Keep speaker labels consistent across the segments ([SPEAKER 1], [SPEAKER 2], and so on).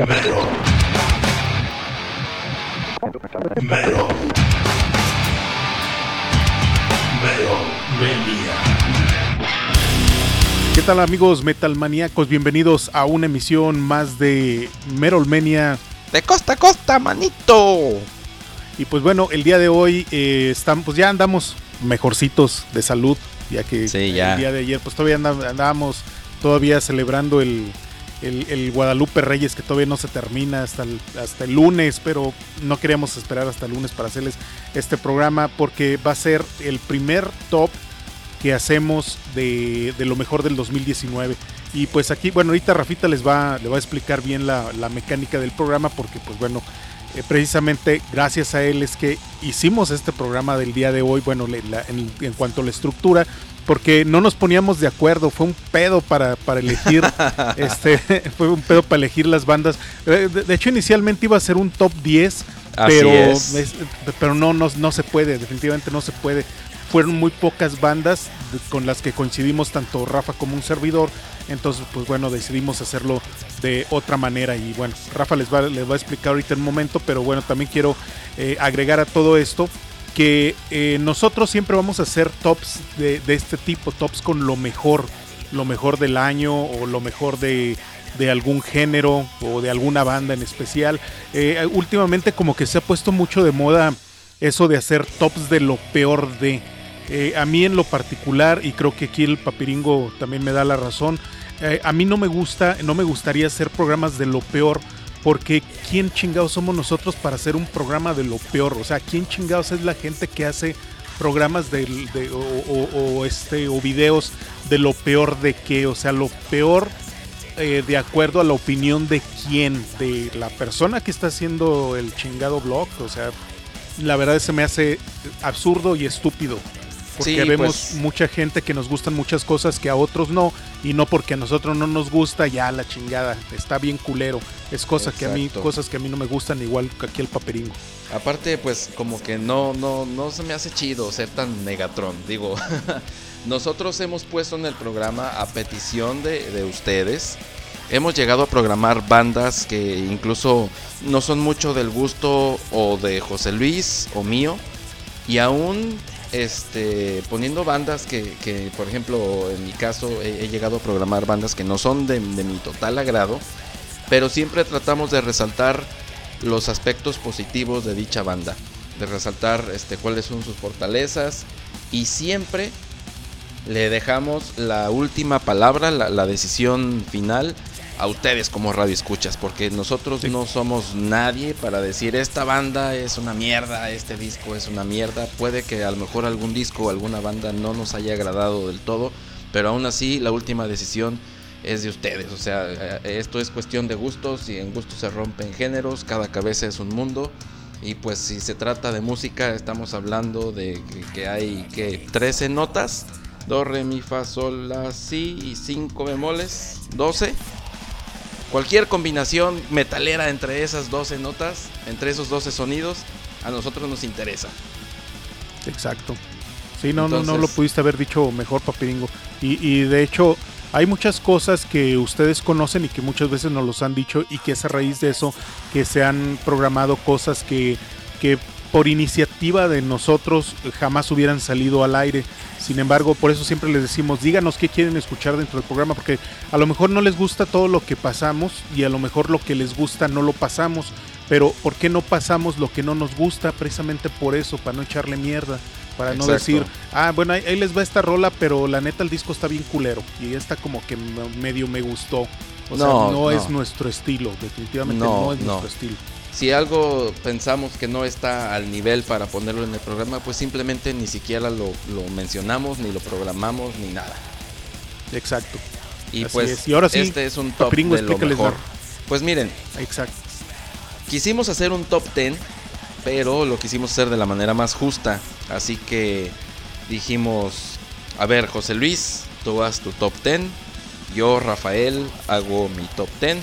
[SPEAKER 1] Mero. Mero. Meromania.
[SPEAKER 2] ¿Qué tal, amigos metalmaníacos? Bienvenidos a una emisión más de Meromania.
[SPEAKER 3] De costa a costa, manito.
[SPEAKER 2] Y pues bueno, el día de hoy pues ya andamos mejorcitos de salud, ya que el día de ayer pues todavía andábamos todavía celebrando el Guadalupe Reyes, que todavía no se termina hasta el lunes, pero no queríamos esperar hasta el lunes para hacerles este programa porque va a ser el primer top que hacemos de lo mejor del 2019. Y pues aquí, bueno, ahorita Rafita le va a explicar bien la mecánica del programa, porque pues bueno, precisamente gracias a él es que hicimos este programa del día de hoy, bueno, en cuanto a la estructura, porque no nos poníamos de acuerdo, fue un pedo para elegir fue un pedo para elegir las bandas. De hecho, inicialmente iba a ser un top 10, pero no se puede, definitivamente no se puede. Fueron muy pocas bandas con las que coincidimos tanto Rafa como un servidor. Entonces, pues bueno, decidimos hacerlo de otra manera. Y bueno, Rafa les va a explicar ahorita en un momento. Pero bueno, también quiero agregar a todo esto que nosotros siempre vamos a hacer tops de este tipo. Tops con lo mejor del año, o lo mejor de algún género o de alguna banda en especial. Últimamente como que se ha puesto mucho de moda eso de hacer tops de lo peor de... a mí en lo particular, y creo que aquí el Papiringo también me da la razón, a mí no me gustaría hacer programas de lo peor, porque ¿quién chingados somos nosotros para hacer un programa de lo peor? O sea, ¿quién chingados es la gente que hace programas o videos de lo peor de qué? O sea, lo peor de acuerdo a la opinión de quién, de la persona que está haciendo el chingado blog. O sea, la verdad se me hace absurdo y estúpido. Porque vemos mucha gente que nos gustan muchas cosas que a otros no, y no porque a nosotros no nos gusta, ya la chingada, está bien culero. Es cosas que a mí no me gustan, igual que aquí el Paperingo.
[SPEAKER 3] Aparte, pues como que no se me hace chido ser tan Megatron. Digo, nosotros hemos puesto en el programa a petición de ustedes. Hemos llegado a programar bandas que incluso no son mucho del gusto o de José Luis o mío, y aún poniendo bandas que por ejemplo en mi caso he llegado a programar bandas que no son de mi total agrado, pero siempre tratamos de resaltar los aspectos positivos de dicha banda, de resaltar cuáles son sus fortalezas, y siempre le dejamos la última palabra, la decisión final a ustedes como radio escuchas, porque nosotros no somos nadie para decir esta banda es una mierda, este disco es una mierda. Puede que a lo mejor algún disco o alguna banda no nos haya agradado del todo, pero aún así la última decisión es de ustedes. O sea, esto es cuestión de gustos, y en gustos se rompen géneros, cada cabeza es un mundo. Y pues si se trata de música, estamos hablando de que hay 13 notas: do, re, mi, fa, sol, la, si, y 5 bemoles, 12. Cualquier combinación metalera entre esas 12 notas, entre esos 12 sonidos, a nosotros nos interesa.
[SPEAKER 2] Exacto. Sí, Entonces, no lo pudiste haber dicho mejor, Papiringo. Y de hecho, hay muchas cosas que ustedes conocen y que muchas veces nos los han dicho, y que es a raíz de eso que se han programado cosas que por iniciativa de nosotros jamás hubieran salido al aire. Sin embargo, por eso siempre les decimos, díganos qué quieren escuchar dentro del programa, porque a lo mejor no les gusta todo lo que pasamos, y a lo mejor lo que les gusta no lo pasamos, pero ¿por qué no pasamos lo que no nos gusta? Precisamente por eso, para no echarle mierda, para no decir, bueno, ahí les va esta rola, pero la neta el disco está bien culero, y esta como que medio me gustó. O sea, no es nuestro estilo, definitivamente no es nuestro estilo.
[SPEAKER 3] Si algo pensamos que no está al nivel para ponerlo en el programa, pues simplemente ni siquiera lo mencionamos, ni lo programamos, ni nada.
[SPEAKER 2] Exacto.
[SPEAKER 3] Y
[SPEAKER 2] así
[SPEAKER 3] pues
[SPEAKER 2] es. Y ahora sí,
[SPEAKER 3] este es un top de lo mejor. Pues miren,
[SPEAKER 2] exacto.
[SPEAKER 3] Quisimos hacer un top 10, pero lo quisimos hacer de la manera más justa. Así que dijimos, a ver, José Luis, tú haz tu top 10. Yo, Rafael, hago mi top 10.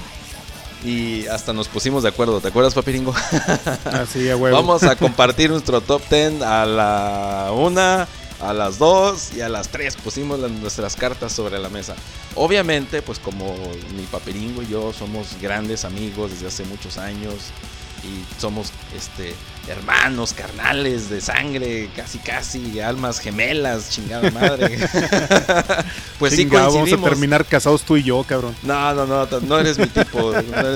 [SPEAKER 3] Y hasta nos pusimos de acuerdo, ¿te acuerdas, Papiringo?
[SPEAKER 2] Así, a huevo.
[SPEAKER 3] Vamos a compartir nuestro top 10 a la 1, A las 2 y a las 3 pusimos nuestras cartas sobre la mesa. Obviamente, pues como mi paperingo y yo somos grandes amigos desde hace muchos años y somos hermanos, carnales de sangre, casi almas gemelas, chingada madre. Pues sí coincidimos.
[SPEAKER 2] Vamos a terminar casados tú y yo, cabrón.
[SPEAKER 3] No eres mi tipo,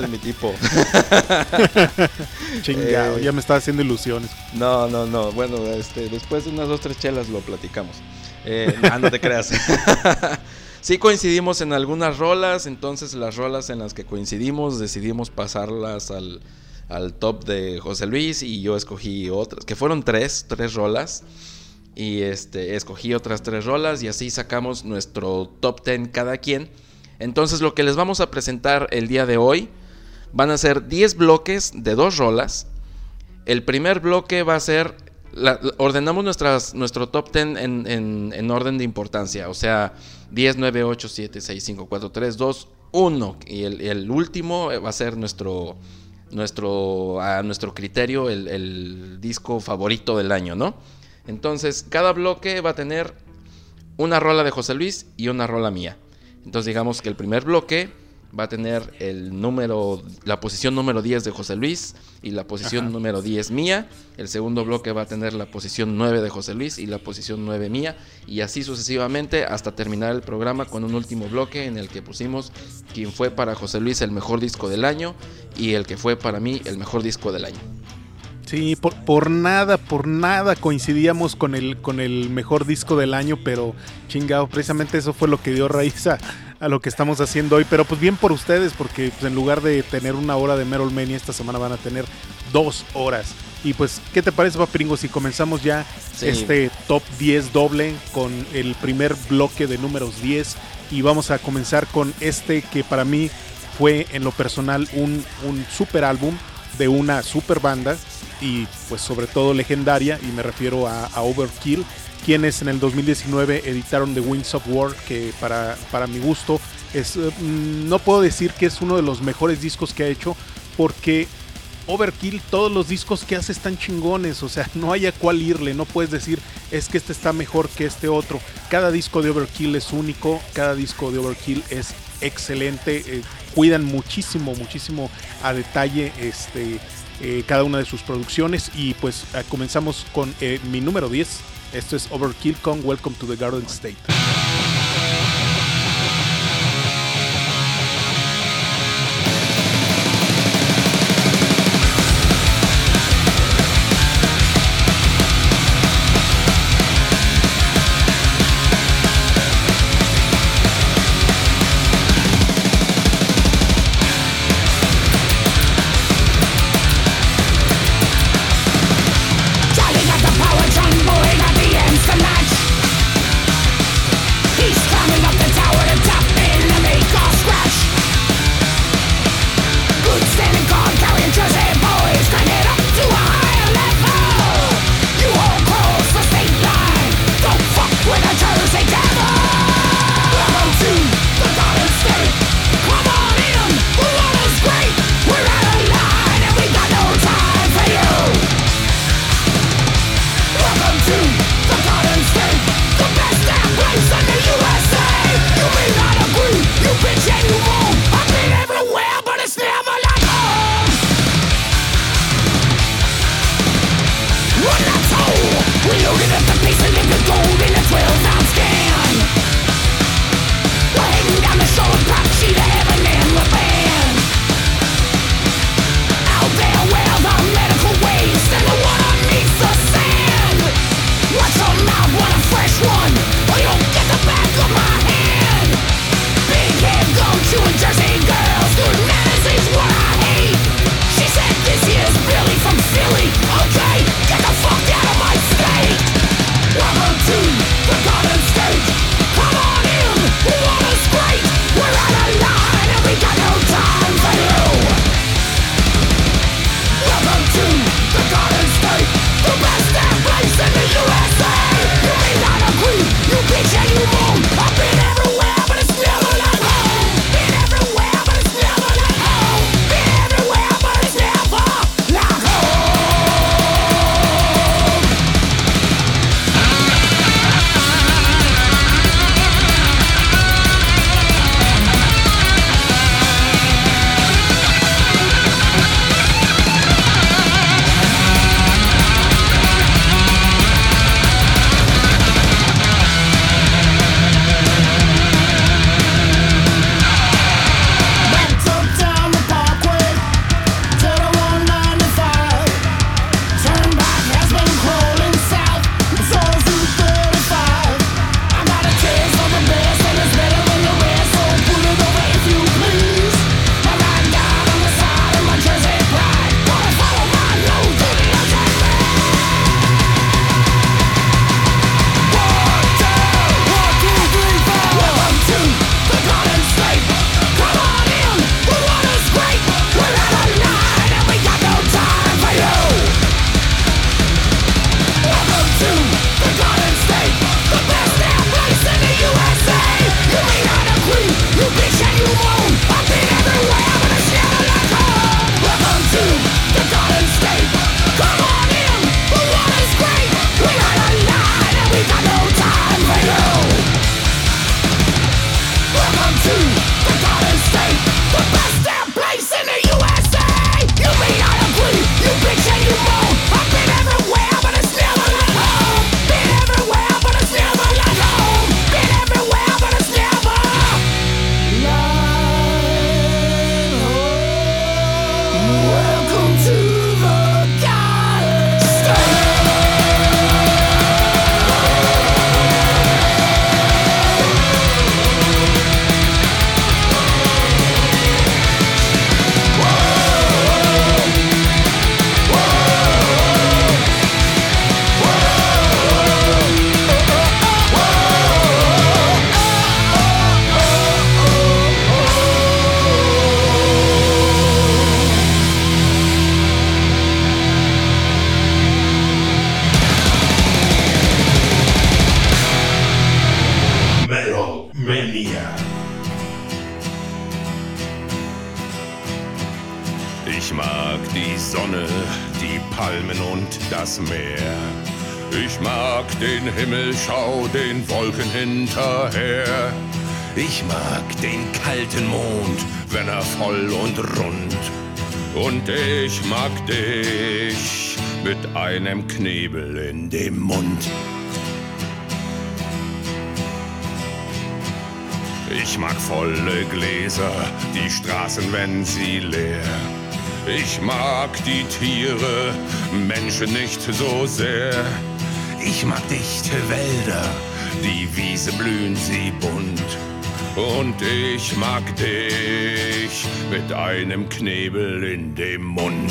[SPEAKER 2] Chingado, ya me estaba haciendo ilusiones.
[SPEAKER 3] No, bueno, después de unas 2-3 chelas lo platicamos. No te creas. Sí coincidimos en algunas rolas, entonces las rolas en las que coincidimos decidimos pasarlas al top de José Luis y yo escogí otras, que fueron tres rolas y escogí otras 3 rolas y así sacamos nuestro top 10 cada quien. Entonces lo que les vamos a presentar el día de hoy van a ser 10 bloques de 2 rolas. El primer bloque va a ser, ordenamos nuestro top 10 en orden de importancia, o sea 10, 9, 8, 7, 6, 5, 4, 3, 2, 1 y el último va a ser a nuestro criterio el disco favorito del año, ¿no? Entonces cada bloque va a tener una rola de José Luis y una rola mía. Entonces digamos que el primer bloque va a tener la posición número 10 de José Luis y la posición número 10 mía. El segundo bloque va a tener la posición 9 de José Luis y la posición 9 mía. Y así sucesivamente hasta terminar el programa con un último bloque en el que pusimos quién fue para José Luis el mejor disco del año y el que fue para mí el mejor disco del año.
[SPEAKER 2] Sí, por nada coincidíamos con el mejor disco del año, pero chingado, precisamente eso fue lo que dio raíz a lo que estamos haciendo hoy. Pero pues bien por ustedes, porque pues, en lugar de tener 1 hora de Metal Mania, esta semana van a tener 2 horas. Y pues, ¿qué te parece, Papiringo, si comenzamos ya este top 10 doble con el primer bloque de números 10? Y vamos a comenzar con que para mí fue en lo personal un super álbum de una super banda y pues sobre todo legendaria, y me refiero a Overkill, quienes en el 2019 editaron The Wings of War, que para mi gusto no puedo decir que es uno de los mejores discos que ha hecho, porque Overkill, todos los discos que hace están chingones, o sea, no hay a cuál irle, no puedes decir es que este está mejor que este otro. Cada disco de Overkill es único, cada disco de Overkill es excelente, cuidan muchísimo a detalle cada una de sus producciones. Y pues comenzamos con mi número 10. Esto es Overkill con Welcome to the Garden State.
[SPEAKER 4] Charlie got the power, John Boy got the instant match. Ich mag die Sonne, die Palmen und das Meer. Ich mag den Himmel, schau den Wolken hinterher. Ich mag den kalten Mond, wenn er voll und rund. Und ich mag dich mit einem Knebel in dem Mund. Ich mag volle Gläser, die Straßen, wenn sie leer. Ich mag die Tiere, Menschen nicht so sehr. Ich mag dichte Wälder, die Wiese blühen sie bunt. Und ich mag dich mit einem Knebel in dem Mund.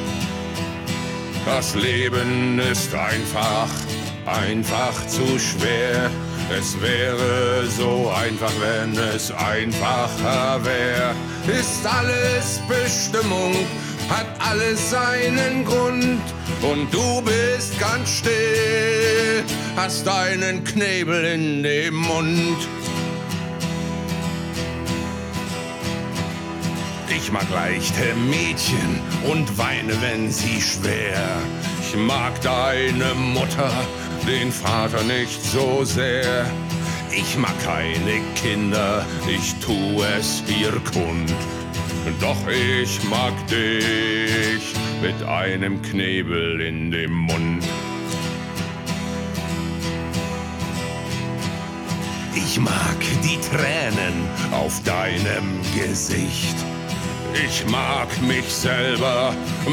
[SPEAKER 4] Das Leben ist einfach zu schwer. Es wäre so einfach, wenn es einfacher wäre. Ist alles Bestimmung, hat alles seinen Grund. Und du bist ganz still, hast einen Knebel in dem Mund. Ich mag leichte Mädchen und weine, wenn sie schwer. Ich mag deine Mutter, den Vater nicht so sehr. Ich mag keine Kinder, ich tu es ihr kund. Doch ich mag dich mit einem Knebel in dem Mund. Ich mag die Tränen auf deinem Gesicht. Ich mag mich selber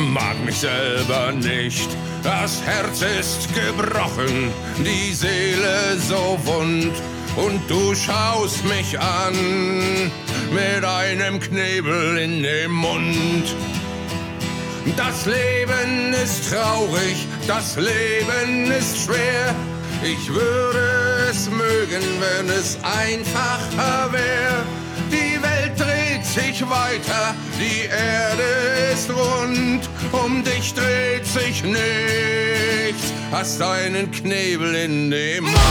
[SPEAKER 4] nicht. Das Herz ist gebrochen, die Seele so wund. Und du schaust mich an mit einem Knebel in dem Mund. Das Leben ist traurig, das Leben ist schwer. Ich würde es mögen, wenn es einfacher wäre. Die Welt dreht sich weiter, die Erde ist rund. Um dich dreht sich nichts, hast einen Knebel in dem Mund.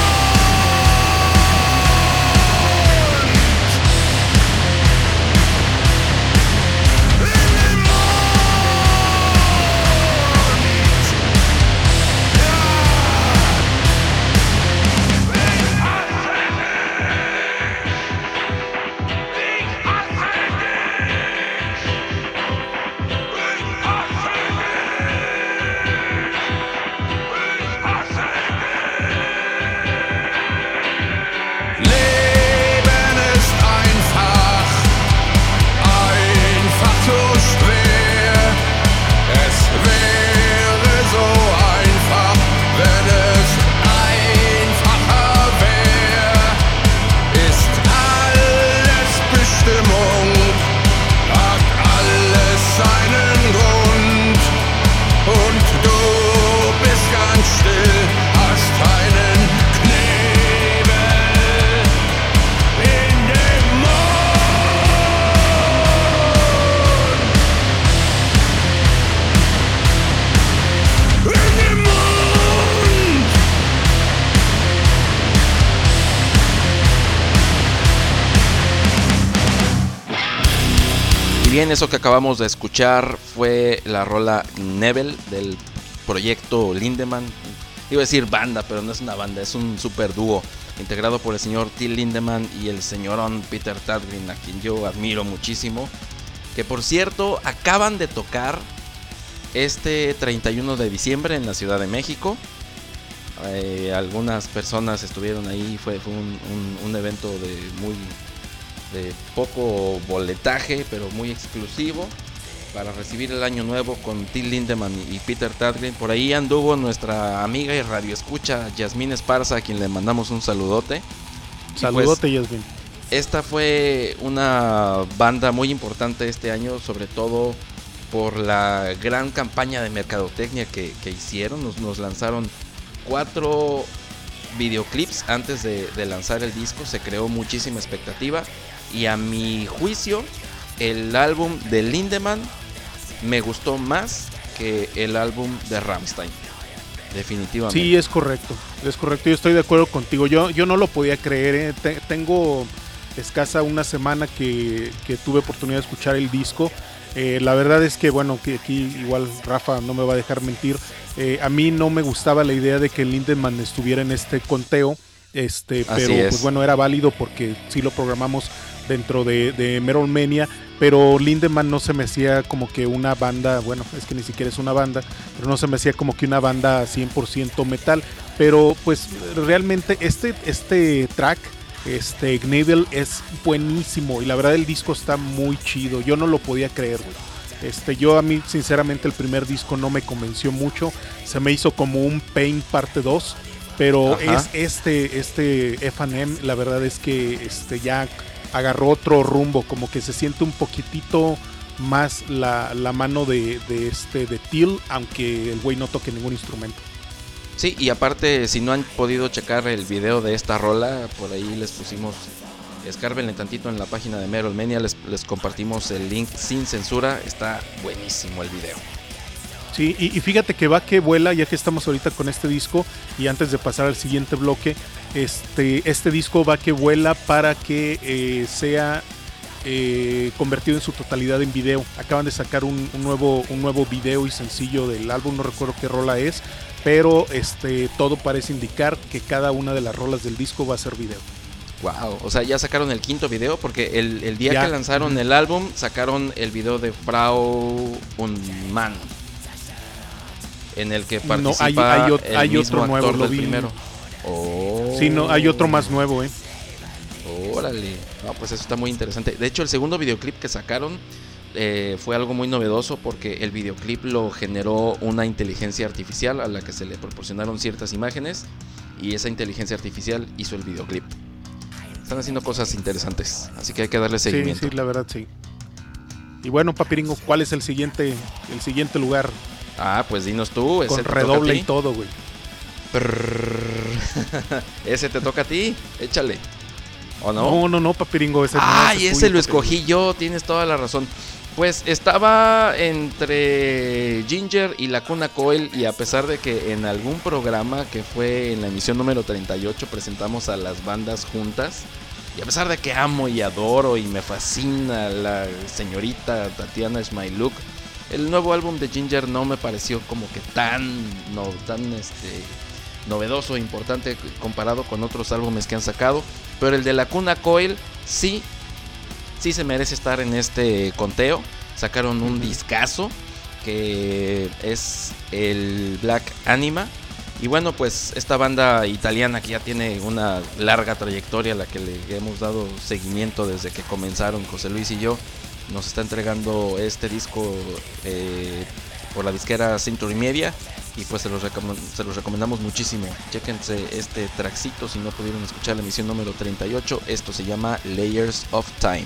[SPEAKER 3] Bien, eso que acabamos de escuchar fue la rola Nebel del proyecto Lindemann. Iba a decir banda, pero no es una banda, es un super dúo integrado por el señor Till Lindemann y el señorón Peter Tägtgren, a quien yo admiro muchísimo. Que por cierto, acaban de tocar este 31 de diciembre en la Ciudad de México. Algunas personas estuvieron ahí, fue un evento de poco boletaje, pero muy exclusivo, para recibir el año nuevo con Till Lindemann y Peter Tägtgren. Por ahí anduvo nuestra amiga y radioescucha Yasmín Esparza, a quien le mandamos un saludote.
[SPEAKER 2] Saludote, pues, Yasmín.
[SPEAKER 3] Esta fue una banda muy importante este año, sobre todo por la gran campaña de mercadotecnia que hicieron. Nos lanzaron 4 videoclips antes de lanzar el disco. Se creó muchísima expectativa y a mi juicio el álbum de Lindemann me gustó más que el álbum de Rammstein, definitivamente.
[SPEAKER 2] Sí, es correcto, yo estoy de acuerdo contigo. Yo no lo podía creer, Tengo escasa una semana que tuve oportunidad de escuchar el disco La verdad es que, bueno, que aquí igual Rafa no me va a dejar mentir. A mí no me gustaba la idea de que Lindemann estuviera en este conteo, pero pues bueno, era válido porque sí lo programamos dentro de Metal Mania, pero Lindemann no se me hacía como que una banda, bueno, es que ni siquiera es una banda, pero no se me hacía como que una banda 100% metal, pero pues realmente este track, Gnadel, es buenísimo y la verdad el disco está muy chido, yo no lo podía creer, güey. Yo a mí sinceramente el primer disco no me convenció mucho, se me hizo como un Pain parte 2, pero es este F&M, la verdad es que ya agarró otro rumbo, como que se siente un poquitito más la mano de Till, aunque el güey no toque ningún instrumento.
[SPEAKER 3] Sí, y aparte, si no han podido checar el video de esta rola, por ahí les pusimos, escárbenle tantito en la página de Metal Mania, les compartimos el link sin censura, está buenísimo el video.
[SPEAKER 2] Sí, y fíjate que va que vuela, ya que estamos ahorita con este disco, y antes de pasar al siguiente bloque, este disco va que vuela para que sea convertido en su totalidad en video. Acaban de sacar un nuevo video y sencillo del álbum, no recuerdo qué rola es, pero todo parece indicar que cada una de las rolas del disco va a ser video.
[SPEAKER 3] Wow, o sea, ya sacaron el quinto video, porque el día que lanzaron el álbum, sacaron el video de Frau und Mann, en el que participa
[SPEAKER 2] hay
[SPEAKER 3] el mismo
[SPEAKER 2] otro nuevo,
[SPEAKER 3] actor
[SPEAKER 2] lo
[SPEAKER 3] del
[SPEAKER 2] vi.
[SPEAKER 3] primero.
[SPEAKER 2] Sí, no, hay otro más nuevo,
[SPEAKER 3] Órale, no, pues eso está muy interesante. De hecho, el segundo videoclip que sacaron fue algo muy novedoso, porque el videoclip lo generó una inteligencia artificial a la que se le proporcionaron ciertas imágenes, y esa inteligencia artificial hizo el videoclip. Están haciendo cosas interesantes, así que hay que darle seguimiento.
[SPEAKER 2] Sí, la verdad sí. Y bueno, Papiringo, ¿cuál es el siguiente lugar?
[SPEAKER 3] Ah, pues dinos tú.
[SPEAKER 2] Con redoble y todo, güey.
[SPEAKER 3] Ese te toca a ti, échale. ¿O no?
[SPEAKER 2] No, Papiringo, ese
[SPEAKER 3] ese lo escogí yo, tienes toda la razón. Pues estaba entre Ginger y Lacuna Coil, y a pesar de que en algún programa que fue en la emisión número 38 presentamos a las bandas juntas, y a pesar de que amo y adoro y me fascina la señorita Tatiana Smailuk, el nuevo álbum de Ginger no me pareció como que tan novedoso e importante comparado con otros álbumes que han sacado, pero el de Lacuna Coil sí se merece estar en este conteo. Sacaron un discazo que es el Black Anima, y bueno, pues esta banda italiana que ya tiene una larga trayectoria, a la que le hemos dado seguimiento desde que comenzaron José Luis y yo, nos está entregando este disco por la disquera Century Media, y pues se los recomendamos muchísimo. Chéquense este trackcito si no pudieron escuchar la emisión número 38. Esto se llama Layers of Time.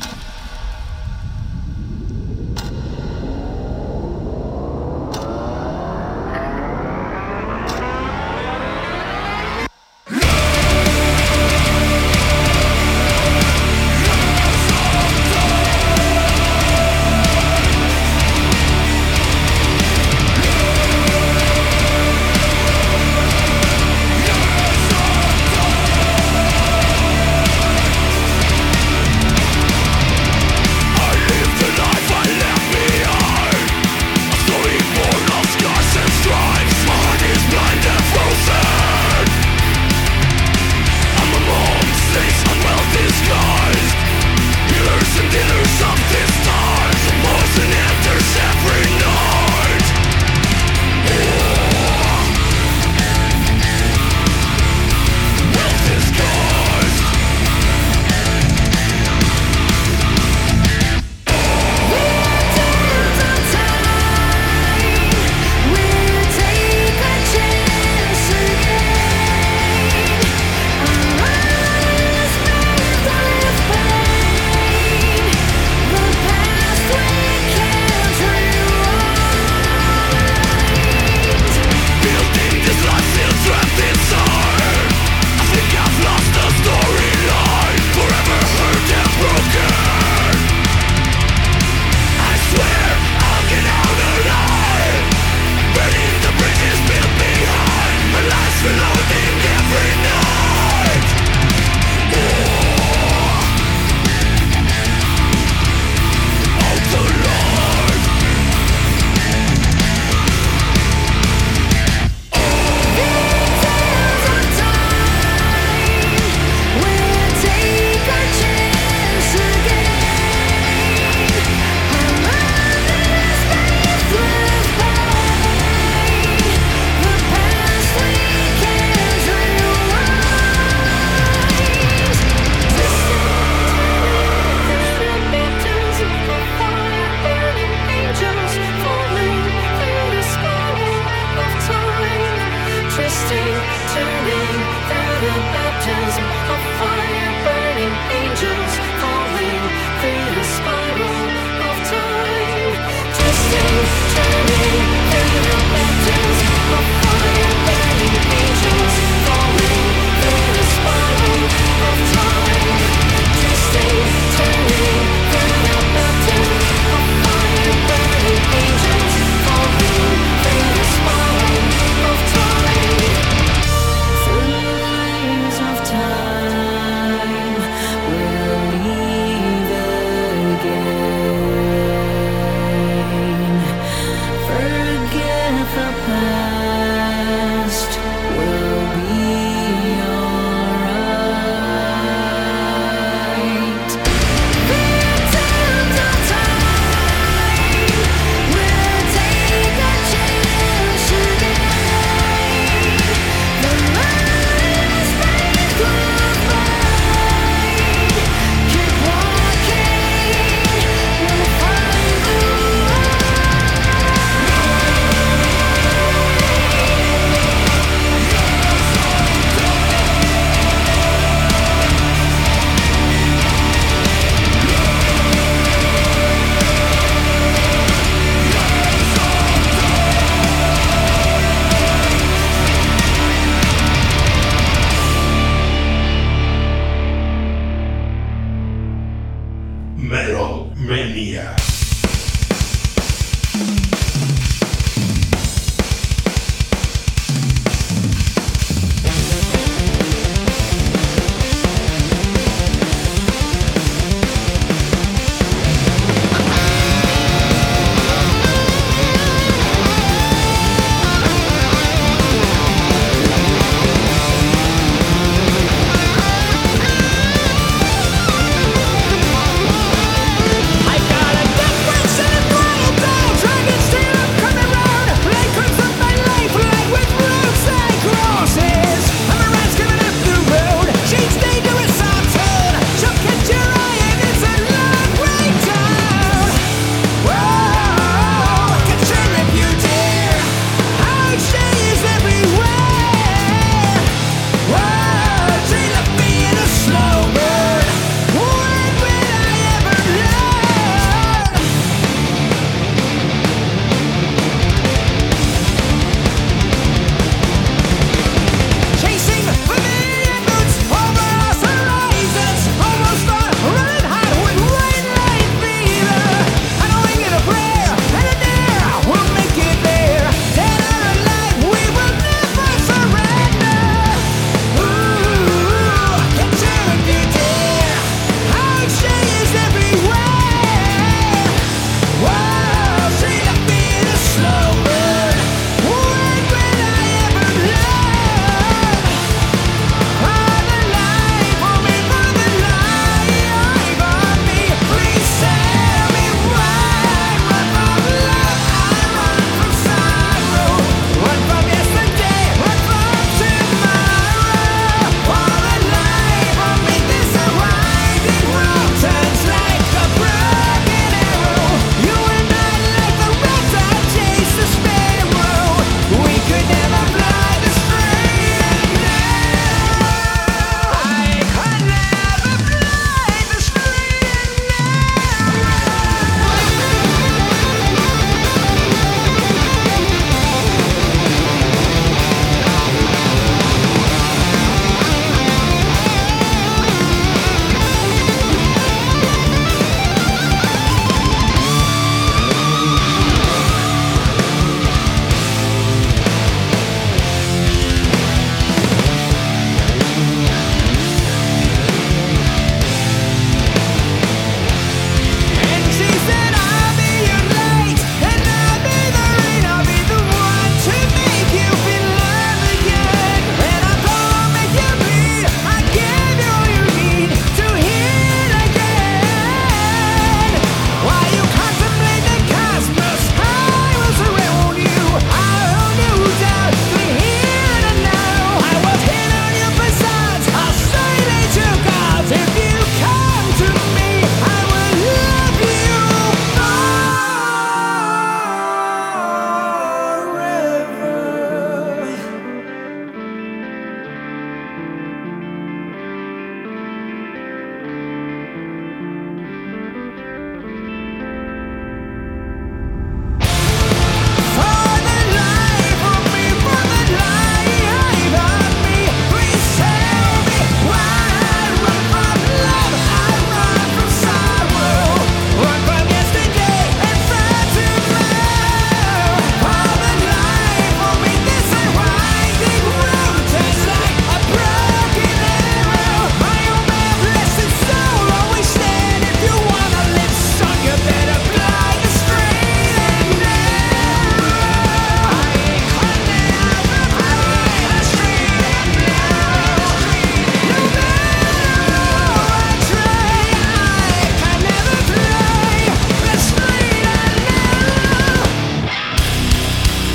[SPEAKER 5] I got a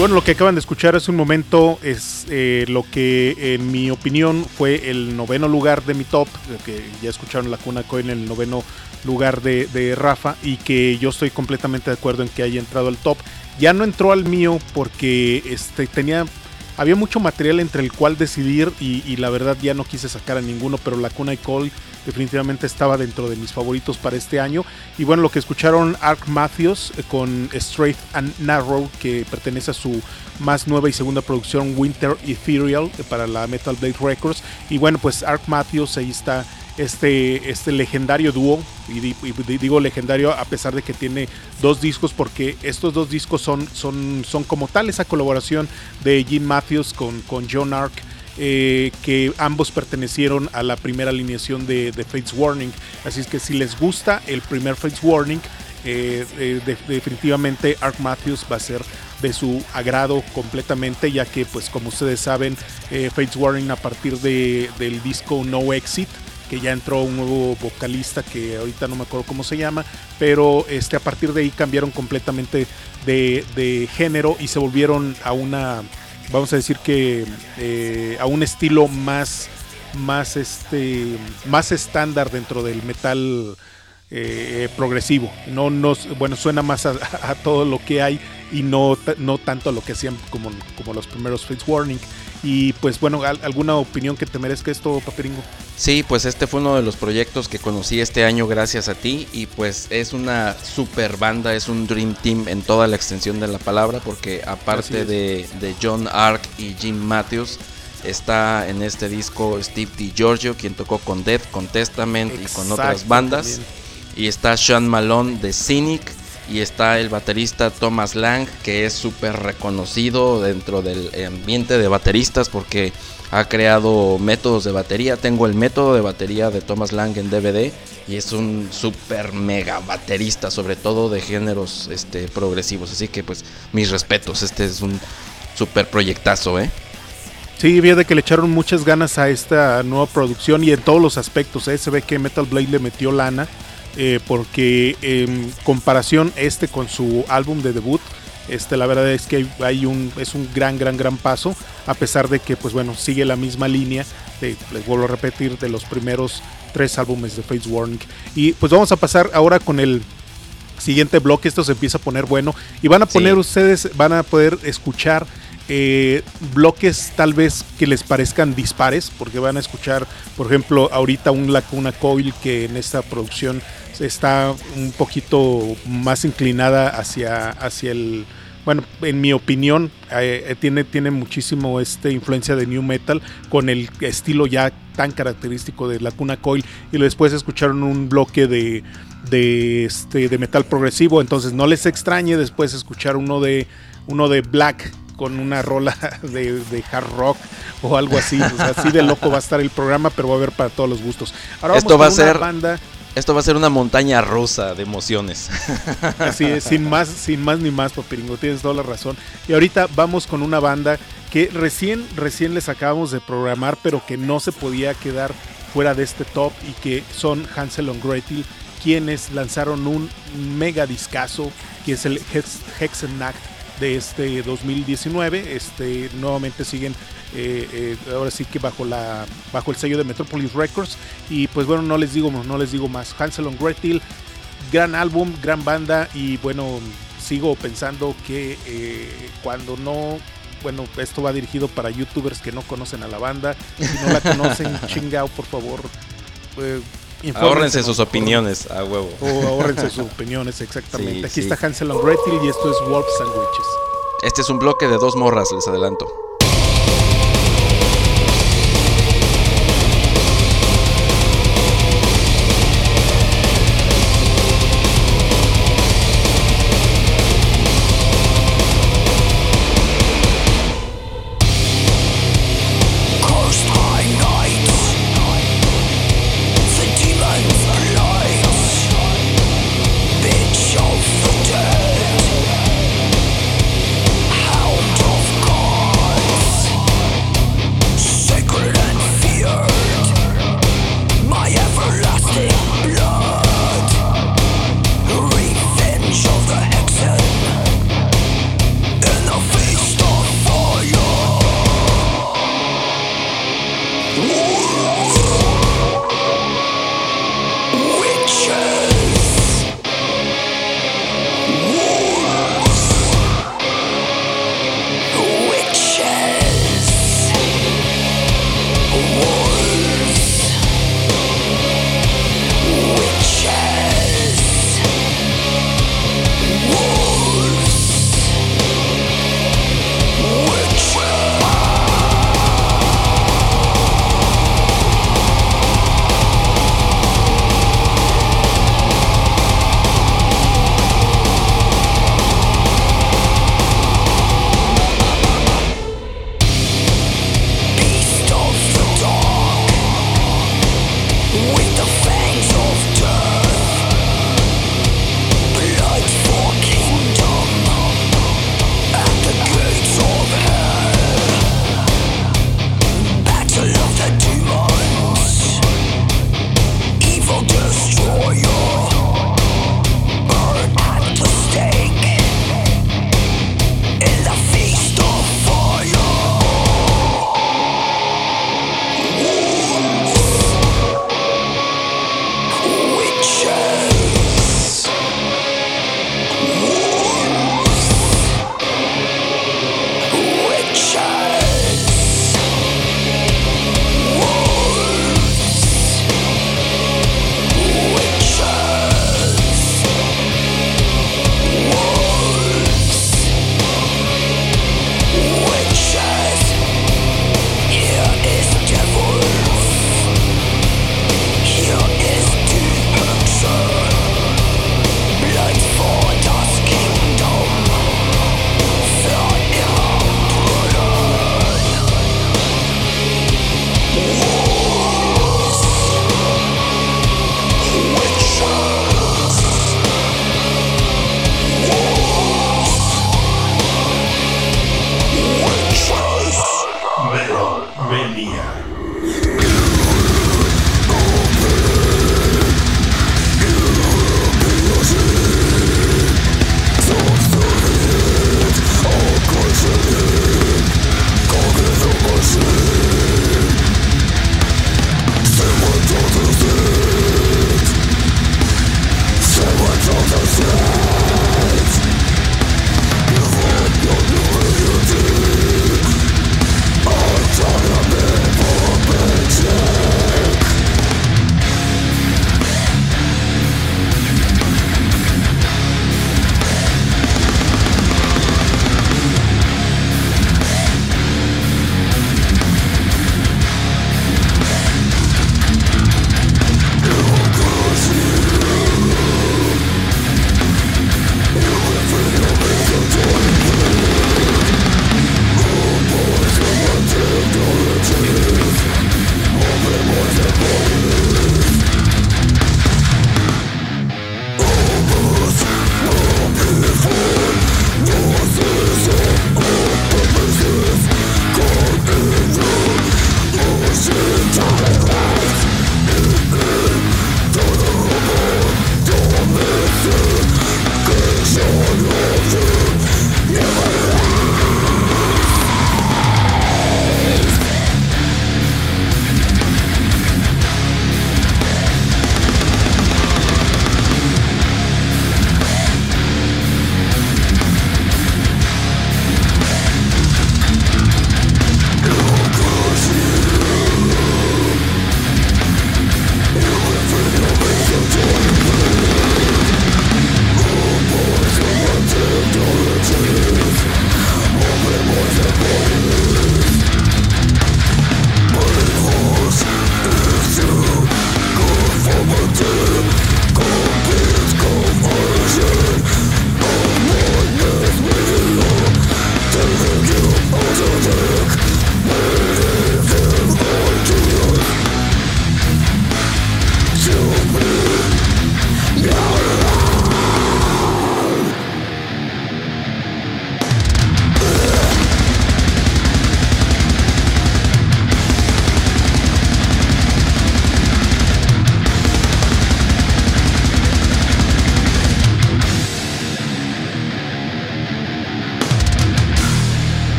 [SPEAKER 2] Bueno, lo que acaban de escuchar hace un momento es lo que en mi opinión fue el 9º lugar de mi top, que ya escucharon Lacuna Coil en el 9º lugar de Rafa, y que yo estoy completamente de acuerdo en que haya entrado al top. Ya no entró al mío porque había mucho material entre el cual decidir y la verdad ya no quise sacar a ninguno, pero Lacuna Coil definitivamente estaba dentro de mis favoritos para este año. Y bueno, lo que escucharon, Ark Matthews con Straight and Narrow, que pertenece a su más nueva y segunda producción Winter Ethereal para la Metal Blade Records. Y bueno, pues Ark Matthews, ahí está este legendario dúo, y digo legendario a pesar de que tiene 2 discos, porque estos 2 discos son como tal esa colaboración de Jim Matthews con John Ark, que ambos pertenecieron a la primera alineación de Fates Warning. Así es que si les gusta el primer Fates Warning, definitivamente Ark Matthews va a ser de su agrado completamente, ya que pues como ustedes saben, Fates Warning a partir del disco No Exit, que ya entró un nuevo vocalista que ahorita no me acuerdo cómo se llama, pero a partir de ahí cambiaron completamente de género y se volvieron a una, vamos a decir que a un estilo más estándar dentro del metal progresivo. Bueno, suena más a todo lo que hay y no tanto a lo que hacían como los primeros Fates Warning. Y pues bueno, ¿alguna opinión que te merezca esto, Paperingo?
[SPEAKER 3] Sí, pues este fue uno de los proyectos que conocí este año gracias a ti, y pues es una super banda, es un Dream Team en toda la extensión de la palabra, porque aparte de John Ark y Jim Matthews, está en este disco Steve DiGiorgio, quien tocó con Death, con Testament y con otras bandas, también. Y está Sean Malone de Cynic, y está el baterista Thomas Lang, que es súper reconocido dentro del ambiente de bateristas porque ha creado métodos de batería. Tengo el método de batería de Thomas Lang en DVD y es un súper mega baterista, sobre todo de géneros progresivos. Así que pues mis respetos, es un súper proyectazo,
[SPEAKER 2] Sí, fíjate que le echaron muchas ganas a esta nueva producción y en todos los aspectos, Se ve que Metal Blade le metió lana. Porque en comparación con su álbum de debut, la verdad es que es un gran paso, a pesar de que pues bueno, sigue la misma línea les vuelvo a repetir, de los primeros 3 álbumes de Fates Warning. Y pues vamos a pasar ahora con el siguiente bloque. Esto se empieza a poner bueno y van a poner ustedes, van a poder escuchar bloques tal vez que les parezcan dispares, porque van a escuchar, por ejemplo, ahorita un Lacuna Coil que en esta producción está un poquito más inclinada hacia el, bueno, en mi opinión, tiene muchísimo influencia de New Metal, con el estilo ya tan característico de Lacuna Coil, y después escucharon un bloque de metal progresivo, entonces no les extrañe después escuchar uno de Black con una rola de hard rock o algo así. O sea, así de loco va a estar el programa, pero va a haber para todos los gustos. Ahora
[SPEAKER 3] esto va a ser una montaña rusa de emociones.
[SPEAKER 2] Así es, sin más ni más, Papiringo, tienes toda la razón. Y ahorita vamos con una banda que recién les acabamos de programar, pero que no se podía quedar fuera de este top, y que son Hansel and Gretel, quienes lanzaron un mega discazo que es el Hexennacht de 2019. Nuevamente siguen ahora sí que bajo el sello de Metropolis Records, y pues bueno, no les digo más. Hansel and Gretel, gran álbum, gran banda, y bueno, sigo pensando que cuando no, bueno, esto va dirigido para youtubers que no conocen a la banda. Si no la conocen, chingao, por favor,
[SPEAKER 3] ahórrense sus opiniones, a huevo.
[SPEAKER 2] O ahórrense sus opiniones, exactamente. Aquí está Hansel and Gretel y esto es Wolf Sandwiches.
[SPEAKER 3] Este es un bloque de 2 morras, les adelanto.
[SPEAKER 5] Hound of God.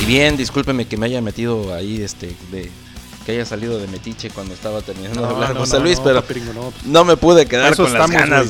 [SPEAKER 3] Bien, discúlpeme que me haya metido ahí, que haya salido de metiche cuando estaba terminando de hablar José Luis, pero no me pude quedar con las ganas.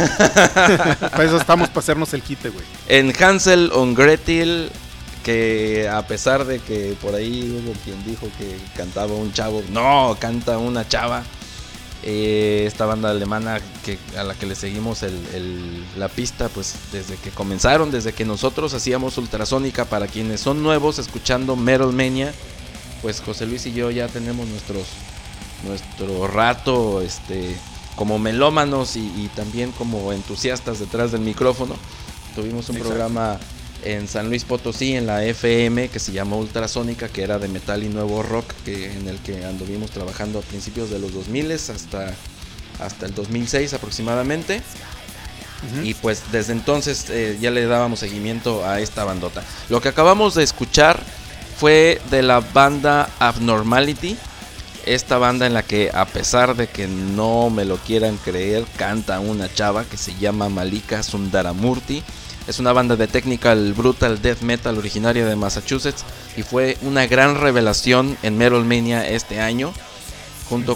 [SPEAKER 2] Para eso estamos, para hacernos el quite, güey.
[SPEAKER 3] En Hansel und Gretel, que a pesar de que por ahí hubo quien dijo que cantaba un chavo, no, canta una chava. Esta banda alemana a la que le seguimos la pista, pues desde que comenzaron, desde que nosotros hacíamos Ultrasónica. Para quienes son nuevos escuchando Metal Mania, pues José Luis y yo ya tenemos nuestro rato como melómanos y también como entusiastas detrás del micrófono. Tuvimos un programa en San Luis Potosí, en la FM, que se llamó Ultrasónica, que era de metal y nuevo rock, en el que anduvimos trabajando a principios de los 2000 hasta el 2006 aproximadamente. Uh-huh. Y pues desde entonces ya le dábamos seguimiento a esta bandota. Lo que acabamos de escuchar fue de la banda Abnormality, esta banda en la que, a pesar de que no me lo quieran creer, canta una chava que se llama Malika Sundaramurti. Es una banda de technical brutal death metal originaria de Massachusetts y fue una gran revelación en Metal Mania este año, junto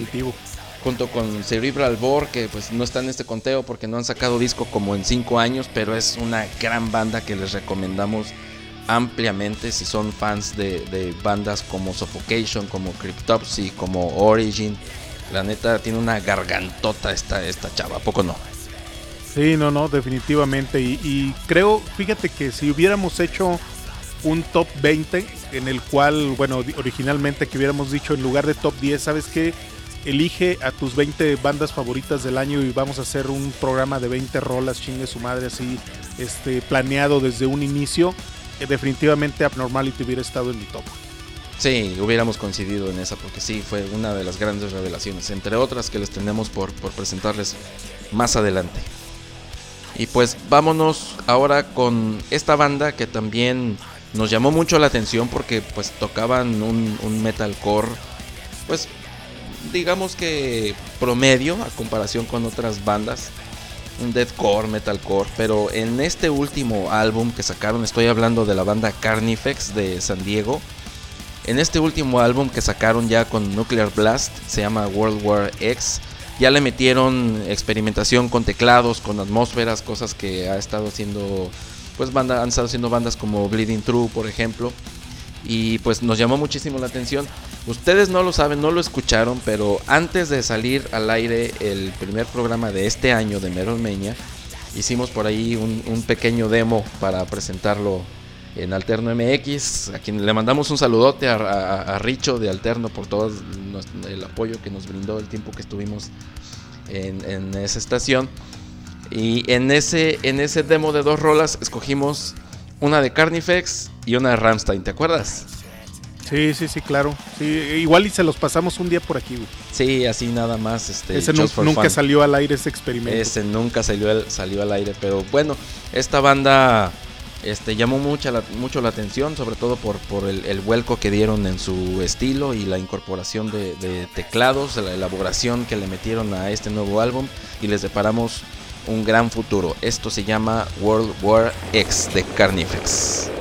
[SPEAKER 3] con Cerebral Bore, que pues no está en este conteo porque no han sacado disco como en 5 años, pero es una gran banda que les recomendamos ampliamente si son fans de bandas como Suffocation, como Cryptopsy, como Origin. La neta tiene una gargantota esta chava, ¿a poco no?
[SPEAKER 2] Sí, no, definitivamente. Y creo, fíjate que si hubiéramos hecho un top 20 en el cual, bueno, originalmente que hubiéramos dicho en lugar de top 10, ¿sabes qué? Elige a tus 20 bandas favoritas del año y vamos a hacer un programa de 20 rolas, chingue su madre, así, planeado desde un inicio. Definitivamente Abnormality hubiera estado en mi top.
[SPEAKER 3] Sí, hubiéramos coincidido en esa, porque sí, fue una de las grandes revelaciones, entre otras que les tenemos por presentarles más adelante. Y pues vámonos ahora con esta banda que también nos llamó mucho la atención porque pues tocaban un metalcore, pues digamos que promedio a comparación con otras bandas, un deathcore, metalcore, pero en este último álbum que sacaron, estoy hablando de la banda Carnifex de San Diego. En este último álbum que sacaron ya con Nuclear Blast, se llama World War X, ya le metieron experimentación con teclados, con atmósferas, cosas que ha estado haciendo, pues han estado haciendo bandas como Bleeding True, por ejemplo. Y pues nos llamó muchísimo la atención. Ustedes no lo saben, no lo escucharon, pero antes de salir al aire el primer programa de este año de Metal Mania, hicimos por ahí un pequeño demo para presentarlo en Alterno MX, a quien le mandamos un saludote a Richo de Alterno por todo el apoyo que nos brindó el tiempo que estuvimos en esa estación. Y en ese demo de 2 rolas escogimos una de Carnifex y una de Rammstein, ¿te acuerdas?
[SPEAKER 2] Sí, claro. Sí, igual y se los pasamos un día por aquí, güey.
[SPEAKER 3] Sí, así nada más.
[SPEAKER 2] Ese nunca salió al aire, ese experimento.
[SPEAKER 3] Ese nunca salió al aire, pero bueno, esta banda llamó mucho la atención, sobre todo por el vuelco que dieron en su estilo y la incorporación de teclados, la elaboración que le metieron a este nuevo álbum, y les deparamos un gran futuro. Esto se llama World War X de Carnifex.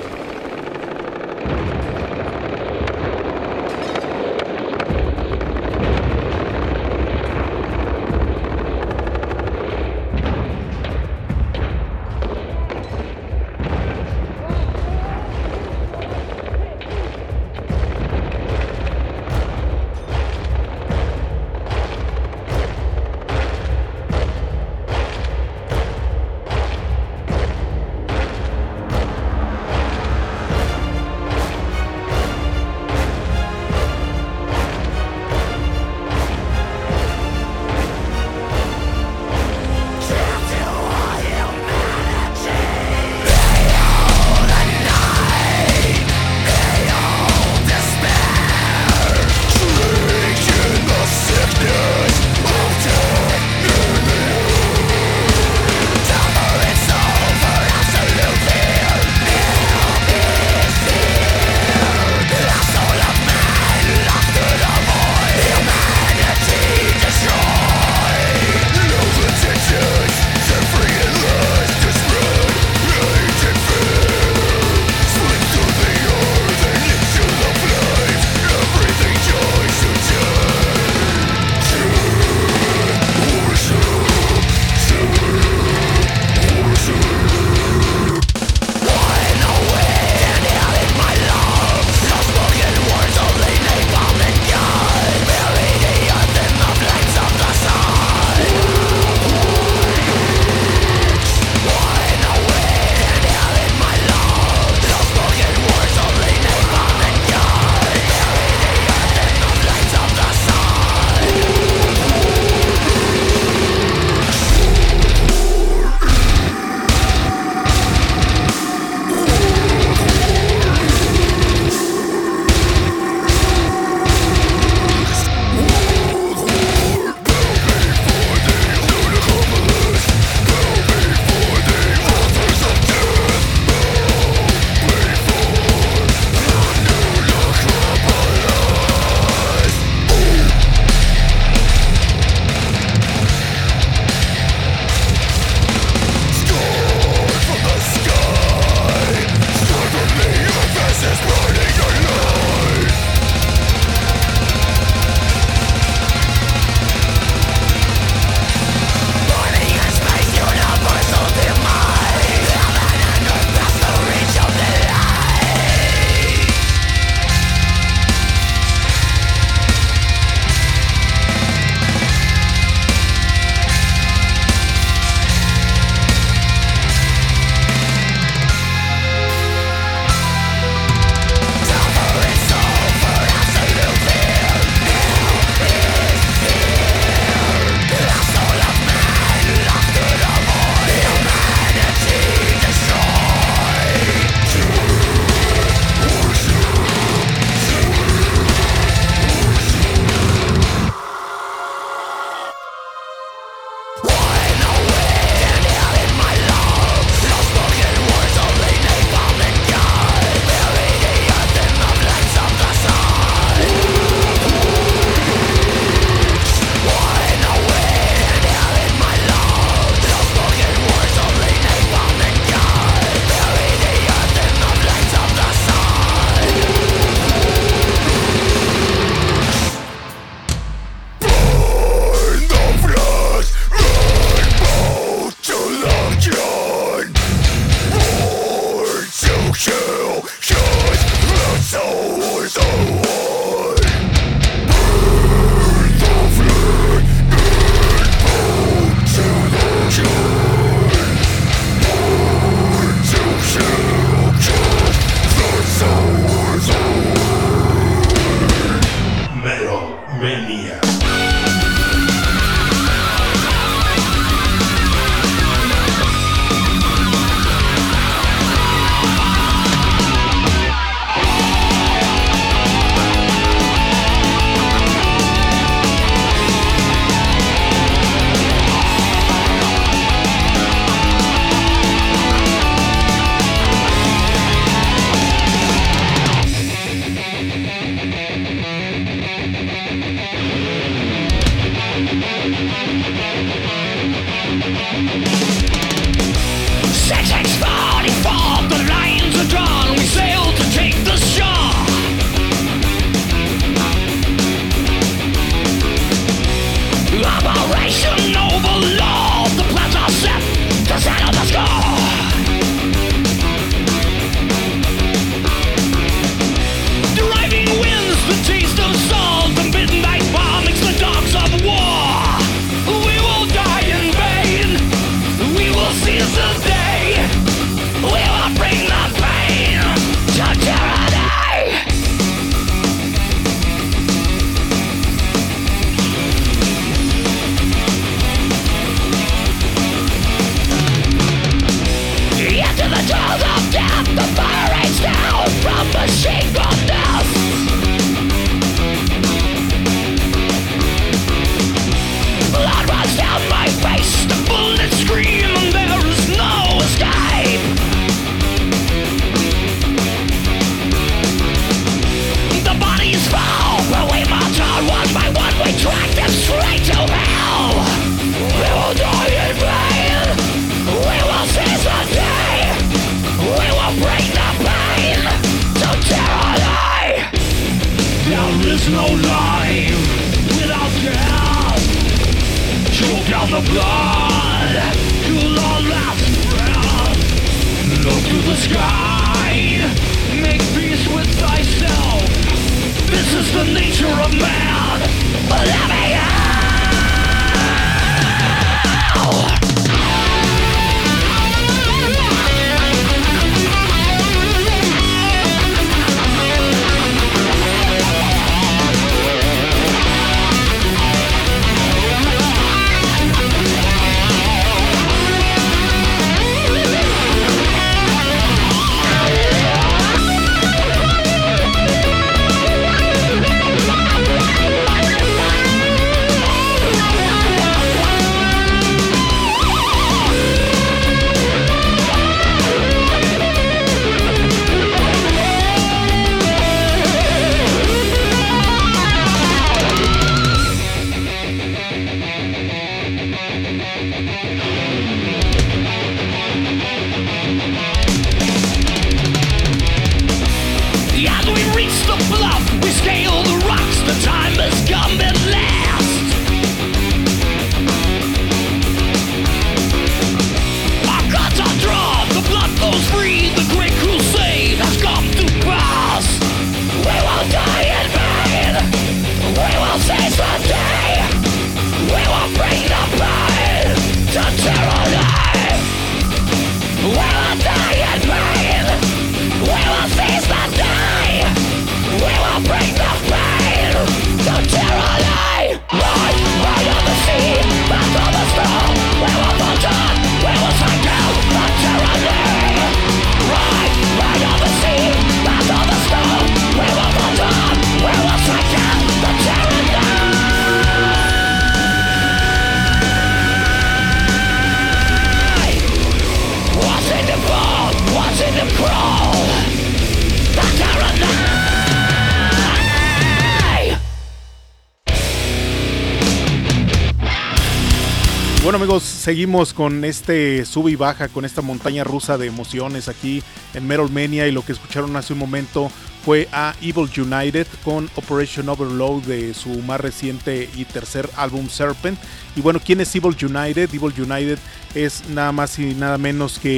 [SPEAKER 2] Bueno, amigos, seguimos con este sube y baja, con esta montaña rusa de emociones aquí en Metal Mania, y lo que escucharon hace un momento fue a Evil United con Operation Overload de su más reciente y tercer álbum Serpent. Y bueno, ¿quién es Evil United? Evil United es nada más y nada menos que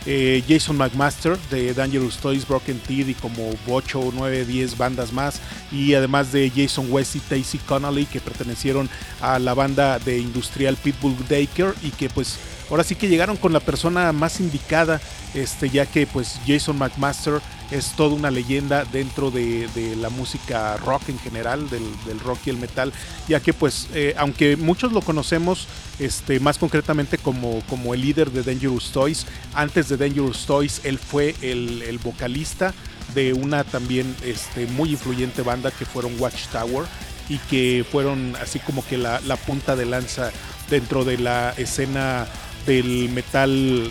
[SPEAKER 2] Jason McMaster de Dangerous Toys, Broken Teeth y como 8, 9, 10 bandas más, y además de Jason West y Tacy Connolly, que pertenecieron a la banda de industrial Pitbull Daker, y que pues ahora sí que llegaron con la persona más indicada, ya que pues Jason McMaster es toda una leyenda dentro de la música rock en general, del rock y el metal, ya que pues aunque muchos lo conocemos más concretamente como el líder de Dangerous Toys, antes de Dangerous Toys él fue el vocalista de una también muy influyente banda que fueron Watchtower, y que fueron así como que la punta de lanza dentro de la escena del metal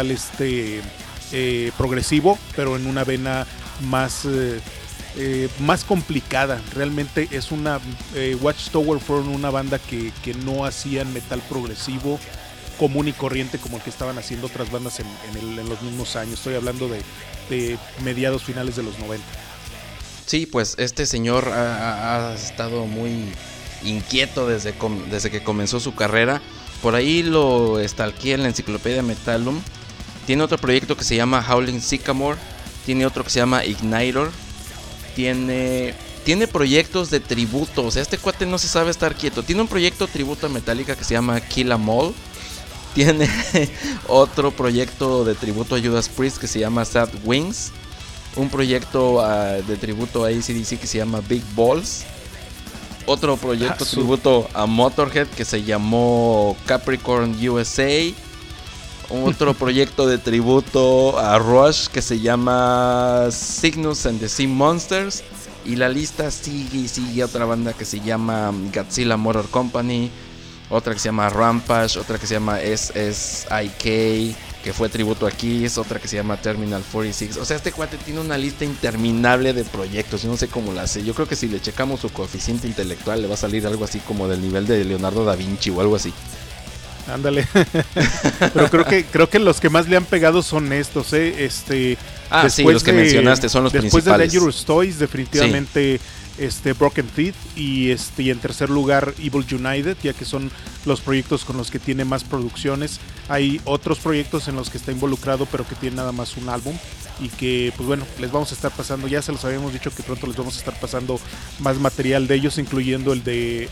[SPEAKER 2] progresivo, pero en una vena más complicada. Realmente es una Watchtower fueron una banda que no hacían metal progresivo común y corriente como el que estaban haciendo otras bandas en los mismos años. Estoy hablando de mediados finales de los 90.
[SPEAKER 3] Sí, pues este señor ha estado muy inquieto desde que comenzó su carrera. Por ahí lo stalkeé en la enciclopedia Metalum. Tiene otro proyecto que se llama Howling Sycamore. Tiene otro que se llama Igniter. Tiene proyectos de tributo. O sea, este cuate no se sabe estar quieto. Tiene un proyecto tributo a Metallica que se llama Kill 'Em All. Tiene otro proyecto de tributo a Judas Priest que se llama Sad Wings. Un proyecto de tributo a AC/DC que se llama Big Balls. Otro proyecto tributo a Motorhead que se llamó Capricorn USA. Otro proyecto de tributo a Rush que se llama Cygnus and the Sea Monsters. Y la lista sigue y sigue. Otra banda que se llama Godzilla Motor Company. Otra que se llama Rampage. Otra que se llama SSIK, que fue tributo a Kiss. Otra que se llama Terminal 46. O sea, este cuate tiene una lista interminable de proyectos. Yo no sé cómo la hace. Yo creo que si le checamos su coeficiente intelectual le va a salir algo así como del nivel de Leonardo da Vinci o algo así.
[SPEAKER 2] Ándale. Pero creo que los que más le han pegado son estos, sí,
[SPEAKER 3] los que mencionaste son los
[SPEAKER 2] después
[SPEAKER 3] principales.
[SPEAKER 2] Después de Dangerous Toys, definitivamente sí. Broken Teeth y en tercer lugar Evil United, ya que son los proyectos con los que tiene más producciones. Hay otros proyectos en los que está involucrado, pero que tiene nada más un álbum, y que pues bueno, les vamos a estar pasando, ya se los habíamos dicho que pronto les vamos a estar pasando más material de ellos, incluyendo el de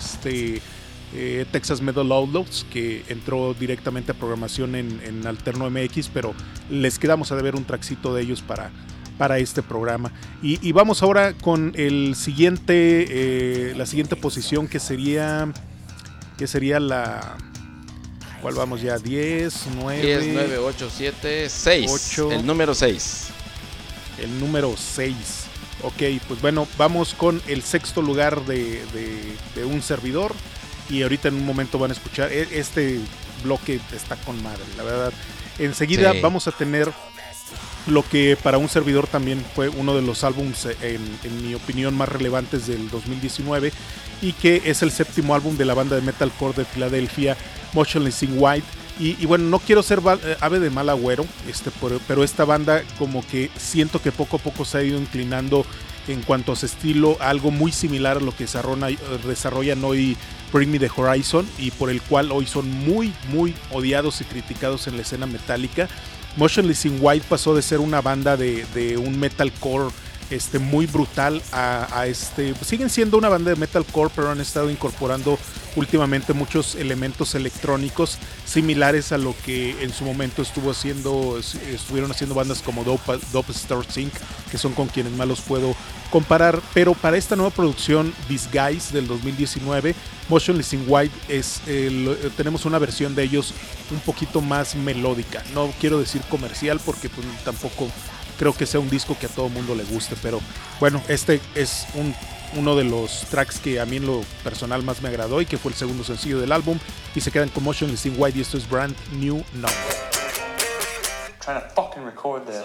[SPEAKER 2] Texas Metal Outlaws, que entró directamente a programación en Alterno MX, pero les quedamos a deber un trackcito de ellos para este programa. Y vamos ahora con la siguiente posición, que sería la... ¿Cuál vamos ya? 10, 9,
[SPEAKER 3] 8, 7, 6. 8, el número 6.
[SPEAKER 2] El número 6. Ok, pues bueno, vamos con el sexto lugar de un servidor. Y ahorita en un momento van a escuchar, este bloque está con madre, la verdad. Enseguida vamos a tener lo que para un servidor también fue uno de los álbumes, en mi opinión, más relevantes del 2019, y que es el séptimo álbum de la banda de metalcore de Filadelfia, Motionless in White. Y bueno, no quiero ser ave de mal agüero, pero esta banda como que siento que poco a poco se ha ido inclinando en cuanto a su estilo, algo muy similar a lo que desarrollan hoy Bring Me the Horizon, y por el cual hoy son muy muy odiados y criticados en la escena metálica. Motionless in White pasó de ser una banda de un metalcore muy brutal a siguen siendo una banda de metalcore, pero han estado incorporando últimamente muchos elementos electrónicos similares a lo que en su momento estuvieron haciendo bandas como Dope Stars Inc., que son con quienes más los puedo comparar. Pero para esta nueva producción, Disguise del 2019, Motionless in White tenemos una versión de ellos un poquito más melódica. No quiero decir comercial porque pues, tampoco creo que sea un disco que a todo mundo le guste, pero bueno, este es uno de los tracks que a mí en lo personal más me agradó y que fue el segundo sencillo del álbum, y se quedan con Motionless in White, y esto es Brand New Number.
[SPEAKER 5] Trying to fucking record this.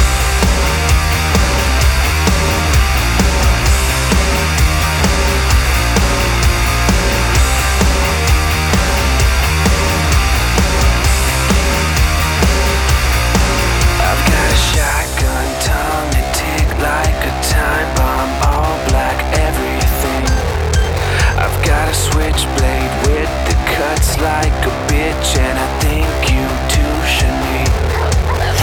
[SPEAKER 6] Like a time bomb, all black everything. I've got a switchblade with the cuts like a bitch, and I think you two should meet.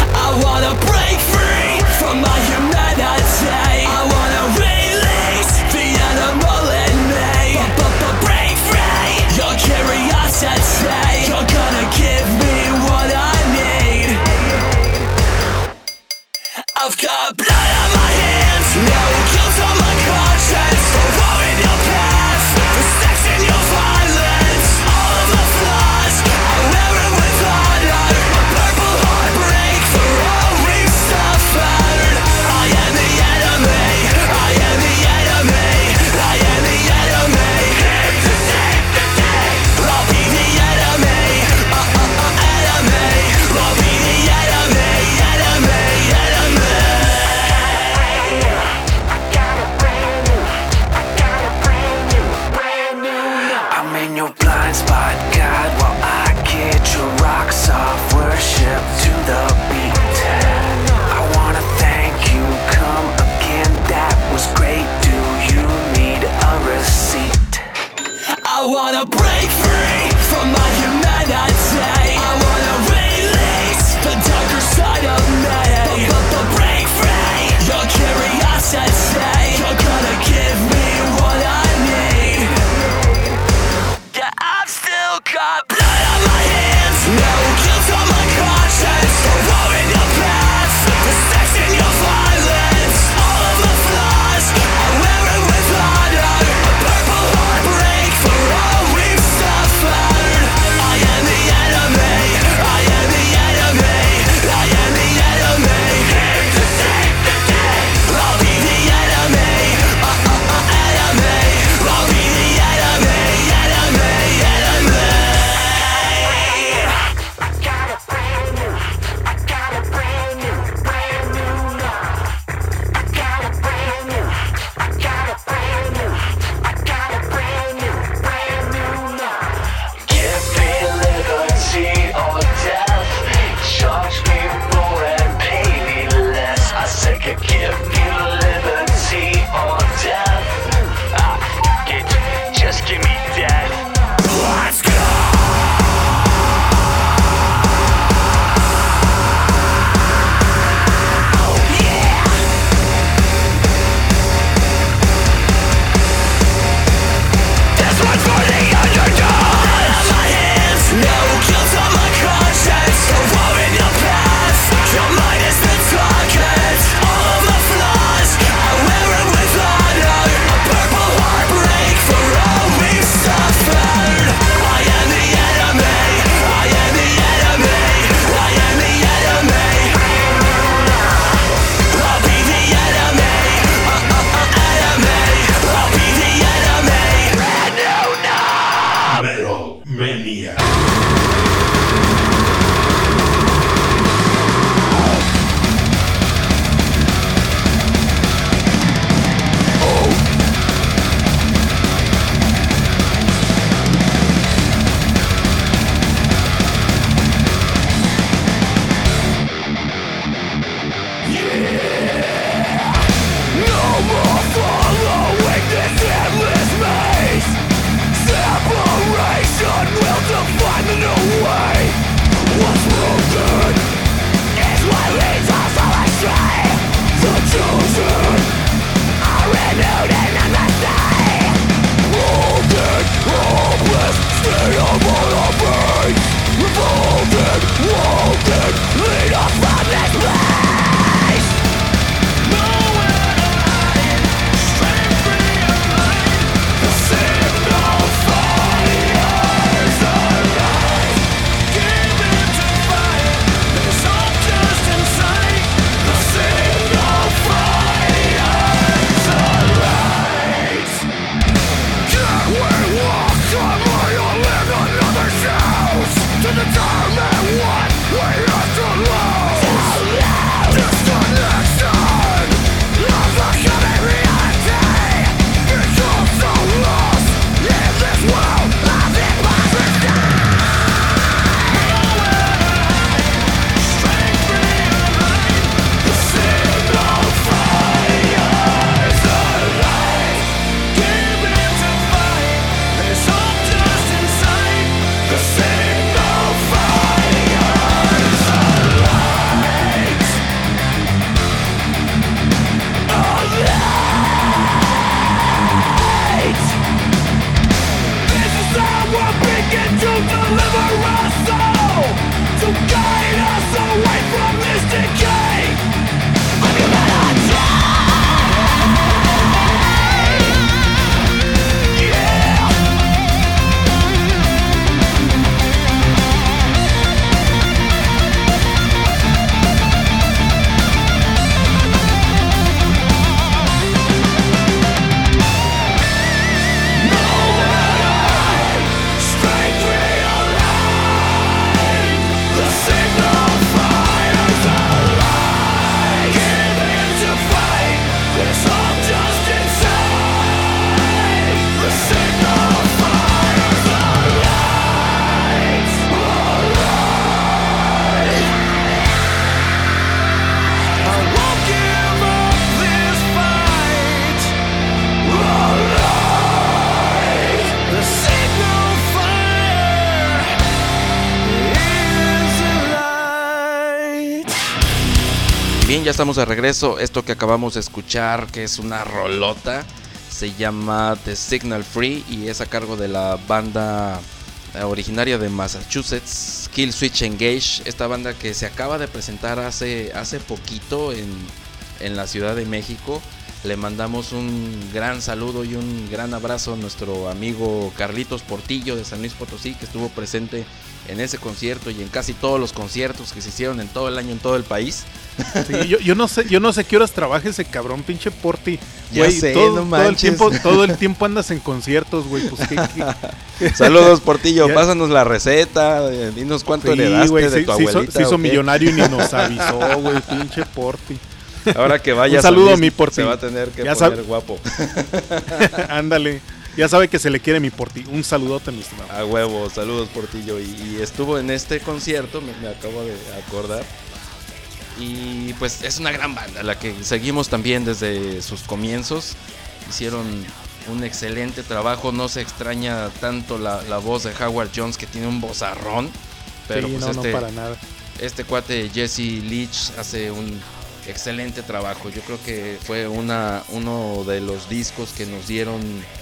[SPEAKER 3] fin, ya estamos de regreso. Esto que acabamos de escuchar, que es una rolota, se llama The Signal Free y es a cargo de la banda originaria de Massachusetts, Killswitch Engage. Esta banda que se acaba de presentar hace poquito en la Ciudad de México. Le mandamos un gran saludo y un gran abrazo a nuestro amigo Carlitos Portillo de San Luis Potosí, que estuvo presente en ese concierto y en casi todos los conciertos que se hicieron en todo el año en todo el país.
[SPEAKER 2] Sí, yo no sé qué horas trabaja ese cabrón, pinche Porti.
[SPEAKER 3] Ya
[SPEAKER 2] Güey,
[SPEAKER 3] sé,
[SPEAKER 2] todo,
[SPEAKER 3] no manches.
[SPEAKER 2] todo el tiempo andas en conciertos, güey. Pues,
[SPEAKER 3] Saludos, Portillo, pásanos la receta, dinos cuánto heredaste de tu abuelita.
[SPEAKER 2] Se hizo millonario y ni nos avisó, güey, pinche Porti.
[SPEAKER 3] Ahora que vaya
[SPEAKER 2] un saludo a mi Porti.
[SPEAKER 3] Se va a tener que poner guapo.
[SPEAKER 2] Ándale. Ya sabe que se le quiere mi Porti. Un saludote, mi estimado.
[SPEAKER 3] A huevo, saludos, Portillo. Y estuvo en este concierto, me acabo de acordar. Y pues es una gran banda, la que seguimos también desde sus comienzos. Hicieron un excelente trabajo. No se extraña tanto la voz de Howard Jones, que tiene un vozarrón. Pero
[SPEAKER 2] sí,
[SPEAKER 3] pues
[SPEAKER 2] no para nada.
[SPEAKER 3] Este cuate Jesse Leach hace un excelente trabajo. Yo creo que fue uno de los discos que nos dieron,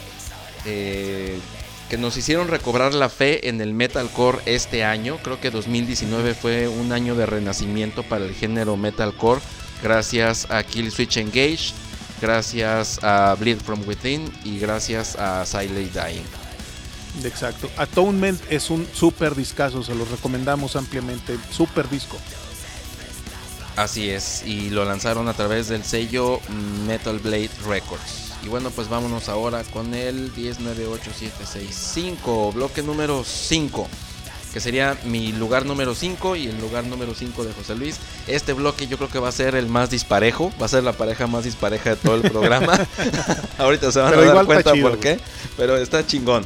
[SPEAKER 3] que nos hicieron recobrar la fe en el metalcore este año. Creo que 2019 fue un año de renacimiento para el género metalcore, gracias a Killswitch Engage, gracias a Bleed From Within y gracias a Silent Dying.
[SPEAKER 2] Exacto. Atonement es un super discazo, se lo recomendamos ampliamente. Super disco.
[SPEAKER 3] Así es, y lo lanzaron a través del sello Metal Blade Records. Y bueno, pues vámonos ahora con el 10-9-8-7-6-5, bloque número 5, que sería mi lugar número 5 y el lugar número 5 de José Luis. Este bloque yo creo que va a ser el más disparejo, va a ser la pareja más dispareja de todo el programa. Ahorita se van a dar cuenta por qué, pero está chingón.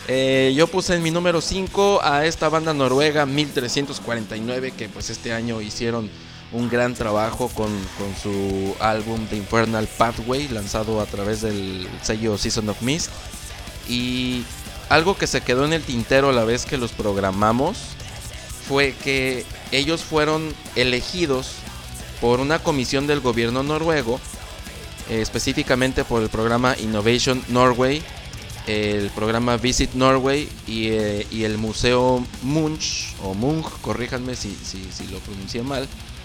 [SPEAKER 3] Yo puse en mi número 5 a esta banda noruega 1349, que pues este año hicieron un gran trabajo con su álbum The Infernal Pathway, lanzado a través del sello Season of Mist. Y algo que se quedó en el tintero a la vez que los programamos fue que ellos fueron elegidos por una comisión del gobierno noruego, específicamente por el programa Innovation Norway, el programa Visit Norway y el Museo Munch, o Munch, corríjanme si lo pronuncié mal,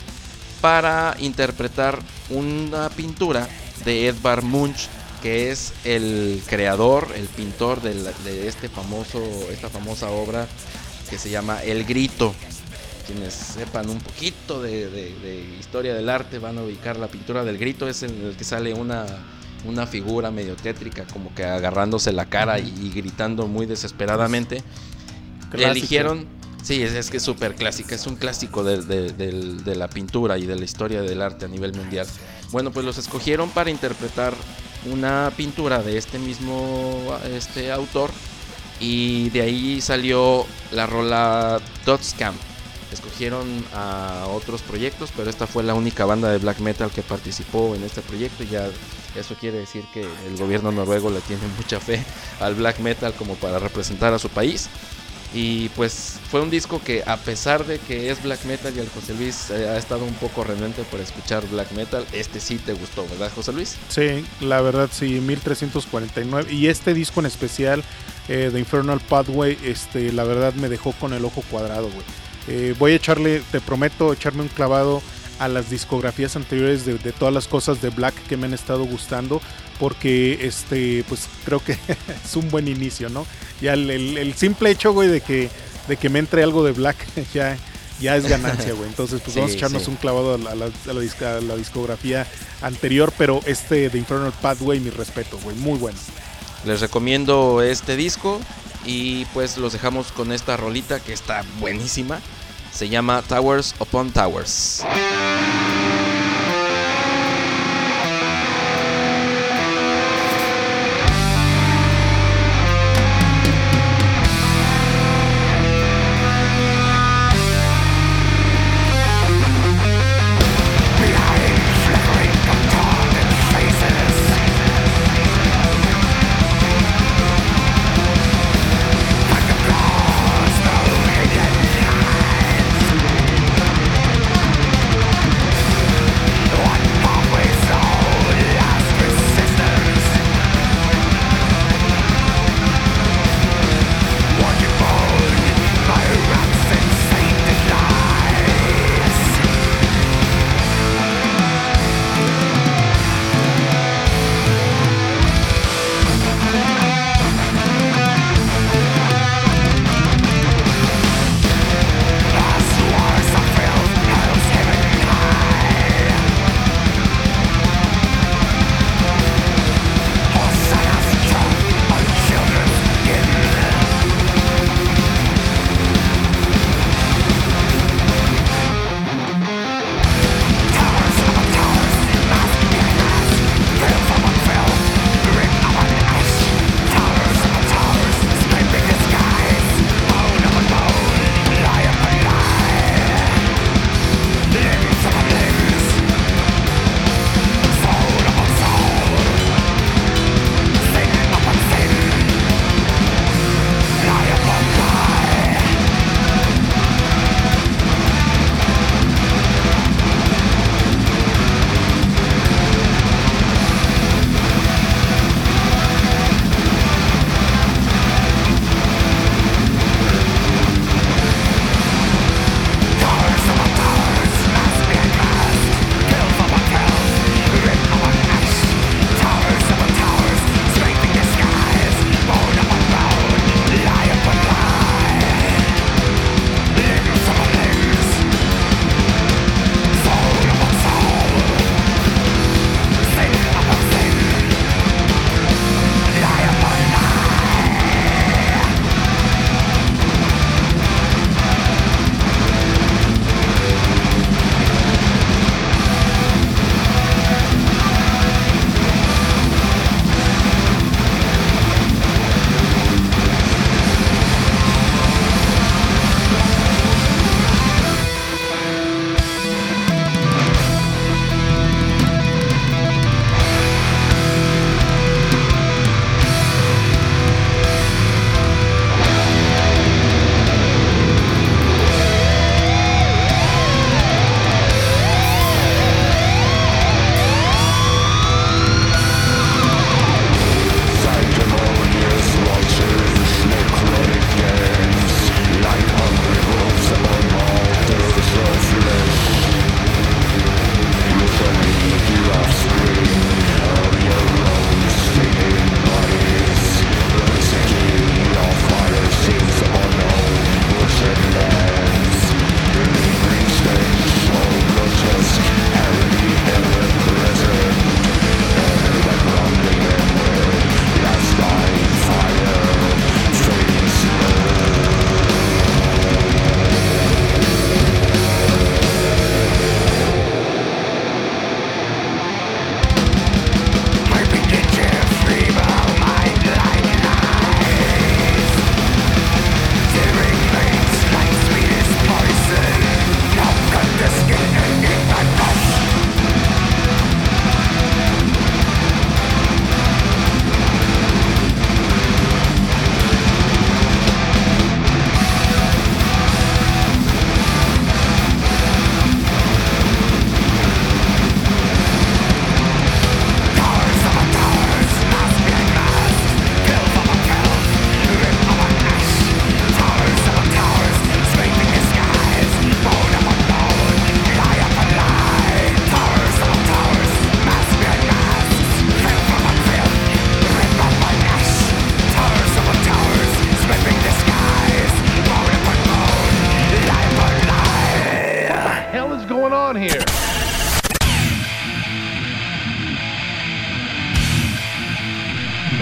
[SPEAKER 3] para interpretar una pintura de Edvard Munch, que es el creador, el pintor de esta famosa obra que se llama El Grito. Quienes sepan un poquito de historia del arte van a ubicar la pintura del Grito. Es en el que sale una figura medio tétrica, como que agarrándose la cara y gritando muy desesperadamente.
[SPEAKER 2] Clásico.
[SPEAKER 3] Eligieron... Sí, es que es súper clásica, es un clásico de la pintura y de la historia del arte a nivel mundial. Bueno, pues los escogieron para interpretar una pintura de este mismo autor, y de ahí salió la rola Dotcamp. Escogieron a otros proyectos, pero esta fue la única banda de black metal que participó en este proyecto, y ya eso quiere decir que el gobierno noruego le tiene mucha fe al black metal como para representar a su país. Y pues fue un disco que, a pesar de que es black metal y el José Luis ha estado un poco renuente por escuchar black metal, sí te gustó, ¿verdad, José Luis?
[SPEAKER 2] Sí, la verdad sí, 1349. Y este disco en especial, The Infernal Pathway, la verdad me dejó con el ojo cuadrado, güey. Voy a te prometo echarme un clavado a las discografías anteriores de todas las cosas de black que me han estado gustando, porque pues creo que es un buen inicio, ¿no? Ya el simple hecho, güey, de que me entre algo de black ya es ganancia, güey. Entonces pues sí, vamos a echarnos un clavado a la discografía anterior, pero The Infernal Pathway, mi respeto, güey, muy bueno.
[SPEAKER 3] Les recomiendo este disco y pues los dejamos con esta rolita que está buenísima. Se llama Towers Upon Towers.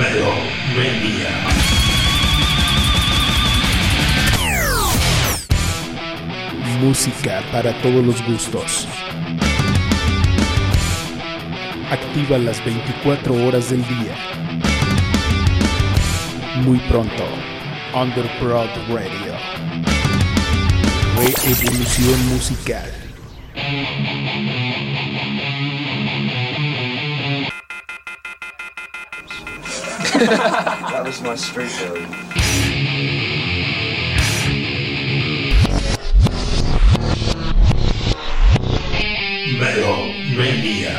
[SPEAKER 2] Música para todos los gustos. Activa las 24 horas del día. Muy pronto, Underprod Radio. Reevolución musical.
[SPEAKER 1] That was my street though.
[SPEAKER 7] Metal Mania.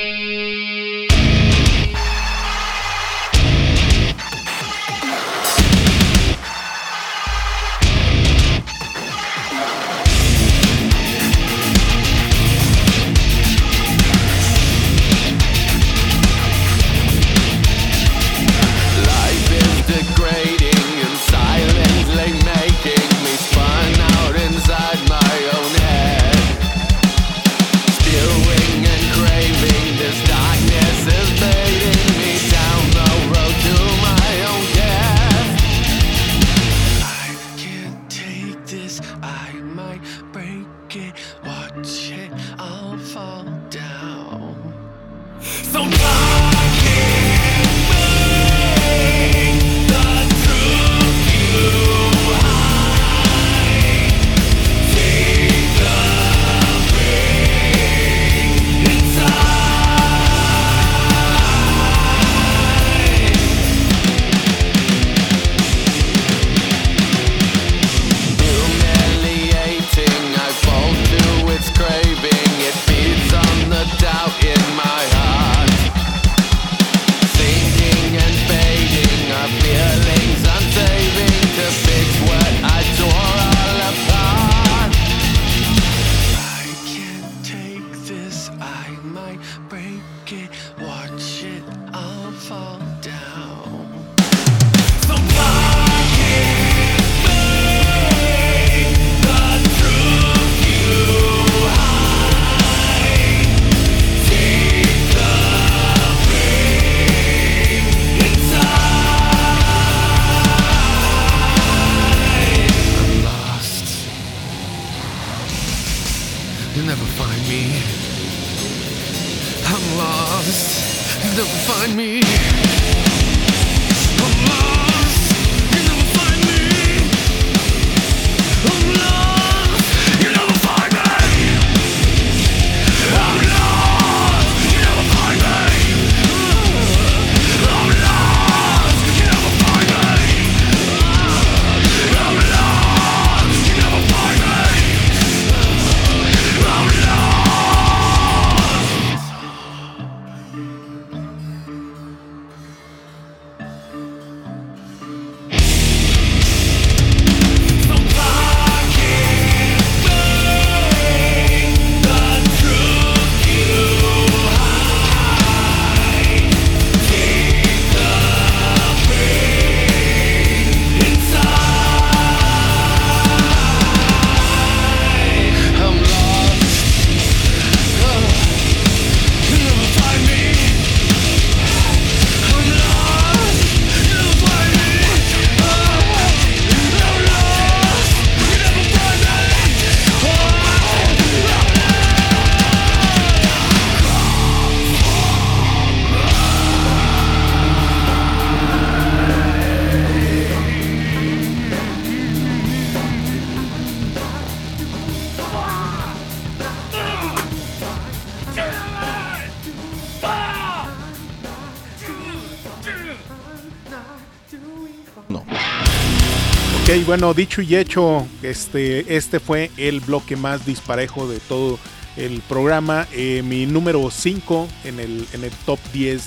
[SPEAKER 2] Ok, bueno, dicho y hecho, este fue el bloque más disparejo de todo el programa. Mi número 5 en el top 10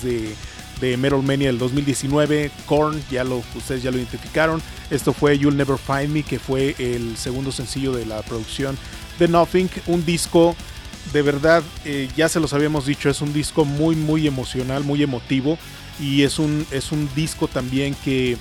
[SPEAKER 2] de Metal Mania del 2019, Korn, ustedes ya lo identificaron. Esto fue You'll Never Find Me, que fue el segundo sencillo de la producción de Nothing. Un disco, de verdad, ya se los habíamos dicho, es un disco muy muy emocional, muy emotivo, y es un disco también que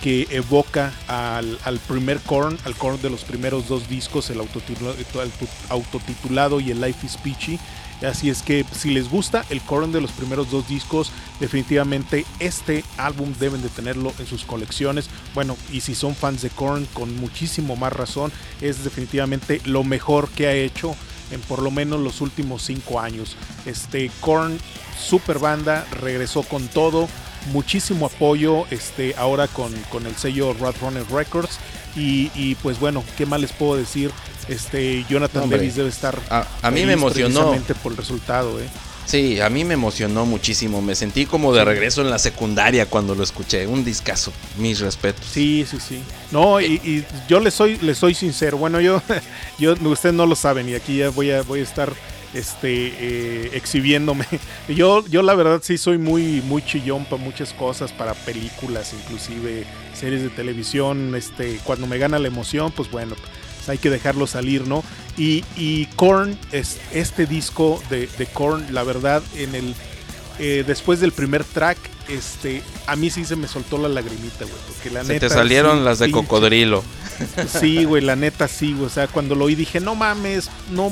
[SPEAKER 2] evoca al primer Korn, al Korn de los primeros dos discos, el autotitulado y el Life is Peachy. Así es que si les gusta el Korn de los primeros 2 discos, definitivamente este álbum deben de tenerlo en sus colecciones. Bueno, y si son fans de Korn, con muchísimo más razón, es definitivamente lo mejor que ha hecho en por lo menos los últimos 5 años. Korn, super banda, regresó con todo, muchísimo apoyo ahora con el sello Roadrunner Records. Y pues bueno, ¿qué más les puedo decir? Jonathan Davis debe estar
[SPEAKER 3] a mí me emocionó
[SPEAKER 2] precisamente por el resultado.
[SPEAKER 3] Sí, a mí me emocionó muchísimo. Me sentí como de regreso en la secundaria cuando lo escuché. Un discazo, mis respetos.
[SPEAKER 2] Sí. No, y yo les soy sincero. Bueno, yo ustedes no lo saben y aquí ya voy a estar exhibiéndome. Yo la verdad sí soy muy chillón para muchas cosas, para películas, inclusive series de televisión. Cuando me gana la emoción, pues bueno, pues hay que dejarlo salir, ¿no? Y Korn, este disco de Korn, la verdad, después del primer track, a mí sí se me soltó la lagrimita, güey, porque la neta.
[SPEAKER 3] Se te salieron las de cocodrilo.
[SPEAKER 2] Sí, güey, la neta sí, güey. O sea, cuando lo oí dije, no mames,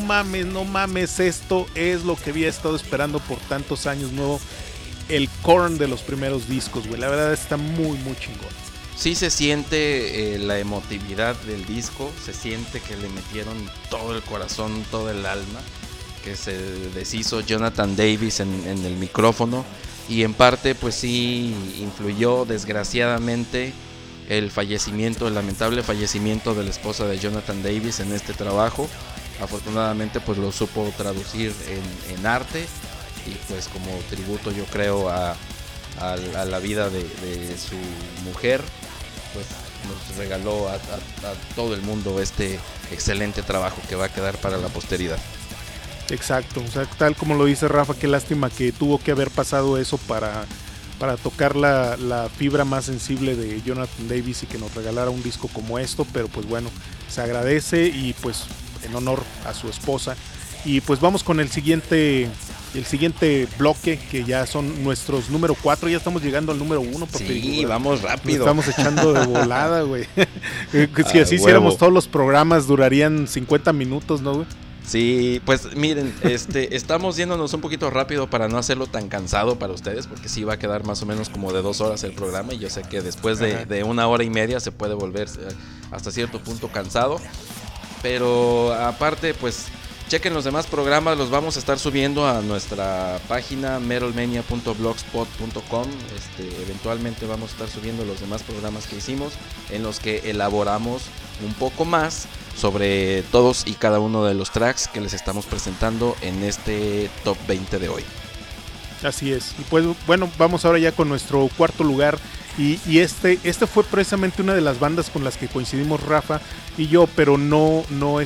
[SPEAKER 2] esto es lo que había estado esperando por tantos años, nuevo. El Korn de los primeros discos, güey. La verdad está muy chingón.
[SPEAKER 3] Sí se siente la emotividad del disco, se siente que le metieron todo el corazón, todo el alma, que se deshizo Jonathan Davis en el micrófono, y en parte pues sí influyó desgraciadamente el lamentable fallecimiento de la esposa de Jonathan Davis en este trabajo. Afortunadamente pues lo supo traducir en arte, y pues como tributo yo creo a la vida de su mujer, pues nos regaló a todo el mundo este excelente trabajo que va a quedar para la posteridad.
[SPEAKER 2] Exacto, o sea, tal como lo dice Rafa, qué lástima que tuvo que haber pasado eso para tocar la fibra más sensible de Jonathan Davis y que nos regalara un disco como esto, pero pues bueno, se agradece y pues en honor a su esposa. Y pues vamos con el siguiente bloque, que ya son nuestros número 4, ya estamos llegando al número 1.
[SPEAKER 3] Sí, vamos rápido.
[SPEAKER 2] Nos estamos echando de volada, güey. Si así hiciéramos todos los programas, durarían 50 minutos, ¿no, güey?
[SPEAKER 3] Sí, pues miren, estamos yéndonos un poquito rápido para no hacerlo tan cansado para ustedes, porque sí va a quedar más o menos como de 2 horas el programa, y yo sé que después de 1 hora y media se puede volver hasta cierto punto cansado. Pero aparte, pues chequen los demás programas, los vamos a estar subiendo a nuestra página metalmania.blogspot.com. Eventualmente vamos a estar subiendo los demás programas que hicimos, en los que elaboramos un poco más sobre todos y cada uno de los tracks que les estamos presentando en este Top 20 de hoy.
[SPEAKER 2] Así es. Y pues bueno, vamos ahora ya con nuestro cuarto lugar. Y este fue precisamente una de las bandas con las que coincidimos Rafa y yo, pero no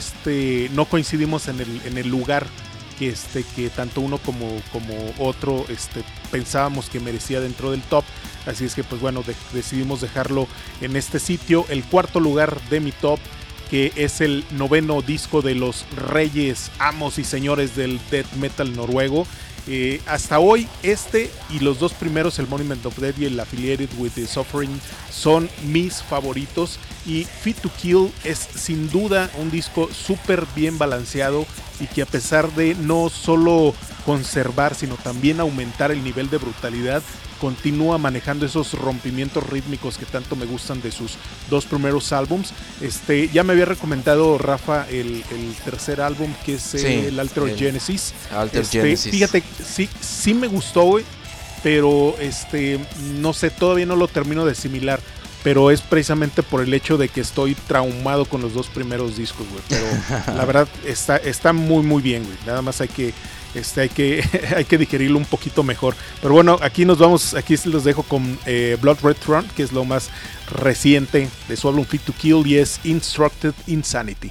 [SPEAKER 2] coincidimos en el lugar que tanto uno como otro pensábamos que merecía dentro del top. Así es que pues bueno, decidimos dejarlo en este sitio. El cuarto lugar de mi top, que es el 9º disco de los reyes, amos y señores del death metal noruego. Hasta hoy y los 2 primeros, el Monument of Death y el Affiliated with the Suffering, son mis favoritos, y Fit to Kill es sin duda un disco súper bien balanceado, y que a pesar de no solo conservar sino también aumentar el nivel de brutalidad, continúa manejando esos rompimientos rítmicos que tanto me gustan de sus 2 primeros álbums. Ya me había recomendado Rafa el tercer álbum, que es el Alter Genesis.
[SPEAKER 3] Genesis.
[SPEAKER 2] Fíjate, sí me gustó, güey, pero no sé, todavía no lo termino de asimilar. Pero es precisamente por el hecho de que estoy traumado con los 2 primeros discos, güey. Pero la verdad está muy bien, güey. Nada más hay que digerirlo un poquito mejor. Pero bueno, aquí los dejo con Blood Red Throne, que es lo más reciente de su álbum Fit to Kill, y es Instructed Insanity.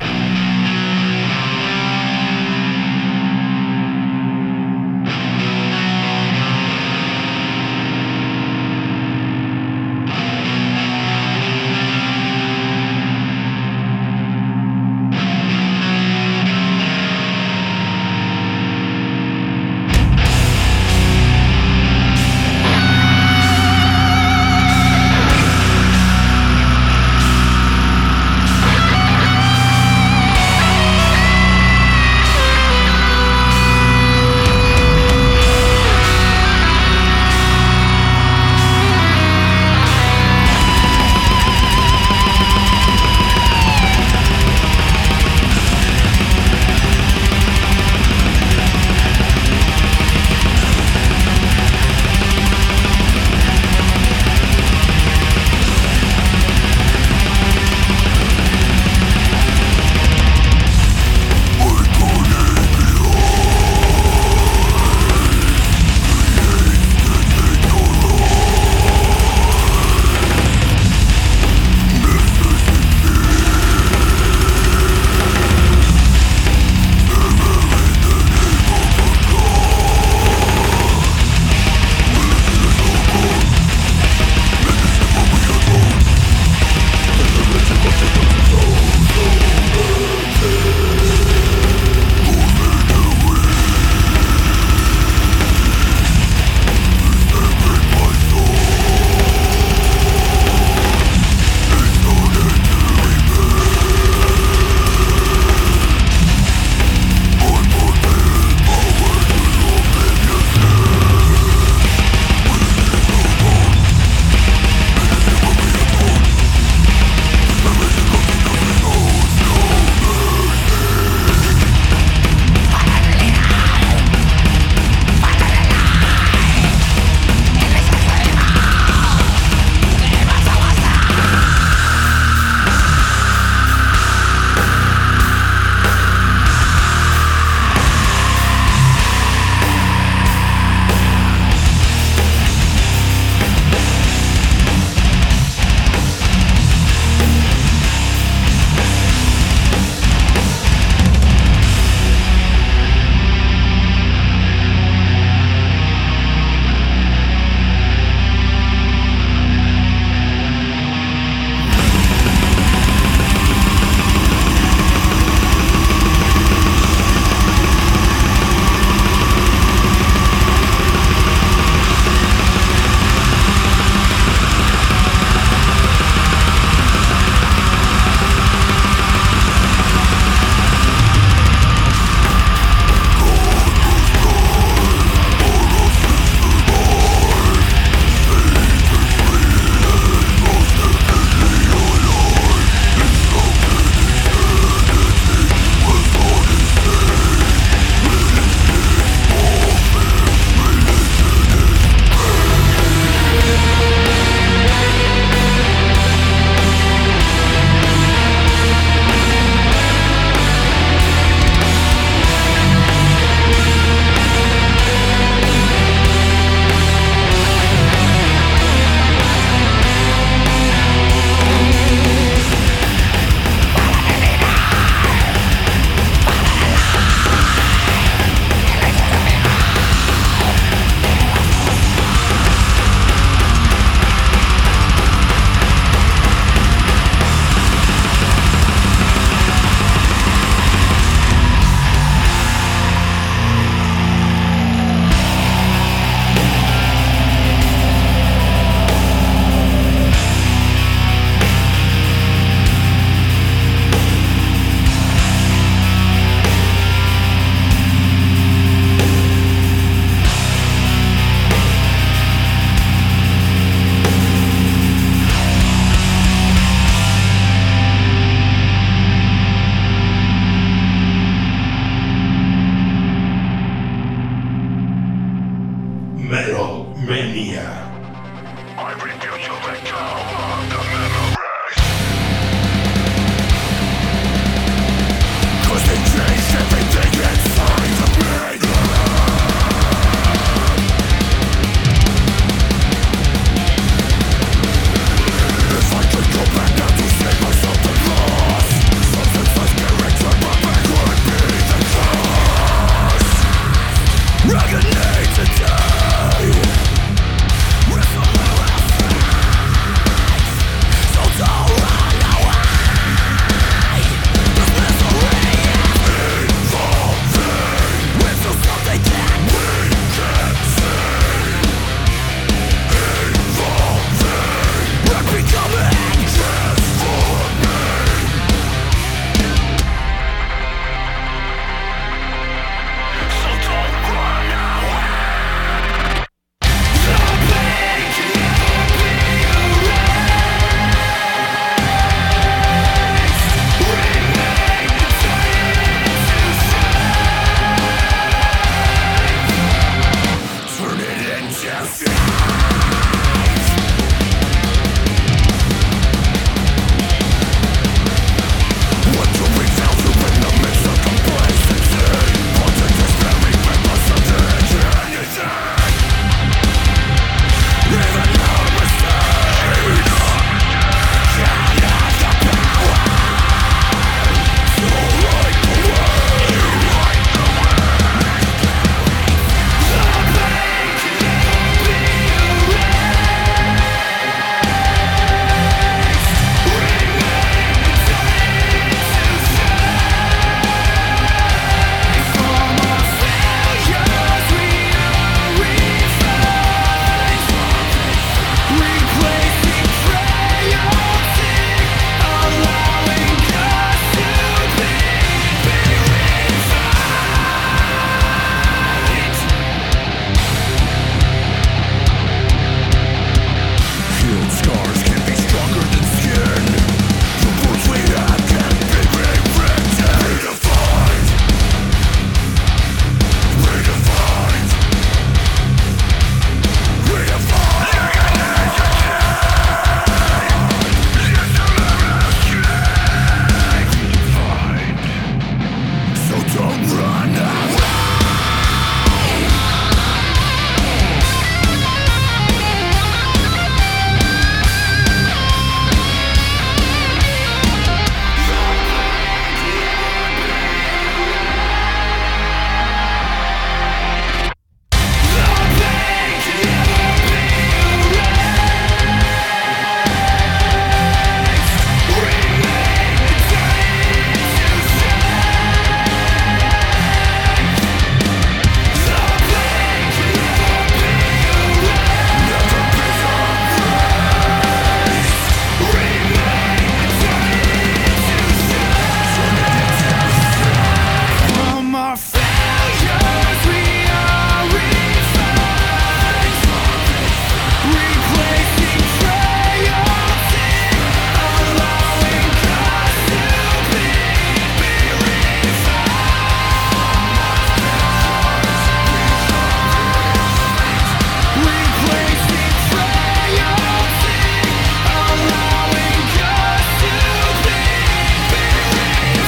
[SPEAKER 4] Metal Mania. I refuse to let go of the memories. 'Cause they changed everything inside of me. If I could go back now to save myself the loss, something that's carried to my back would be the cause. Reckoning today. Wrestle our fight. So don't run away. This misery is evolving into something that we can't see. Evolving. We're becoming transforming. So don't run away. Something can never be erased. Remain turn it into what do we value in the midst of complacency? What does this very reckless of anything? Even no mistake can have the power to right the way. Something can never be erased. Remain from our failures, we are refined. Replacing frailty, allowing us to be refined. Healed scars can be stronger than skin. The wounds we have can be rewritten. Redefined. Redefined. Redefined. So don't run away. From our failures, we are refined. Replacing frailty, allowing us to be refined. Replacing frailty, allowing us to be refined.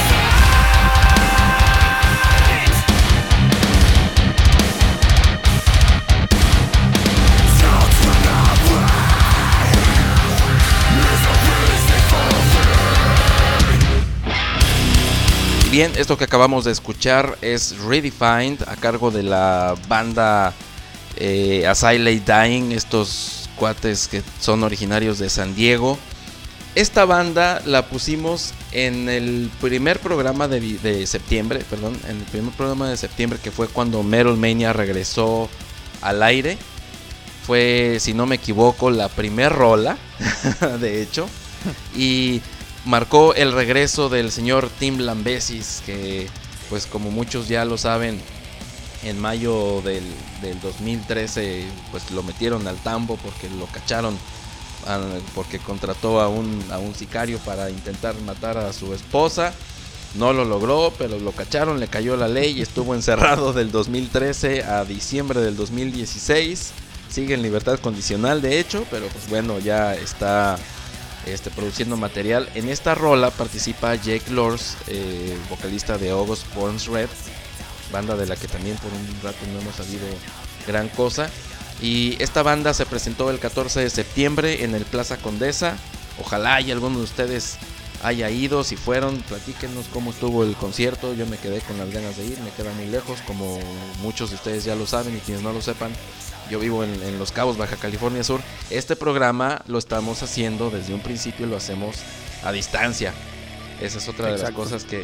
[SPEAKER 3] Bien, esto que acabamos de escuchar es Redefined, a cargo de la banda As I Lay Dying, estos cuates que son originarios de San Diego. Esta banda la pusimos en el primer programa de septiembre, en el primer programa de septiembre, que fue cuando Metal Mania regresó al aire. Fue, si no me equivoco, la primer rola, de hecho, y marcó el regreso del señor Tim Lambesis, que pues como muchos ya lo saben, en mayo del 2013 pues lo metieron al tambo porque lo cacharon, porque contrató a un sicario para intentar matar a su esposa. No lo logró, pero lo cacharon, le cayó la ley y estuvo encerrado del 2013 a diciembre del 2016. sigue en libertad condicional de hecho, pero pues bueno, ya está produciendo material. En esta rola participa Jake Lors, vocalista de August Burns Red, banda de la que también por un rato no hemos sabido gran cosa. Y esta banda se presentó el 14 de septiembre en el Plaza Condesa. Ojalá y alguno de ustedes haya ido. Si fueron, platíquenos cómo estuvo el concierto. Yo me quedé con las ganas de ir, me queda muy lejos, como muchos de ustedes ya lo saben, y quienes no lo sepan, yo vivo en Los Cabos, Baja California Sur. Este programa lo estamos haciendo desde un principio, lo hacemos a distancia. Esa es otra de las cosas que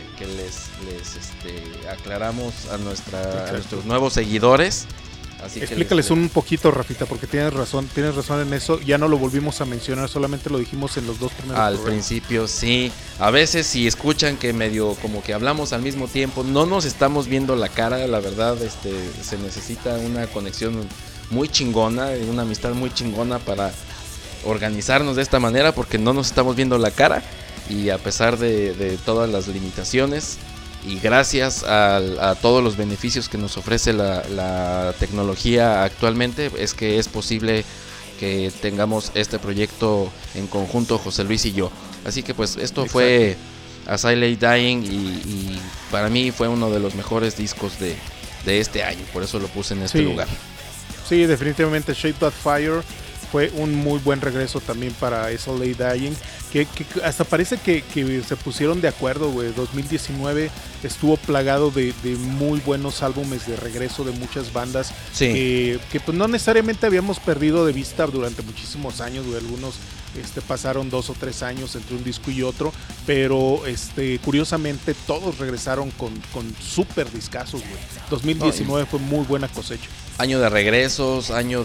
[SPEAKER 3] les aclaramos a nuestros nuevos seguidores. Así
[SPEAKER 2] explícales un poquito, Rafita, porque tienes razón en eso. Ya no lo volvimos a mencionar, solamente lo dijimos en los 2 primeros
[SPEAKER 3] al
[SPEAKER 2] programas.
[SPEAKER 3] Principio, sí. A veces si escuchan que medio como que hablamos al mismo tiempo, no nos estamos viendo la cara, la verdad, se necesita una conexión muy chingona, una amistad muy chingona para organizarnos de esta manera, porque no nos estamos viendo la cara, y a pesar de todas las limitaciones, y gracias a todos los beneficios que nos ofrece la tecnología actualmente, es que es posible que tengamos este proyecto en conjunto, José Luis y yo. Así que pues esto fue As I Lay Dying, y para mí fue uno de los mejores discos de este año, por eso lo puse en este lugar.
[SPEAKER 2] Sí, definitivamente Shape That Fire fue un muy buen regreso también para As I Lay Dying, que hasta parece que se pusieron de acuerdo, güey. 2019 estuvo plagado de muy buenos álbumes de regreso de muchas bandas, que pues no necesariamente habíamos perdido de vista durante muchísimos años, güey. Algunos pasaron 2 o 3 años entre un disco y otro, pero curiosamente todos regresaron con super discazos, güey. 2019 fue muy buena cosecha.
[SPEAKER 3] Año de regresos, año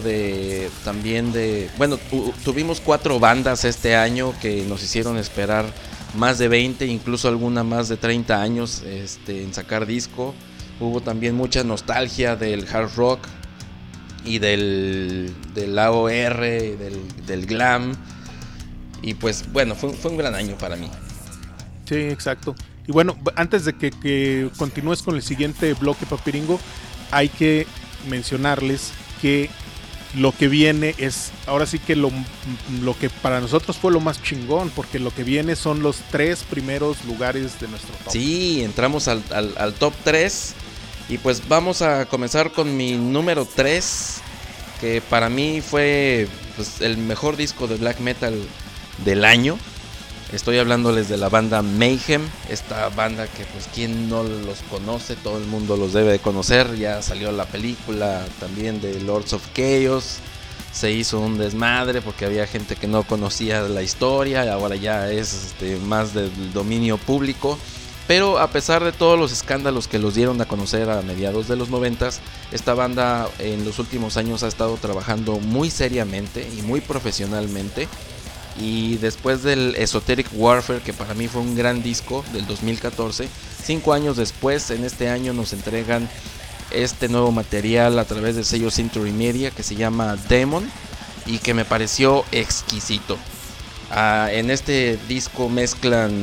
[SPEAKER 3] bueno, tuvimos 4 bandas este año que nos hicieron esperar más de 20, incluso alguna más de 30 años en sacar disco. Hubo también mucha nostalgia del hard rock y del AOR, del glam, y pues bueno, fue un gran año para mí.
[SPEAKER 2] Sí, exacto. Y bueno, antes de que continúes con el siguiente bloque, Papiringo, hay que mencionarles que lo que viene es, ahora sí que lo que para nosotros fue lo más chingón, porque lo que viene son los 3 primeros lugares de nuestro top.
[SPEAKER 3] Sí, entramos al top 3, y pues vamos a comenzar con mi número 3, que para mí fue pues el mejor disco de black metal del año. Estoy hablándoles de la banda Mayhem, esta banda que pues quien no los conoce, todo el mundo los debe de conocer. Ya salió la película también de Lords of Chaos, se hizo un desmadre porque había gente que no conocía la historia, y ahora ya es más del dominio público. Pero a pesar de todos los escándalos que los dieron a conocer a mediados de los 90s, esta banda en los últimos años ha estado trabajando muy seriamente y muy profesionalmente. Y después del Esoteric Warfare, que para mí fue un gran disco del 2014, 5 años después, en este año nos entregan este nuevo material a través del sello Century Media, que se llama Demon, y que me pareció exquisito. En este disco mezclan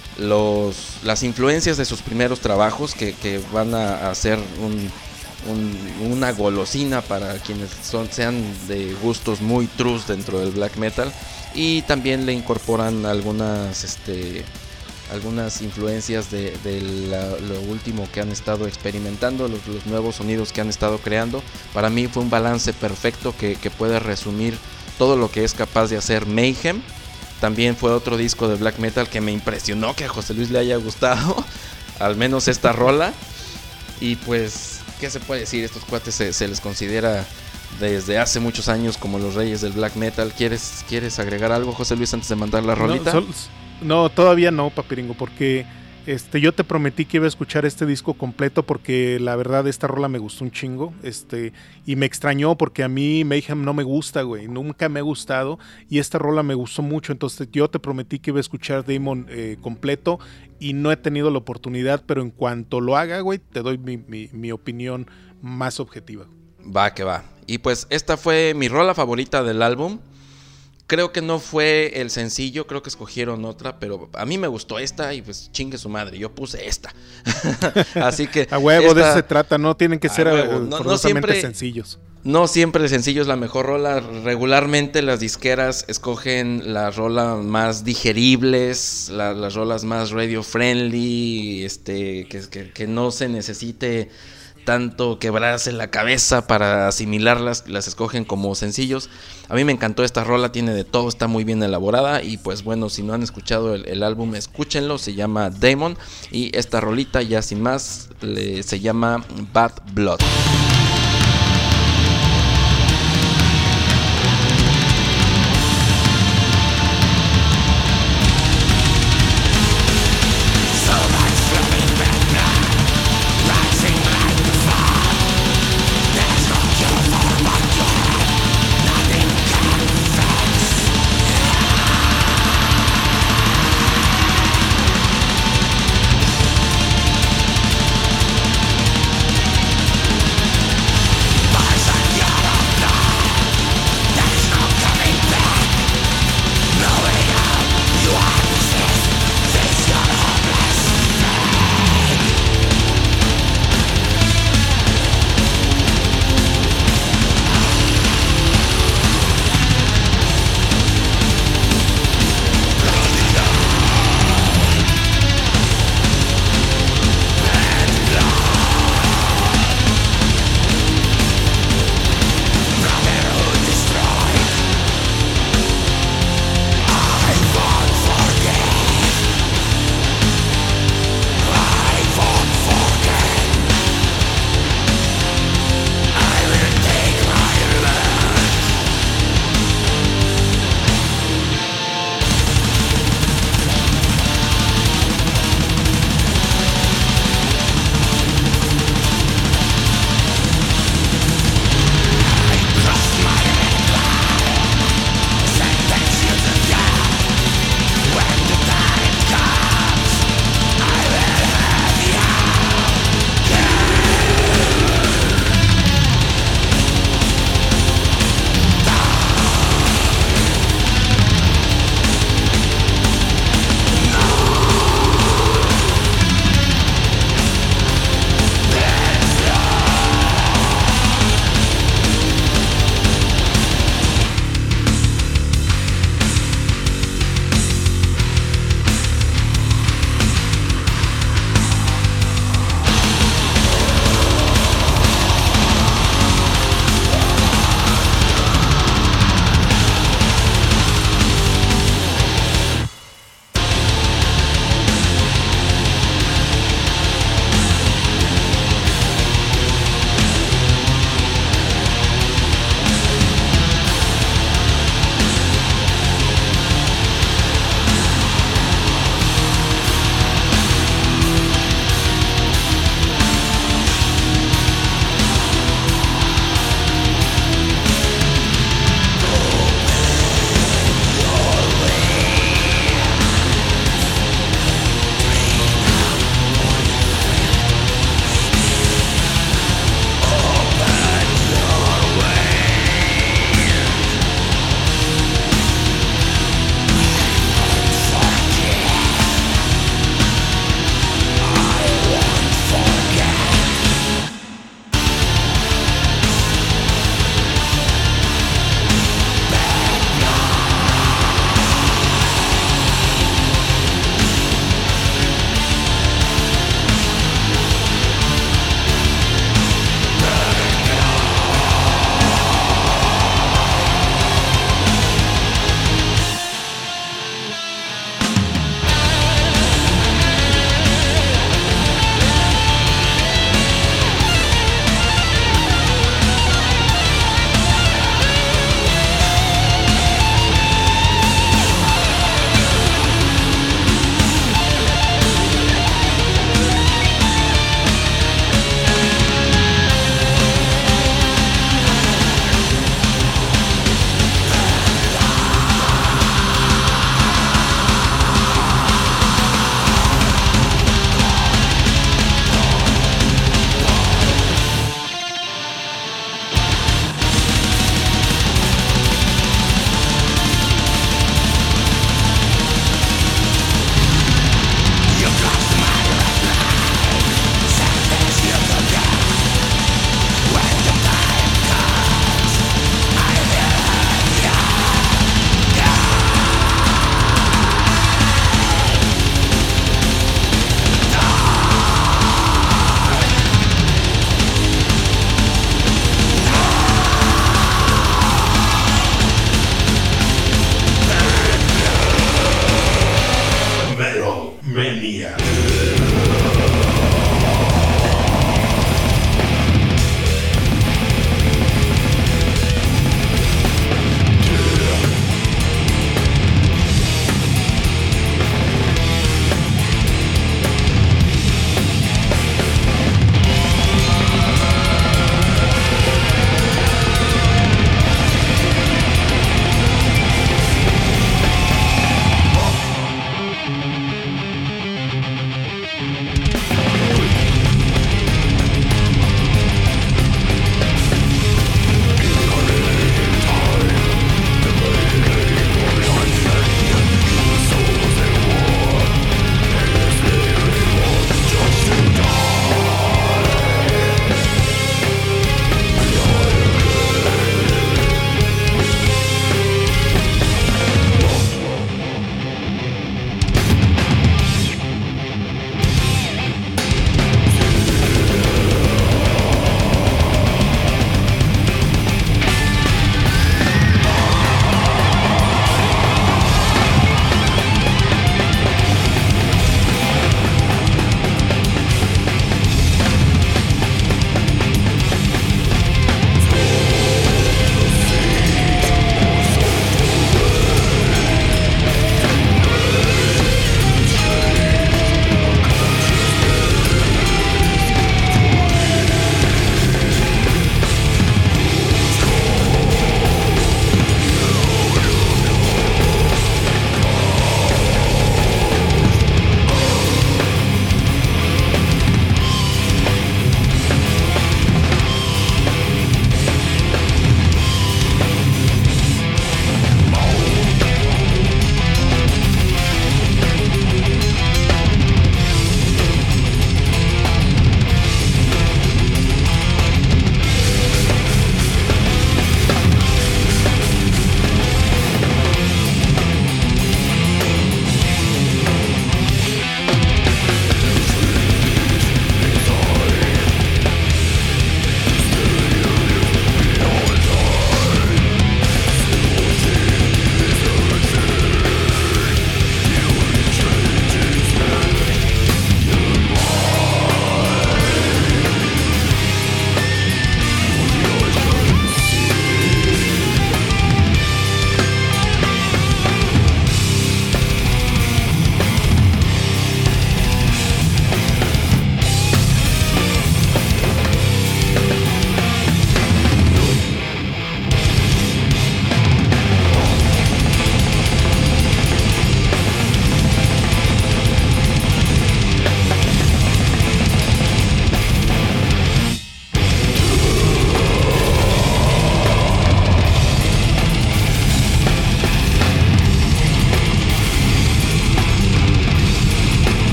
[SPEAKER 3] las influencias de sus primeros trabajos, que van a hacer una golosina para quienes sean de gustos muy trus dentro del black metal. Y también le incorporan algunas influencias de lo último que han estado experimentando, los nuevos sonidos que han estado creando. Para mí fue un balance perfecto que puede resumir todo lo que es capaz de hacer Mayhem. También fue otro disco de black metal que me impresionó que a José Luis le haya gustado, al menos esta rola. Y pues, ¿qué se puede decir? Estos cuates se les considera desde hace muchos años como los reyes del black metal. ¿Quieres agregar algo, José Luis, antes de mandar la rolita?
[SPEAKER 2] No, todavía no, Papiringo, porque yo te prometí que iba a escuchar este disco completo, porque la verdad esta rola me gustó un chingo, y me extrañó porque a mí Mayhem no me gusta, güey, nunca me ha gustado, y esta rola me gustó mucho. Entonces yo te prometí que iba a escuchar Demon completo, y no he tenido la oportunidad, pero en cuanto lo haga, güey, te doy mi opinión más objetiva.
[SPEAKER 3] Va que va. Y pues esta fue mi rola favorita del álbum. Creo que no fue el sencillo, creo que escogieron otra, pero a mí me gustó esta y pues chingue su madre, yo puse esta. Así que
[SPEAKER 2] a huevo, de eso se trata, no tienen que ser forzosamente sencillos.
[SPEAKER 3] No siempre el sencillo es la mejor rola. Regularmente las disqueras escogen las rolas más digeribles, las rolas más radio friendly, que no se necesite tanto quebrarse la cabeza para asimilarlas, las escogen como sencillos. A mí me encantó esta rola, tiene de todo, está muy bien elaborada. Y pues bueno, si no han escuchado el álbum, escúchenlo, se llama Damon. Y esta rolita, ya sin más, se llama Bad Blood.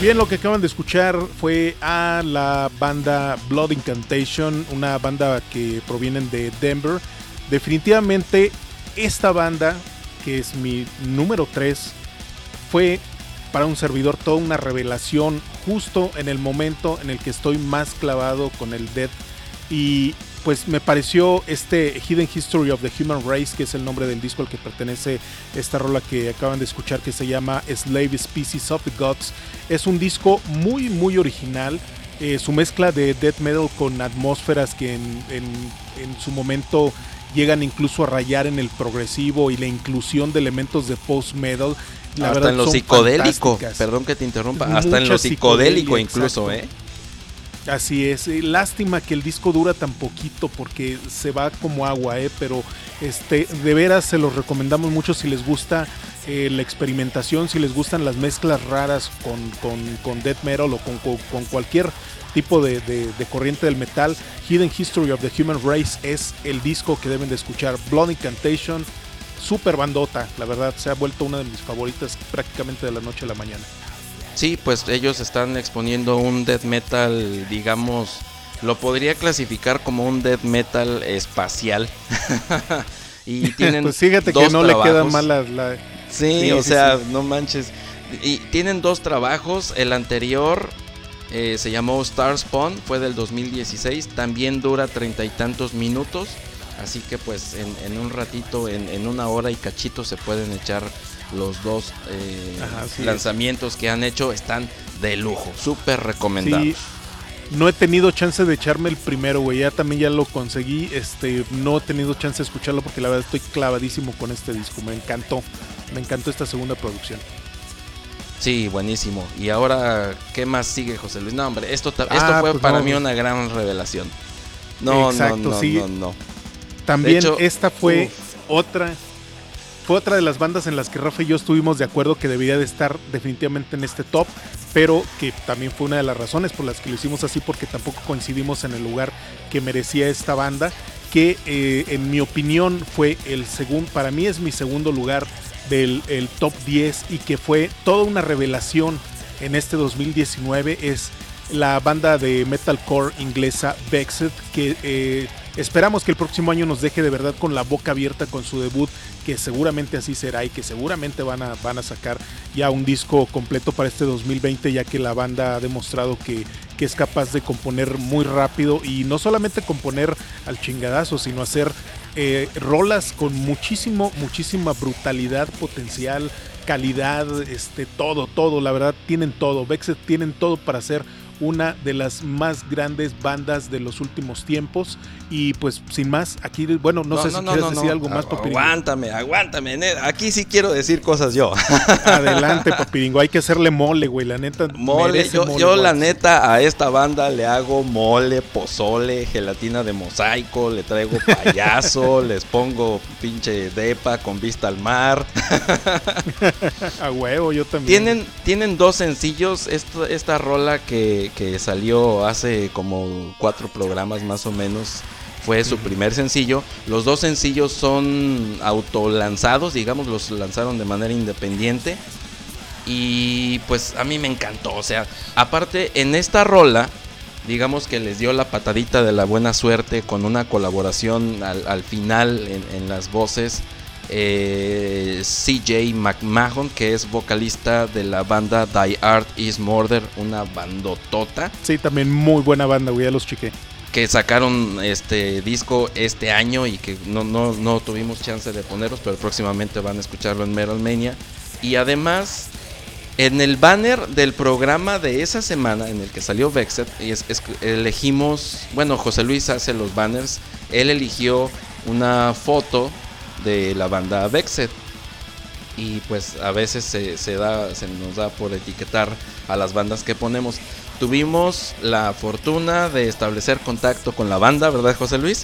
[SPEAKER 2] bien, lo que acaban de escuchar fue a la banda Blood Incantation, una banda que provienen de Denver. Definitivamente esta banda, que es mi número 3, fue para un servidor toda una revelación justo en el momento en el que estoy más clavado con el death. Y pues me pareció este Hidden History of the Human Race, que es el nombre del disco al que pertenece esta rola que acaban de escuchar, que se llama Slave Species of the Gods. Es un disco muy muy original, su mezcla de death metal con atmósferas que en su momento llegan incluso a rayar en el progresivo, y la inclusión de elementos de post metal,
[SPEAKER 3] la hasta verdad, en lo psicodélico, perdón que te interrumpa, hasta en lo psicodélico incluso,
[SPEAKER 2] Así es, lástima que el disco dura tan poquito porque se va como agua, pero de veras se los recomendamos mucho si les gusta la experimentación, si les gustan las mezclas raras con death metal o con cualquier tipo de corriente del metal. Hidden History of the Human Race es el disco que deben de escuchar. Blood Incantation, super bandota, la verdad se ha vuelto una de mis favoritas prácticamente de la noche a la mañana.
[SPEAKER 3] Sí, pues ellos están exponiendo un death metal, digamos, lo podría clasificar como un death metal espacial. Y tienen
[SPEAKER 2] pues fíjate que no trabajos. Le queda mal la...
[SPEAKER 3] Sí, o sea, sí. No manches. Y tienen 2 trabajos, el anterior se llamó Starspawn, fue del 2016, también dura 30 y tantos minutos, así que pues en un ratito, en 1 hora y cachito se pueden echar los 2 lanzamientos que han hecho. Están de lujo, súper recomendados. Sí,
[SPEAKER 2] no he tenido chance de echarme el primero, güey, ya lo conseguí, no he tenido chance de escucharlo porque la verdad estoy clavadísimo con este disco, me encantó esta segunda producción.
[SPEAKER 3] Sí, buenísimo. Y ahora, ¿qué más sigue, José Luis? No, hombre, esto fue pues para mí una gran revelación. No. También
[SPEAKER 2] hecho, esta fue otra de las bandas en las que Rafa y yo estuvimos de acuerdo que debería de estar definitivamente en este top, pero que también fue una de las razones por las que lo hicimos así, porque tampoco coincidimos en el lugar que merecía esta banda, que en mi opinión fue para mí es mi segundo lugar del top 10 y que fue toda una revelación en este 2019. Es la banda de metalcore inglesa Vexed, que esperamos que el próximo año nos deje de verdad con la boca abierta con su debut, que seguramente así será, y que seguramente van a sacar ya un disco completo para este 2020, ya que la banda ha demostrado que es capaz de componer muy rápido, y no solamente componer al chingadazo, sino hacer rolas con muchísima brutalidad, potencial, calidad, todo, la verdad tienen todo. Vexed tienen todo para hacer una de las más grandes bandas de los últimos tiempos. Y pues sin más, aquí, bueno, no sé si quieres decir algo más, Papiringo.
[SPEAKER 3] Aguántame, aquí sí quiero decir cosas yo.
[SPEAKER 2] Adelante, Papiringo, hay que hacerle mole, güey, la neta.
[SPEAKER 3] Mole, yo la neta a esta banda le hago mole, pozole, gelatina de mosaico, le traigo payaso, les pongo pinche depa con vista al mar.
[SPEAKER 2] A huevo, yo también.
[SPEAKER 3] Tienen 2 sencillos, esta rola que salió hace como 4 programas más o menos, fue su primer sencillo. Los 2 sencillos son autolanzados, digamos, los lanzaron de manera independiente. Y pues a mí me encantó, o sea, aparte en esta rola, digamos que les dio la patadita de la buena suerte con una colaboración al final en las voces. CJ McMahon, que es vocalista de la banda Die Art Is Murder, una bandotota.
[SPEAKER 2] Sí, también muy buena banda, güey, ya los chequé.
[SPEAKER 3] Que sacaron este disco este año y que no tuvimos chance de ponerlos, pero próximamente van a escucharlo en Metal Mania. Y además, en el banner del programa de esa semana en el que salió Vexed, elegimos, bueno, José Luis hace los banners, él eligió una foto de la banda Vexed, y pues a veces se nos da por etiquetar a las bandas que ponemos. Tuvimos la fortuna de establecer contacto con la banda, ¿verdad, José Luis?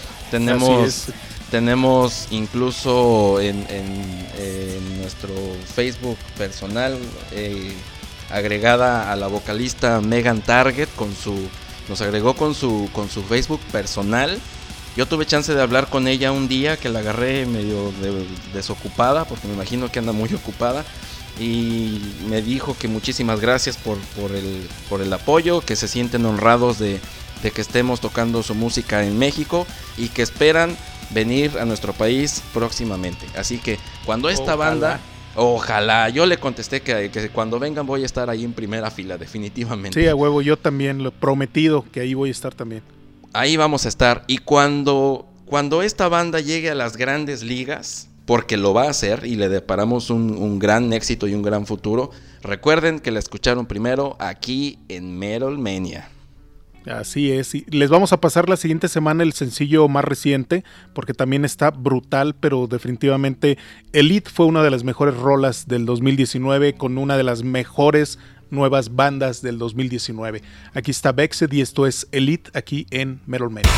[SPEAKER 3] Tenemos incluso en nuestro Facebook personal agregada a la vocalista Megan Target, nos agregó con su Facebook personal. Yo tuve chance de hablar con ella un día que la agarré medio desocupada, porque me imagino que anda muy ocupada. y me dijo que muchísimas gracias por el apoyo, que se sienten honrados de que estemos tocando su música en México y que esperan venir a nuestro país próximamente. Así que cuando esta banda... Ojalá, yo le contesté que cuando vengan voy a estar ahí en primera fila, definitivamente.
[SPEAKER 2] Sí, a huevo, yo también, lo he prometido que ahí voy a estar también.
[SPEAKER 3] Ahí vamos a estar, y cuando esta banda llegue a las grandes ligas, porque lo va a hacer y le deparamos un gran éxito y un gran futuro, recuerden que la escucharon primero aquí en Metal Mania.
[SPEAKER 2] Así es, y les vamos a pasar la siguiente semana el sencillo más reciente, porque también está brutal, pero definitivamente Elite fue una de las mejores rolas del 2019, con una de las mejores nuevas bandas del 2019. Aquí está Vexed y esto es Elite aquí en Metal Mania.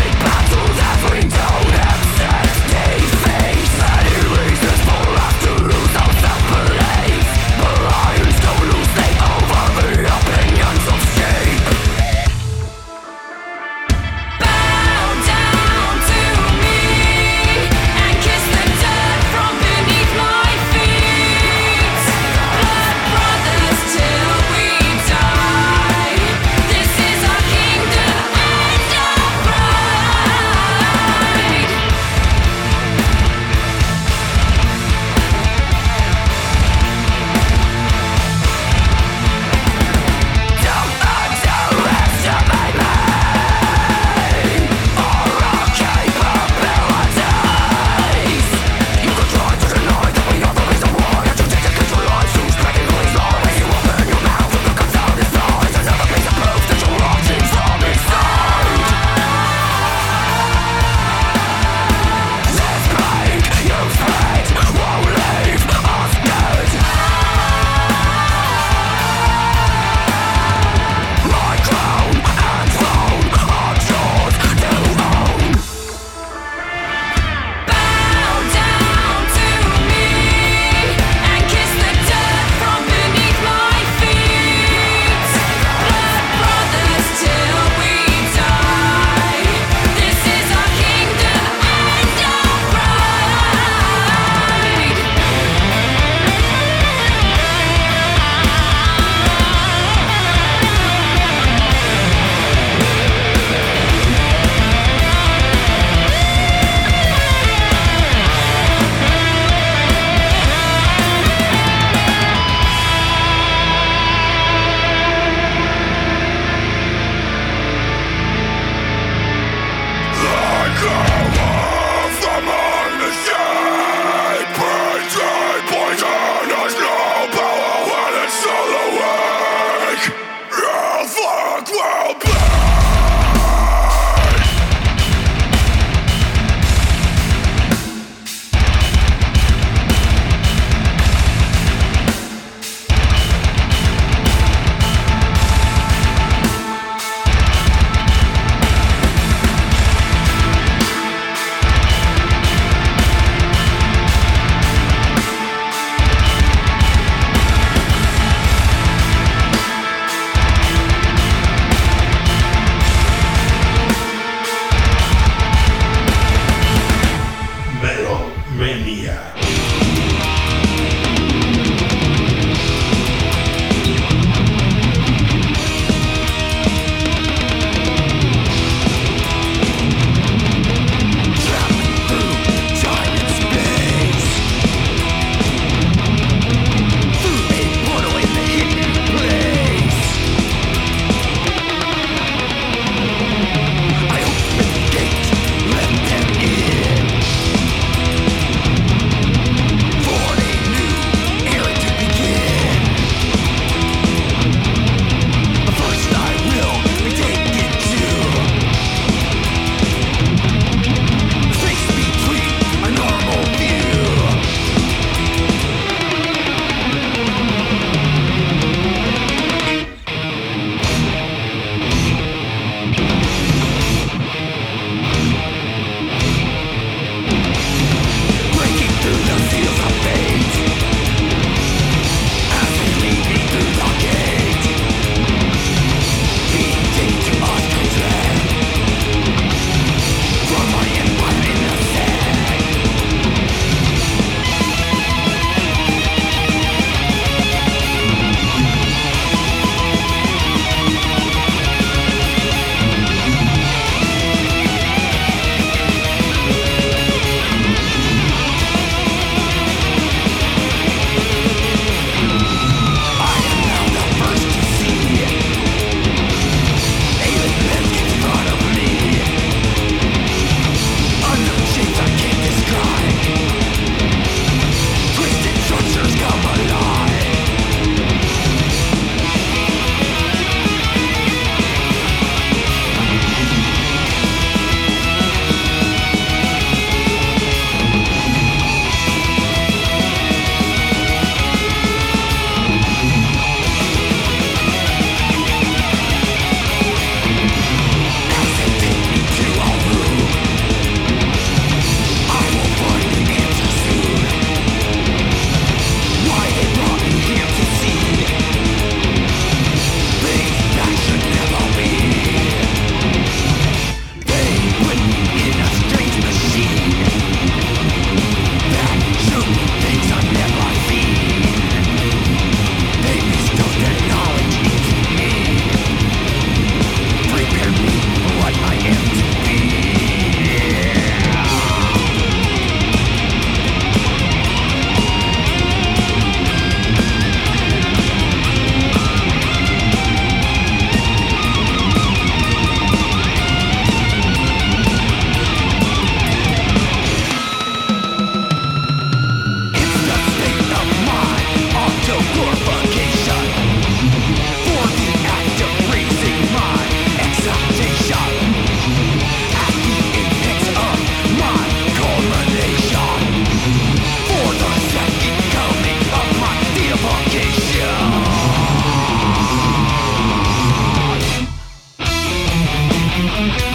[SPEAKER 6] Defeat, and he leads us full after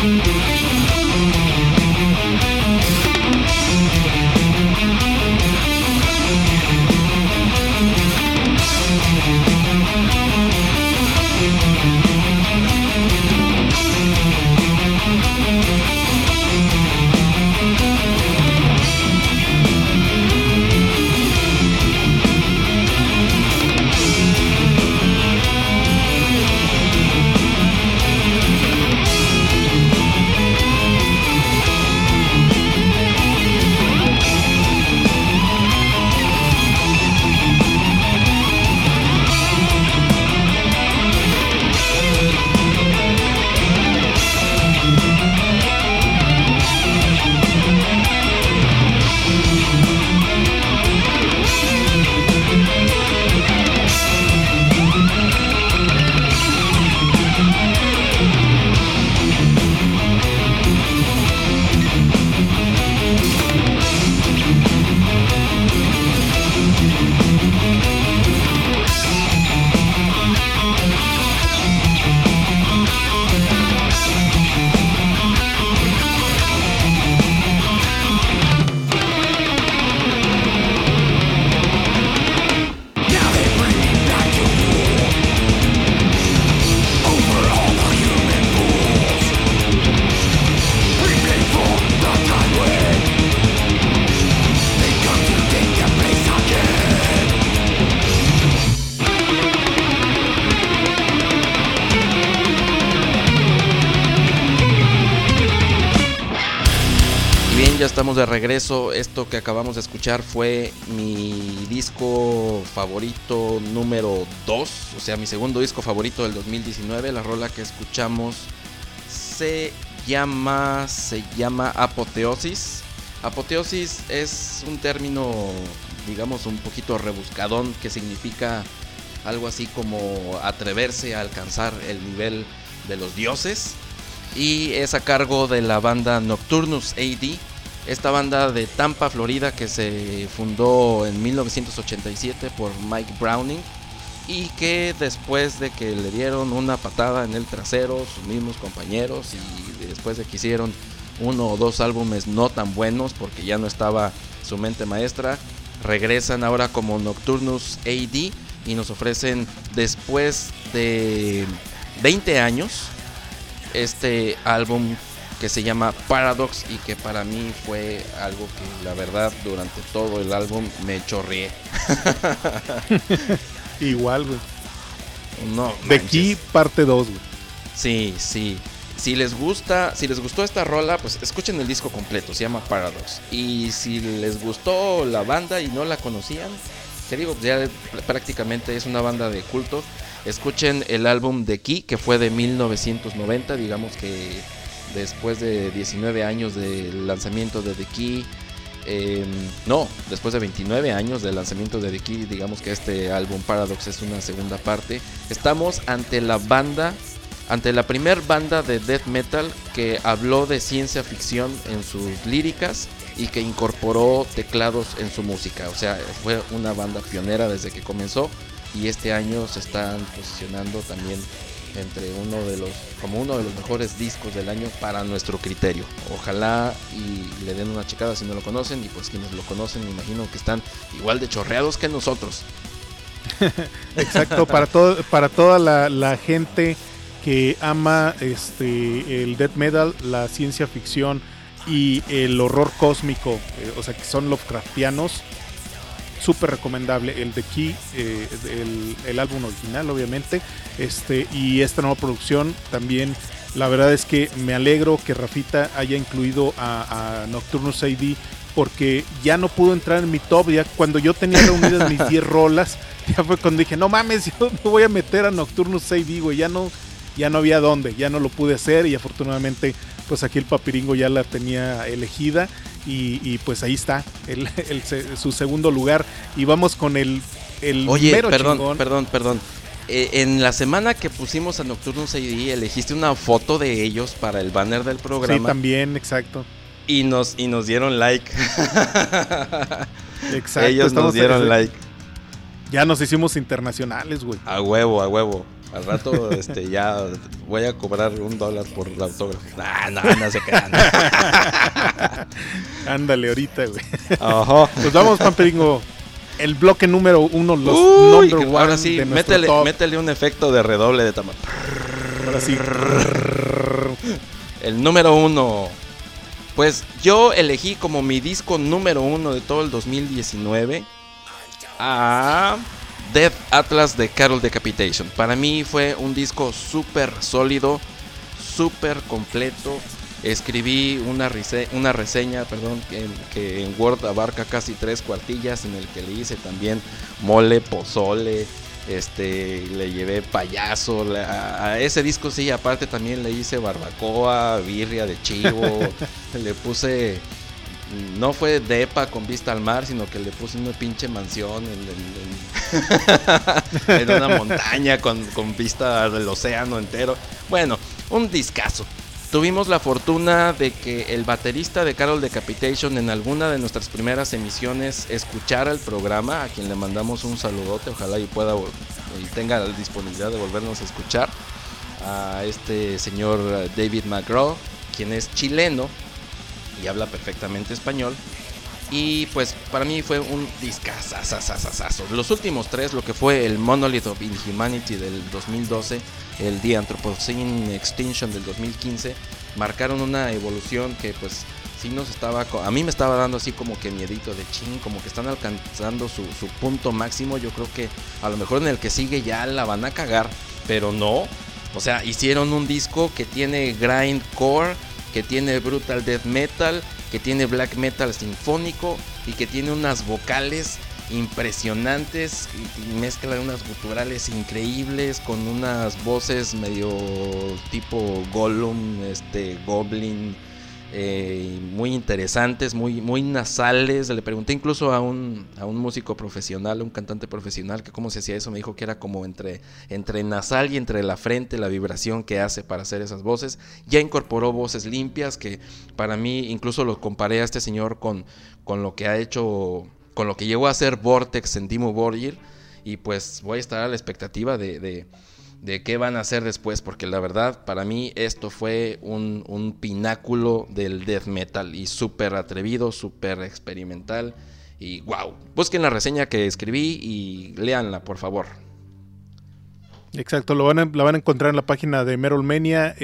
[SPEAKER 3] Estamos de regreso. Esto que acabamos de escuchar fue mi disco favorito número 2, o sea, mi segundo disco favorito del 2019. La rola que escuchamos se llama Apoteosis. Apoteosis es un término, digamos, un poquito rebuscadón, que significa algo así como atreverse a alcanzar el nivel de los dioses, y es a cargo de la banda Nocturnus AD. Esta banda de Tampa, Florida, que se fundó en 1987 por Mike Browning, y que después de que le dieron una patada en el trasero sus mismos compañeros, y después de que hicieron 1 o 2 álbumes no tan buenos porque ya no estaba su mente maestra, regresan ahora como Nocturnus AD y nos ofrecen, después de 20 años, este álbum que se llama Paradox, y que para mí fue algo que la verdad durante todo el álbum me chorreé.
[SPEAKER 2] Igual, güey.
[SPEAKER 3] No,
[SPEAKER 2] de aquí parte 2, güey.
[SPEAKER 3] Sí. Si les gustó esta rola, pues escuchen el disco completo, se llama Paradox. Y si les gustó la banda y no la conocían, que digo, ya prácticamente es una banda de culto, escuchen el álbum The Key, que fue de 1990, digamos que después de 19 años del lanzamiento de The Key, después de 29 años del lanzamiento de The Key, digamos que este álbum Paradox es una segunda parte. Estamos ante la primer banda de death metal que habló de ciencia ficción en sus líricas y que incorporó teclados en su música. O sea, fue una banda pionera desde que comenzó, y este año se están posicionando también como uno de los mejores discos del año para nuestro criterio. Ojalá y le den una checada si no lo conocen, y pues quienes lo conocen me imagino que están igual de chorreados que nosotros.
[SPEAKER 2] Exacto, para toda la gente que ama el death metal, la ciencia ficción y el horror cósmico, o sea, que son Lovecraftianos, súper recomendable el The Key, el álbum original, obviamente, y esta nueva producción también. La verdad es que me alegro que Rafita haya incluido a Nocturnus AD, porque ya no pudo entrar en mi top. Ya cuando yo tenía reunidas mis 10 rolas, ya fue cuando dije, no mames, yo no voy a meter a Nocturnus AD, güey, ya no había dónde, ya no lo pude hacer, y afortunadamente pues aquí el Papiringo ya la tenía elegida, y pues ahí está su segundo lugar, y vamos con el
[SPEAKER 3] Oye,
[SPEAKER 2] mero
[SPEAKER 3] perdón,
[SPEAKER 2] chingón.
[SPEAKER 3] perdón. En la semana que pusimos a Nocturnus AD elegiste una foto de ellos para el banner del programa.
[SPEAKER 2] Sí, también, exacto.
[SPEAKER 3] Y nos dieron like.
[SPEAKER 2] Exacto.
[SPEAKER 3] Ellos nos dieron like.
[SPEAKER 2] Ya nos hicimos internacionales, güey.
[SPEAKER 3] A huevo. Al rato ya voy a cobrar $1 por el autógrafo. No se quedan.
[SPEAKER 2] Ándale, ahorita, güey.
[SPEAKER 3] Ajá.
[SPEAKER 2] Pues vamos, Pamperingo. El bloque número 1, los number one.
[SPEAKER 3] Ahora sí, métele un efecto de redoble de tambor.
[SPEAKER 2] Ahora sí.
[SPEAKER 3] El número 1. Pues yo elegí como mi disco número 1 de todo el 2019 a Death Atlas de Carol Decapitation. Para mí fue un disco súper sólido, súper completo. Escribí una reseña, que en Word abarca casi 3 cuartillas, en el que le hice también mole, pozole, le llevé payaso a ese disco. Sí, aparte también le hice barbacoa, birria de chivo, le puse, no fue depa con vista al mar, sino que le puse una pinche mansión en una montaña con vista del océano entero. Bueno, un discazo. Tuvimos la fortuna de que el baterista de Carol Decapitation en alguna de nuestras primeras emisiones escuchara el programa, a quien le mandamos un saludote, ojalá y pueda y tenga la disponibilidad de volvernos a escuchar, a este señor David McGraw, quien es chileno y habla perfectamente español. Y pues para mí fue un discazazazazazo. Los últimos 3, lo que fue el Monolith of Inhumanity del 2012, el The Anthropocene Extinction del 2015, marcaron una evolución que pues sí a mí me estaba dando así como que miedito de ching, como que están alcanzando su punto máximo. Yo creo que a lo mejor en el que sigue ya la van a cagar, pero no. O sea, hicieron un disco que tiene grindcore, que tiene brutal death metal, que tiene black metal sinfónico y que tiene unas vocales impresionantes y mezcla unas guturales increíbles con unas voces medio tipo Gollum, Goblin, muy interesantes, muy nasales. Le pregunté incluso a un músico profesional, un cantante profesional, que cómo se hacía eso. Me dijo que era como entre nasal y entre la frente, la vibración que hace para hacer esas voces. Ya incorporó voces limpias, que para mí incluso lo comparé a este señor con lo que ha hecho, con lo que llegó a hacer Vortex en Dimmu Borgir. Y pues voy a estar a la expectativa de qué van a hacer después, porque la verdad para mí esto fue un pináculo del death metal y súper atrevido, súper experimental y wow. Busquen la reseña que escribí y léanla, por favor.
[SPEAKER 2] Exacto, la van a encontrar en la página de Merolmania,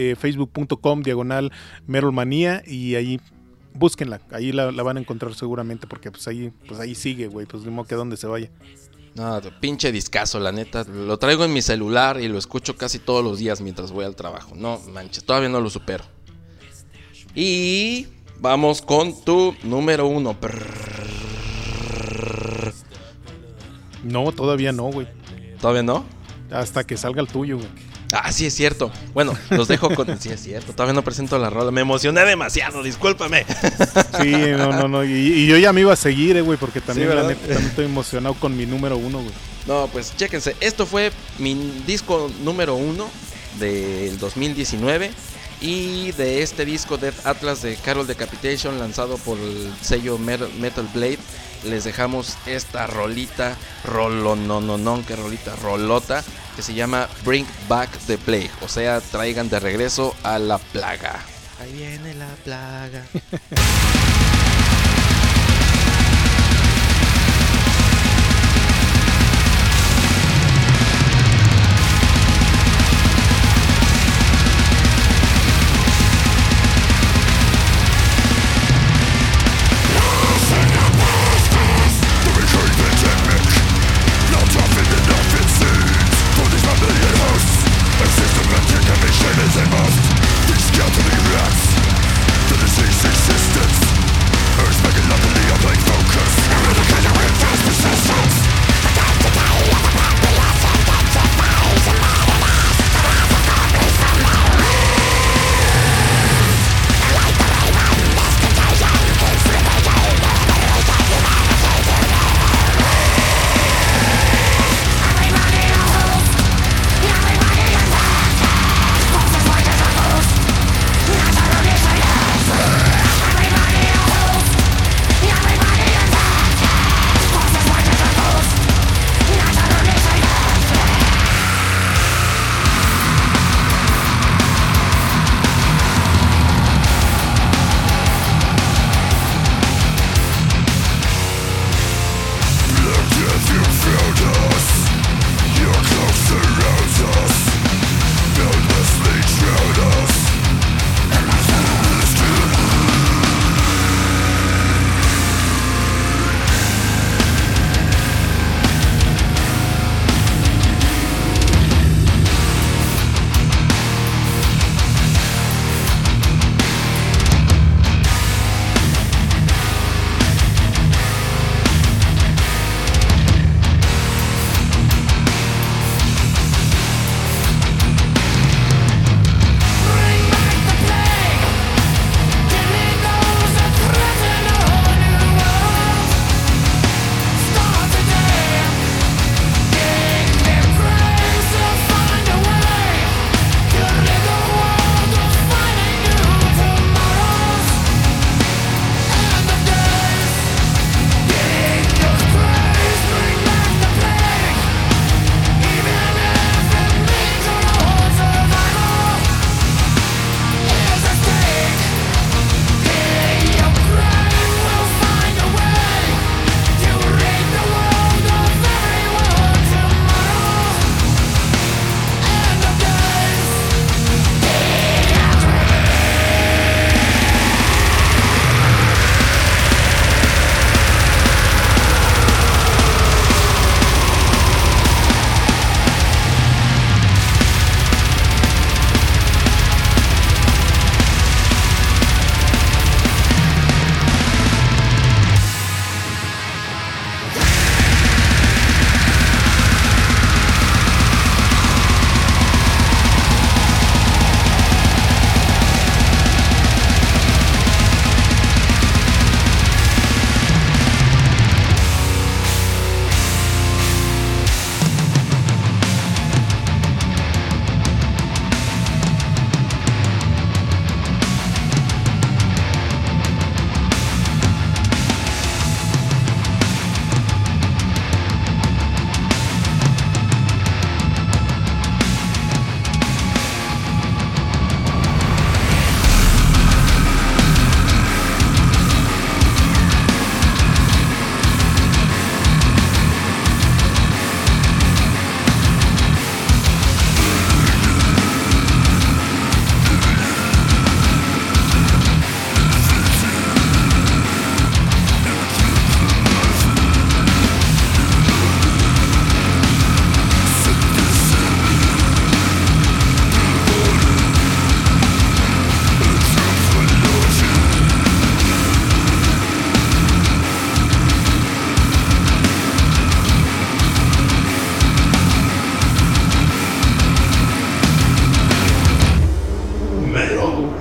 [SPEAKER 2] facebook.com/Merolmanía, y ahí búsquenla, ahí la van a encontrar seguramente, porque pues ahí sigue, güey, pues ni modo que a dónde se vaya.
[SPEAKER 3] No, pinche discazo, la neta. Lo traigo en mi celular y lo escucho casi todos los días mientras voy al trabajo. No manches, todavía no lo supero. Y vamos con tu número 1.
[SPEAKER 2] No, todavía no, güey.
[SPEAKER 3] ¿Todavía no?
[SPEAKER 2] Hasta que salga el tuyo, güey.
[SPEAKER 3] Ah, sí es cierto. Bueno, los dejo con... Sí es cierto, todavía no presento la rola. Me emocioné demasiado, discúlpame.
[SPEAKER 2] Sí, no. Y yo ya me iba a seguir, güey, porque también, sí, la neta, también estoy emocionado con mi número 1, güey.
[SPEAKER 3] No, pues chéquense. Esto fue mi disco número 1 del 2019. Y de este disco Death Atlas de Carol Decapitation, lanzado por el sello Metal Blade, les dejamos esta rolita, que rolita, rolota, que se llama Bring Back the Plague, o sea, traigan de regreso a la plaga. Ahí viene la plaga.
[SPEAKER 7] Existence, earth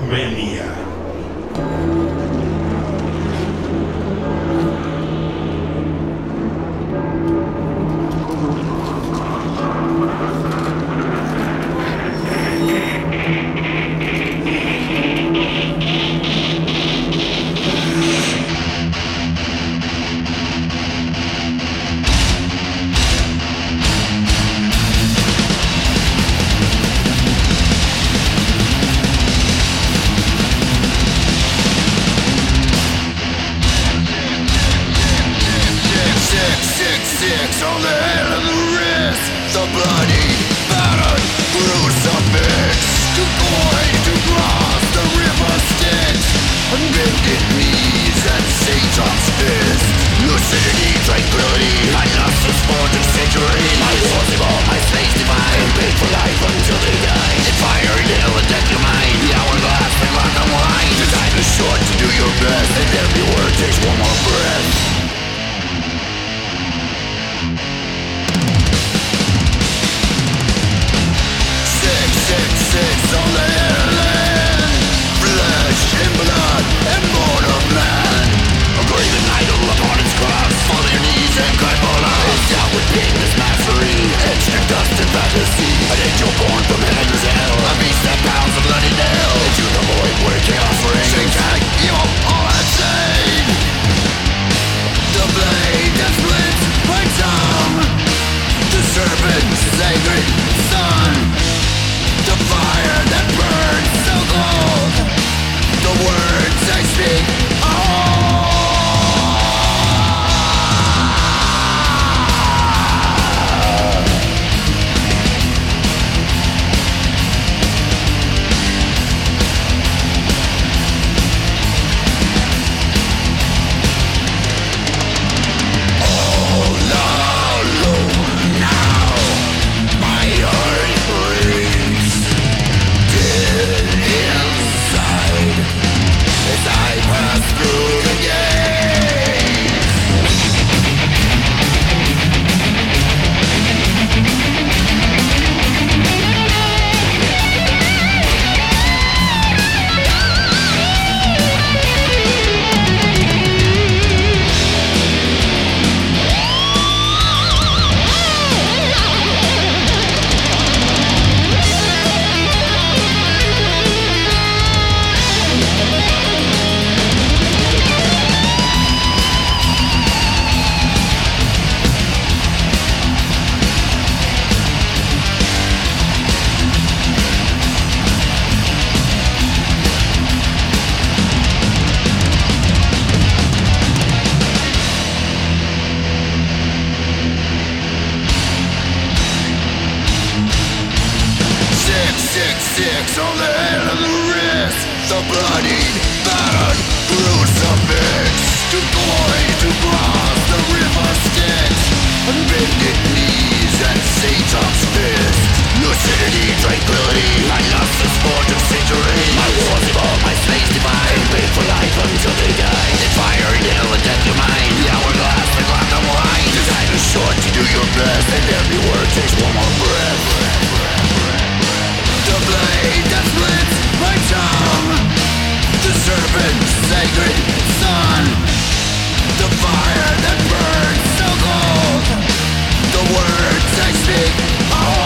[SPEAKER 4] Mania.
[SPEAKER 7] 666 on the head of the wrist, the bloody battered crucifix, too cold to cross the river Styx, unbended knees and Satan's fist, lucidity, tranquility, I lost the sport of century, my war's evolved, my space divine, paid for life until they die, in fire and hell and death your mind, the hourglass, the clock unwind, the time is short to do your best, and every word takes one more breath. 666 on the land, flesh and blood and born of man, a graven idol upon its cross, fall their knees and cry for love, endowed with painless mastery, etched in dust and fantasy, an angel born from heaven's hell, a beast that pounds a bloody nail, into the void where chaos reigns, satanic evil all insane, the blade that splits my tongue, the serpent's sacred son, the fire that burns so cold, the words I speak on the head of the wrist, the bloodied, battered crucifix, too cold to cross the river Styx, unbended knees and Satan's fist, lucidity, tranquility, I lost the sport of century, my war's evolved, my space divine, paid for life until they die, in fire and hell and death your mind, the hourglass, the clock unwind, the time is short to do your best, and every word takes one more breath. The blade that splits my tongue, the serpent's sacred son, the fire that burns so cold, the words I speak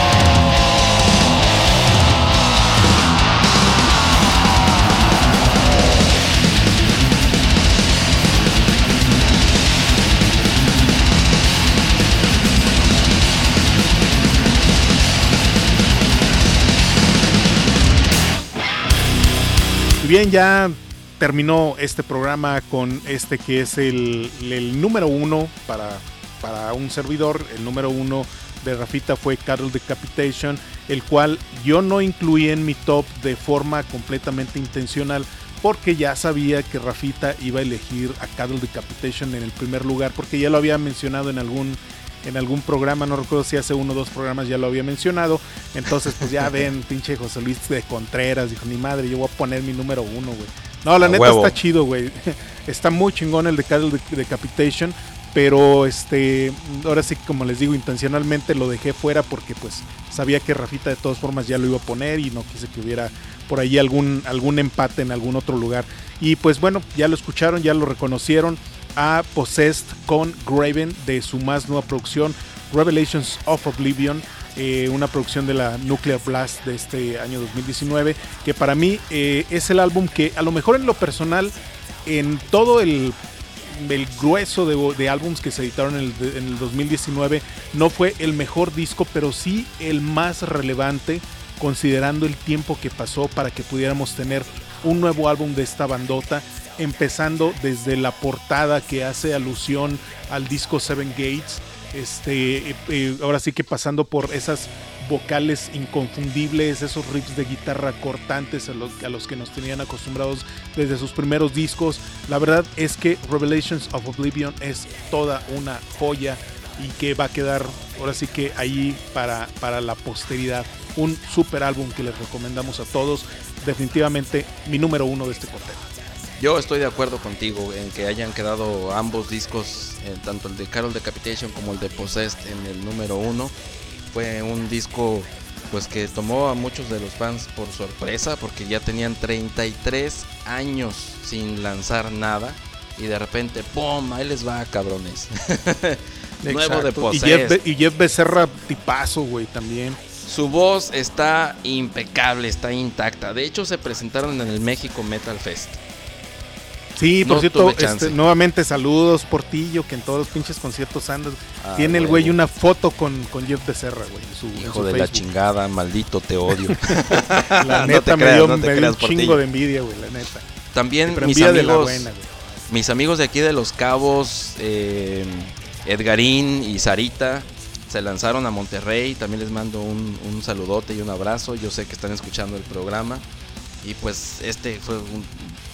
[SPEAKER 2] Bien, ya terminó este programa con este que es el número 1 para un servidor. El número 1 de Rafita fue Cattle Decapitation, el cual yo no incluí en mi top de forma completamente intencional, porque ya sabía que Rafita iba a elegir a Cattle Decapitation en el primer lugar, porque ya lo había mencionado en algún programa, no recuerdo si hace 1 o 2 programas ya lo había mencionado. Entonces pues ya ven, pinche José Luis de Contreras dijo, ni madre, yo voy a poner mi número 1, güey. No, la neta huevo. Está chido, güey. Está muy chingón el de Cattle Decapitation, pero ahora sí, como les digo, intencionalmente lo dejé fuera porque pues sabía que Rafita de todas formas ya lo iba a poner y no quise que hubiera por ahí algún empate en algún otro lugar. Y pues bueno, ya lo escucharon, ya lo reconocieron a Possessed con Graven de su más nueva producción, Revelations of Oblivion, una producción de la Nuclear Blast de este año 2019, que para mí es el álbum que a lo mejor en lo personal, en todo el grueso de álbums que se editaron en el 2019, no fue el mejor disco, pero sí el más relevante, considerando el tiempo que pasó para que pudiéramos tener un nuevo álbum de esta bandota, empezando desde la portada que hace alusión al disco Seven Gates, ahora sí que pasando por esas vocales inconfundibles, esos riffs de guitarra cortantes a los que nos tenían acostumbrados desde sus primeros discos. La verdad es que Revelations of Oblivion es toda una joya y que va a quedar ahora sí que ahí para la posteridad. Un super álbum que les recomendamos a todos, definitivamente mi número 1 de este cortejo.
[SPEAKER 3] Yo estoy de acuerdo contigo en que hayan quedado ambos discos, tanto el de Carol Decapitation como el de Possessed, en el número 1. Fue un disco pues que tomó a muchos de los fans por sorpresa, porque ya tenían 33 años sin lanzar nada y de repente ¡pum! Ahí les va, cabrones. Nuevo de Possessed.
[SPEAKER 2] Y Jeff Becerra, tipazo, güey, también.
[SPEAKER 3] Su voz está impecable, está intacta. De hecho, se presentaron en el México Metal Fest.
[SPEAKER 2] Sí, por cierto, nuevamente saludos, Portillo, que en todos los pinches conciertos andas. Tiene el güey una foto con Jeff Becerra, güey.
[SPEAKER 3] Hijo de Facebook. La chingada, maldito, te odio.
[SPEAKER 2] La neta, me dio un chingo de envidia, güey, la neta.
[SPEAKER 3] También mis amigos de aquí de Los Cabos, Edgarín y Sarita, se lanzaron a Monterrey. También les mando un saludote y un abrazo. Yo sé que están escuchando el programa. Y pues fue un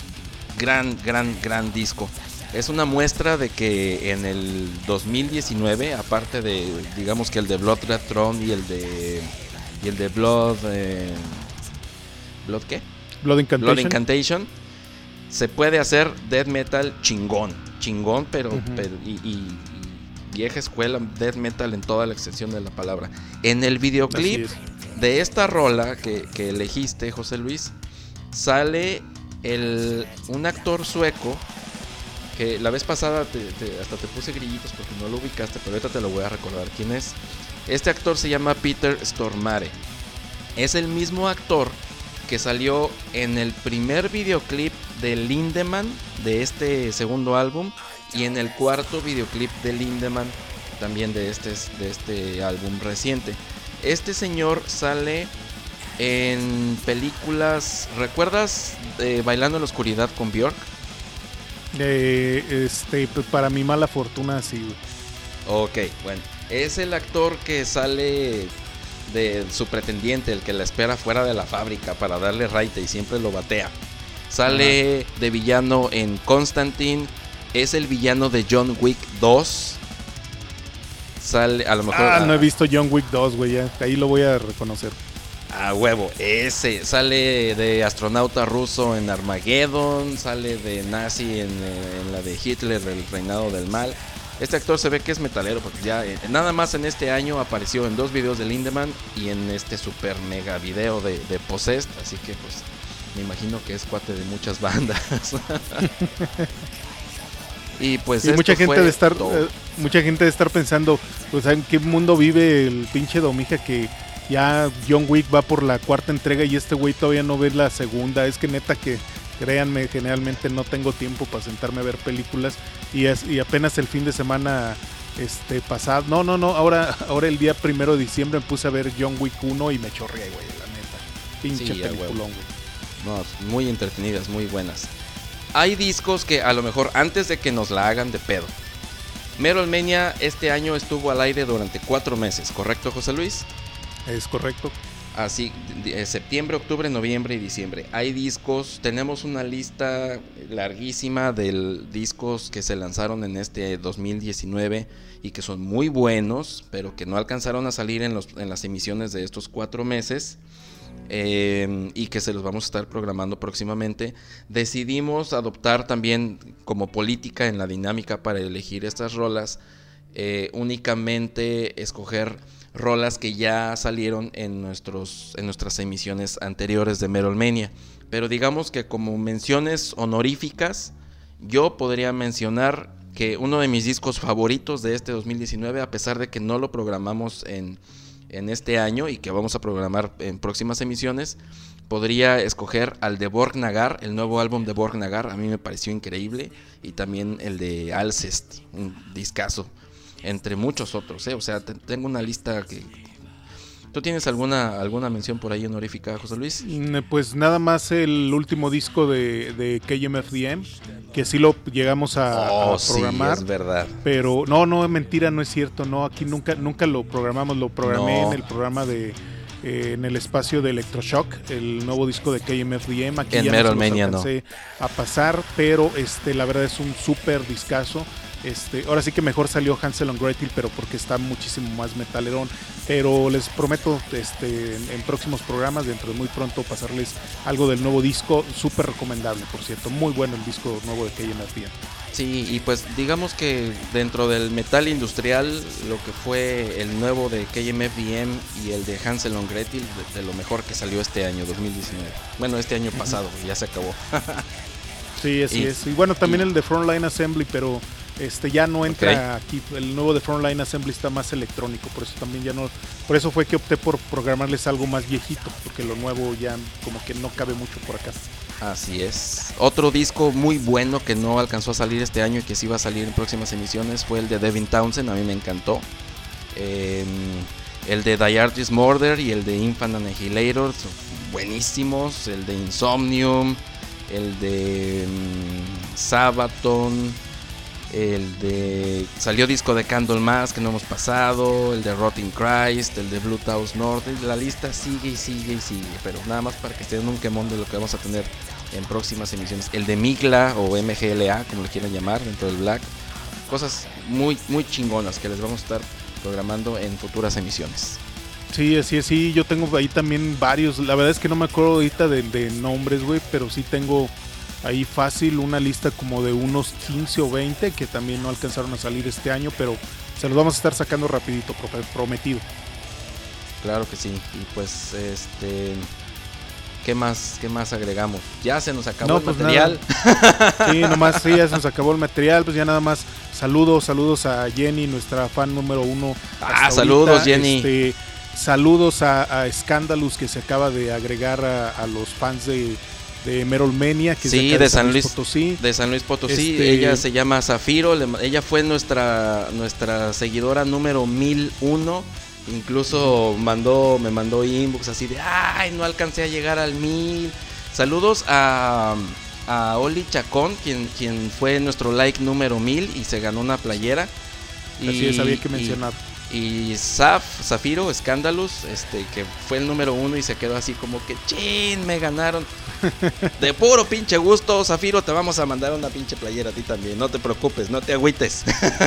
[SPEAKER 3] gran disco. Es una muestra de que en el 2019, aparte de, digamos que el de Blood Red Throne y el de Blood ¿qué?
[SPEAKER 2] Blood
[SPEAKER 3] Incantation, se puede hacer death metal chingón, pero y vieja escuela death metal en toda la extensión de la palabra. En el videoclip de esta rola que elegiste, José Luis, sale un actor sueco que la vez pasada hasta te puse grillitos porque no lo ubicaste, pero ahorita te lo voy a recordar quién es. Este actor se llama Peter Stormare. Es el mismo actor que salió en el primer videoclip de Lindemann de este segundo álbum y en el cuarto videoclip de Lindemann también de este álbum reciente. Este señor sale en películas. ¿Recuerdas Bailando en la Oscuridad con Björk?
[SPEAKER 2] Para mi mala fortuna, sí, güey.
[SPEAKER 3] Ok, bueno. Es el actor que sale de su pretendiente, el que la espera fuera de la fábrica para darle raite y siempre lo batea. Sale de villano en Constantine. Es el villano de John Wick 2. Sale, a lo mejor.
[SPEAKER 2] No he visto John Wick 2, güey. Ahí lo voy a reconocer.
[SPEAKER 3] A huevo, ese. Sale de astronauta ruso en Armageddon. Sale de nazi en la de Hitler, el reinado del mal. Este actor se ve que es metalero porque ya nada más en este año apareció en 2 videos de Lindemann y en este super mega video de Possessed. Así que pues me imagino que es cuate de muchas bandas. Y pues
[SPEAKER 2] mucha gente de estar pensando, pues en qué mundo vive el pinche Domija que ya John Wick va por la 4ª entrega y este güey todavía no ve la segunda. Es que neta que, créanme, generalmente no tengo tiempo para sentarme a ver películas y apenas el fin de semana pasado, ahora el día 1 de diciembre me puse a ver John Wick 1 y me chorreé, güey, la neta. Pinche peliculón, güey.
[SPEAKER 3] No, muy entretenidas, muy buenas. Hay discos que a lo mejor antes de que nos la hagan de pedo. Metal Mania este año estuvo al aire durante 4 meses, ¿correcto, José Luis?
[SPEAKER 2] Es correcto.
[SPEAKER 3] Así, septiembre, octubre, noviembre y diciembre. Hay discos, tenemos una lista larguísima de discos que se lanzaron en este 2019 y que son muy buenos, pero que no alcanzaron a salir en las emisiones de estos 4 meses. y que se los vamos a estar programando próximamente. Decidimos adoptar también como política en la dinámica para elegir estas rolas, únicamente escoger rolas que ya salieron en nuestras emisiones anteriores de Metalmania. Pero digamos que como menciones honoríficas, yo podría mencionar que uno de mis discos favoritos de este 2019, a pesar de que no lo programamos en este año y que vamos a programar en próximas emisiones, podría escoger al de Borknagar, el nuevo álbum de Borknagar. A mí me pareció increíble, y también el de Alcest, un discazo, entre muchos otros, O sea, tengo una lista que... ¿Tú tienes alguna mención por ahí honorífica, José Luis?
[SPEAKER 2] Pues nada más el último disco de KMFDM, que sí lo llegamos a programar.
[SPEAKER 3] Sí, es verdad.
[SPEAKER 2] Pero no, es mentira, no es cierto. No, aquí nunca lo programamos. Lo programé en el programa en el espacio de Electroshock, el nuevo disco de KMFDM. Aquí
[SPEAKER 3] en
[SPEAKER 2] ya
[SPEAKER 3] Metalmania
[SPEAKER 2] no a pasar, pero la verdad es un súper discazo. Ahora sí que mejor salió Hansel and Gretel, pero porque está muchísimo más metalerón. Pero les prometo en próximos programas, dentro de muy pronto, pasarles algo del nuevo disco. Súper recomendable, por cierto. Muy bueno el disco nuevo de KMFDM.
[SPEAKER 3] Sí, y pues digamos que dentro del metal industrial, lo que fue el nuevo de KMFDM y el de Hansel and Gretel, de lo mejor que salió este año, 2019. Bueno, este año pasado, ya se acabó.
[SPEAKER 2] Sí, así es. Y bueno, también el de Frontline Assembly, pero ya no entra aquí. El nuevo de Frontline Assembly está más electrónico, por eso también ya no. Por eso fue que opté por programarles algo más viejito, porque lo nuevo ya como que no cabe mucho por acá.
[SPEAKER 3] Así es. Otro disco muy bueno que no alcanzó a salir este año y que sí va a salir en próximas emisiones fue el de Devin Townsend. A mí me encantó. El de Die Artist Murder y el de Infant Annihilator, buenísimos. El de Insomnium, el de Sabaton, salió disco de Candlemass que no hemos pasado, el de Rotting Christ, el de Blue House North. La lista sigue y sigue y sigue, pero nada más para que estén en un quemón de lo que vamos a tener en próximas emisiones. El de Migla o MGLA, como le quieran llamar, dentro del Black. Cosas muy, muy chingonas que les vamos a estar programando en futuras emisiones.
[SPEAKER 2] Sí, así es, sí, yo tengo ahí también varios. La verdad es que no me acuerdo ahorita de nombres, güey, pero sí tengo ahí fácil una lista como de unos 15 o 20 que también no alcanzaron a salir este año, pero se los vamos a estar sacando rapidito, prometido.
[SPEAKER 3] Claro que sí. Y pues ¿qué más agregamos? Ya se nos acabó el material.
[SPEAKER 2] Sí, nomás ya se nos acabó el material, pues ya nada más saludos a Jenny, nuestra fan número 1.
[SPEAKER 3] Saludos ahorita. Jenny.
[SPEAKER 2] Saludos a Scandalous, que se acaba de agregar a los fans de Metalmania, que
[SPEAKER 3] sí,
[SPEAKER 2] es
[SPEAKER 3] de San Luis Potosí. De San Luis Potosí. Ella se llama Zafiro. Ella fue nuestra seguidora número 1001. Incluso me mandó inbox así de ay, no alcancé a llegar al 1000. Saludos a Oli Chacón, quien fue nuestro like número 1000 y se ganó una playera.
[SPEAKER 2] Así es, había que mencionar.
[SPEAKER 3] Y Zafiro, Scandalous, que fue el número 1 y se quedó así como que chin, me ganaron. De puro pinche gusto, Zafiro, te vamos a mandar una pinche playera a ti también. No te preocupes, no te agüites.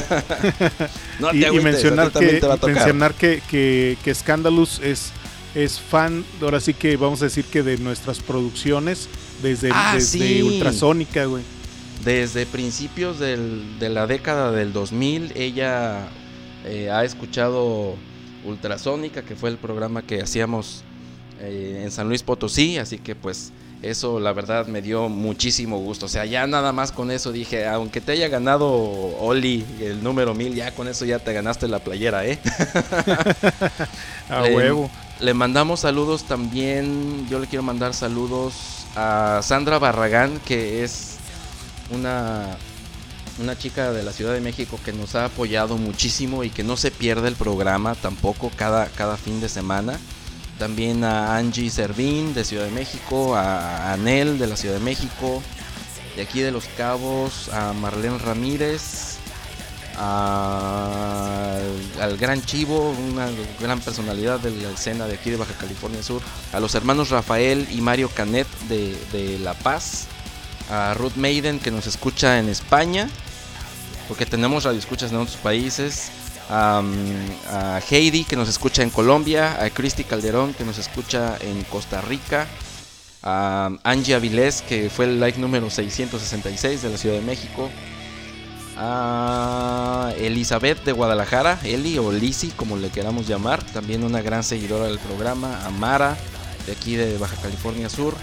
[SPEAKER 3] No te agüites,
[SPEAKER 2] y mencionar que Scandalous es fan, ahora sí que vamos a decir que de nuestras producciones desde
[SPEAKER 3] sí.
[SPEAKER 2] Ultrasónica, güey.
[SPEAKER 3] Desde principios de la década del 2000, ella ha escuchado Ultrasónica, que fue el programa que hacíamos en San Luis Potosí, así que pues eso la verdad me dio muchísimo gusto. O sea, ya nada más con eso dije, aunque te haya ganado Oli el número 1000, ya con eso ya te ganaste la playera,
[SPEAKER 2] A huevo.
[SPEAKER 3] Le mandamos saludos también. Yo le quiero mandar saludos a Sandra Barragán, que es una chica de la Ciudad de México que nos ha apoyado muchísimo y que no se pierde el programa tampoco cada fin de semana. También a Angie Servín de Ciudad de México, a Anel de la Ciudad de México, de aquí de Los Cabos, a Marlene Ramírez, al Gran Chivo, una gran personalidad de la escena de aquí de Baja California Sur, a los hermanos Rafael y Mario Canet de La Paz, a Ruth Maiden, que nos escucha en España, porque tenemos radioescuchas en otros países, a Heidi, que nos escucha en Colombia, a Cristi Calderón, que nos escucha en Costa Rica, a Angie Avilés, que fue el like número 666 de la Ciudad de México, a Elizabeth de Guadalajara, Eli o Lisi, como le queramos llamar, también una gran seguidora del programa, a Mara, de aquí de Baja California Sur.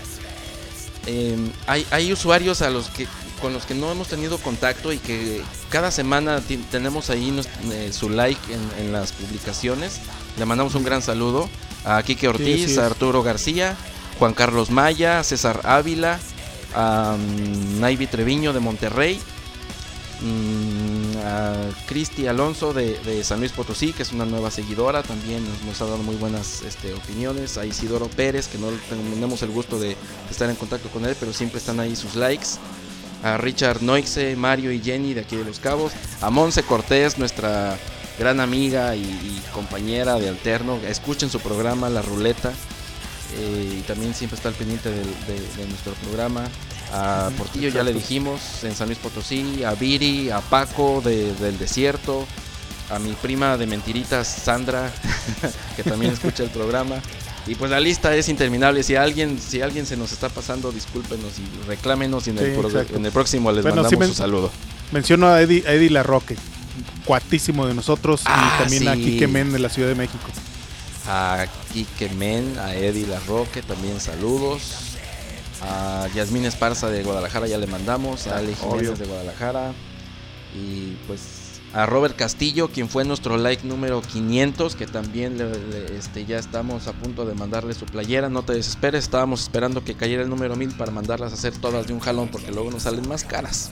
[SPEAKER 3] Hay usuarios con los que no hemos tenido contacto y que cada semana tenemos ahí su like en las publicaciones. Le mandamos un gran saludo a Quique Ortiz, a Arturo García, Juan Carlos Maya, César Ávila, a Naivi Treviño de Monterrey, a Cristi Alonso de San Luis Potosí, que es una nueva seguidora, también nos ha dado muy buenas opiniones, a Isidoro Pérez, que no tenemos el gusto de estar en contacto con él, pero siempre están ahí sus likes, a Richard Noixe, Mario y Jenny de aquí de Los Cabos, a Monse Cortés, nuestra gran amiga y compañera de Alterno. Escuchen su programa La Ruleta, y también siempre está al pendiente de nuestro programa. A Portillo ya le dijimos, en San Luis Potosí, a Viri, a Paco del Desierto, a mi prima de mentiritas Sandra, que también escucha el programa. Y pues la lista es interminable. Si alguien se nos está pasando, discúlpenos y reclámenos, y en el próximo les mandamos un saludo.
[SPEAKER 2] Menciono a Eddie Larroque, cuatísimo de nosotros, y también a Quique Men de la Ciudad de México.
[SPEAKER 3] A Quique Men, a Eddie Larroque, también saludos. A Yasmín Esparza de Guadalajara ya le mandamos, a Ale Jiménez de Guadalajara, y pues a Robert Castillo, quien fue nuestro like número 500, que también ya estamos a punto de mandarle su playera. No te desesperes, estábamos esperando que cayera el número 1000 para mandarlas a hacer todas de un jalón, porque luego nos salen más caras.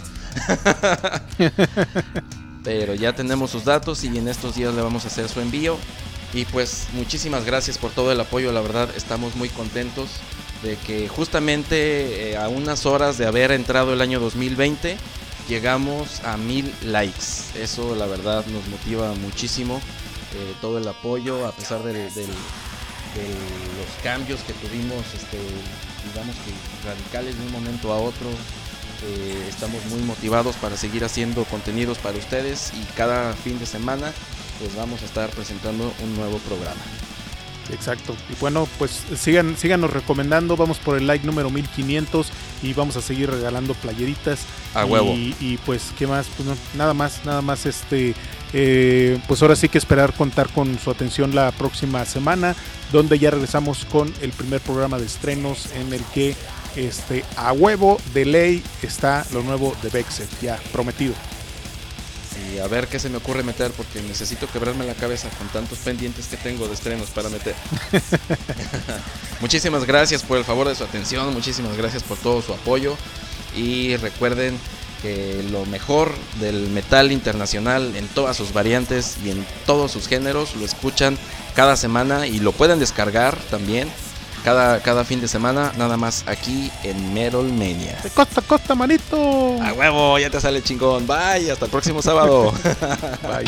[SPEAKER 3] Pero ya tenemos sus datos y en estos días le vamos a hacer su envío. Y pues muchísimas gracias por todo el apoyo, la verdad estamos muy contentos de que justamente a unas horas de haber entrado el año 2020 llegamos a 1000 likes. Eso la verdad nos motiva muchísimo, todo el apoyo, a pesar de los cambios que tuvimos, digamos que radicales de un momento a otro. Estamos muy motivados para seguir haciendo contenidos para ustedes, y cada fin de semana pues vamos a estar presentando un nuevo programa.
[SPEAKER 2] Exacto. Y bueno, pues síganos recomendando. Vamos por el like número 1500 y vamos a seguir regalando playeritas.
[SPEAKER 3] A huevo.
[SPEAKER 2] Y pues, ¿qué más? Pues no, nada más. Pues ahora sí que esperar contar con su atención la próxima semana, donde ya regresamos con el primer programa de estrenos, en el que a huevo de ley está lo nuevo de Vexet, ya prometido.
[SPEAKER 3] Y a ver qué se me ocurre meter, porque necesito quebrarme la cabeza con tantos pendientes que tengo de estrenos para meter. Muchísimas gracias por el favor de su atención, muchísimas gracias por todo su apoyo, y recuerden que lo mejor del metal internacional en todas sus variantes y en todos sus géneros lo escuchan cada semana, y lo pueden descargar también cada fin de semana, nada más aquí en Metalmania.
[SPEAKER 2] De costa a costa, manito.
[SPEAKER 3] A huevo, ya te sale chingón. Bye, hasta el próximo sábado.
[SPEAKER 2] Bye.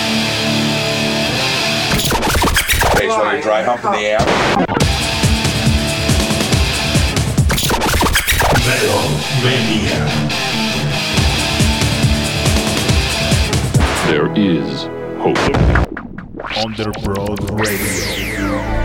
[SPEAKER 8] Metalmania. There is hope. Underbroad Radio.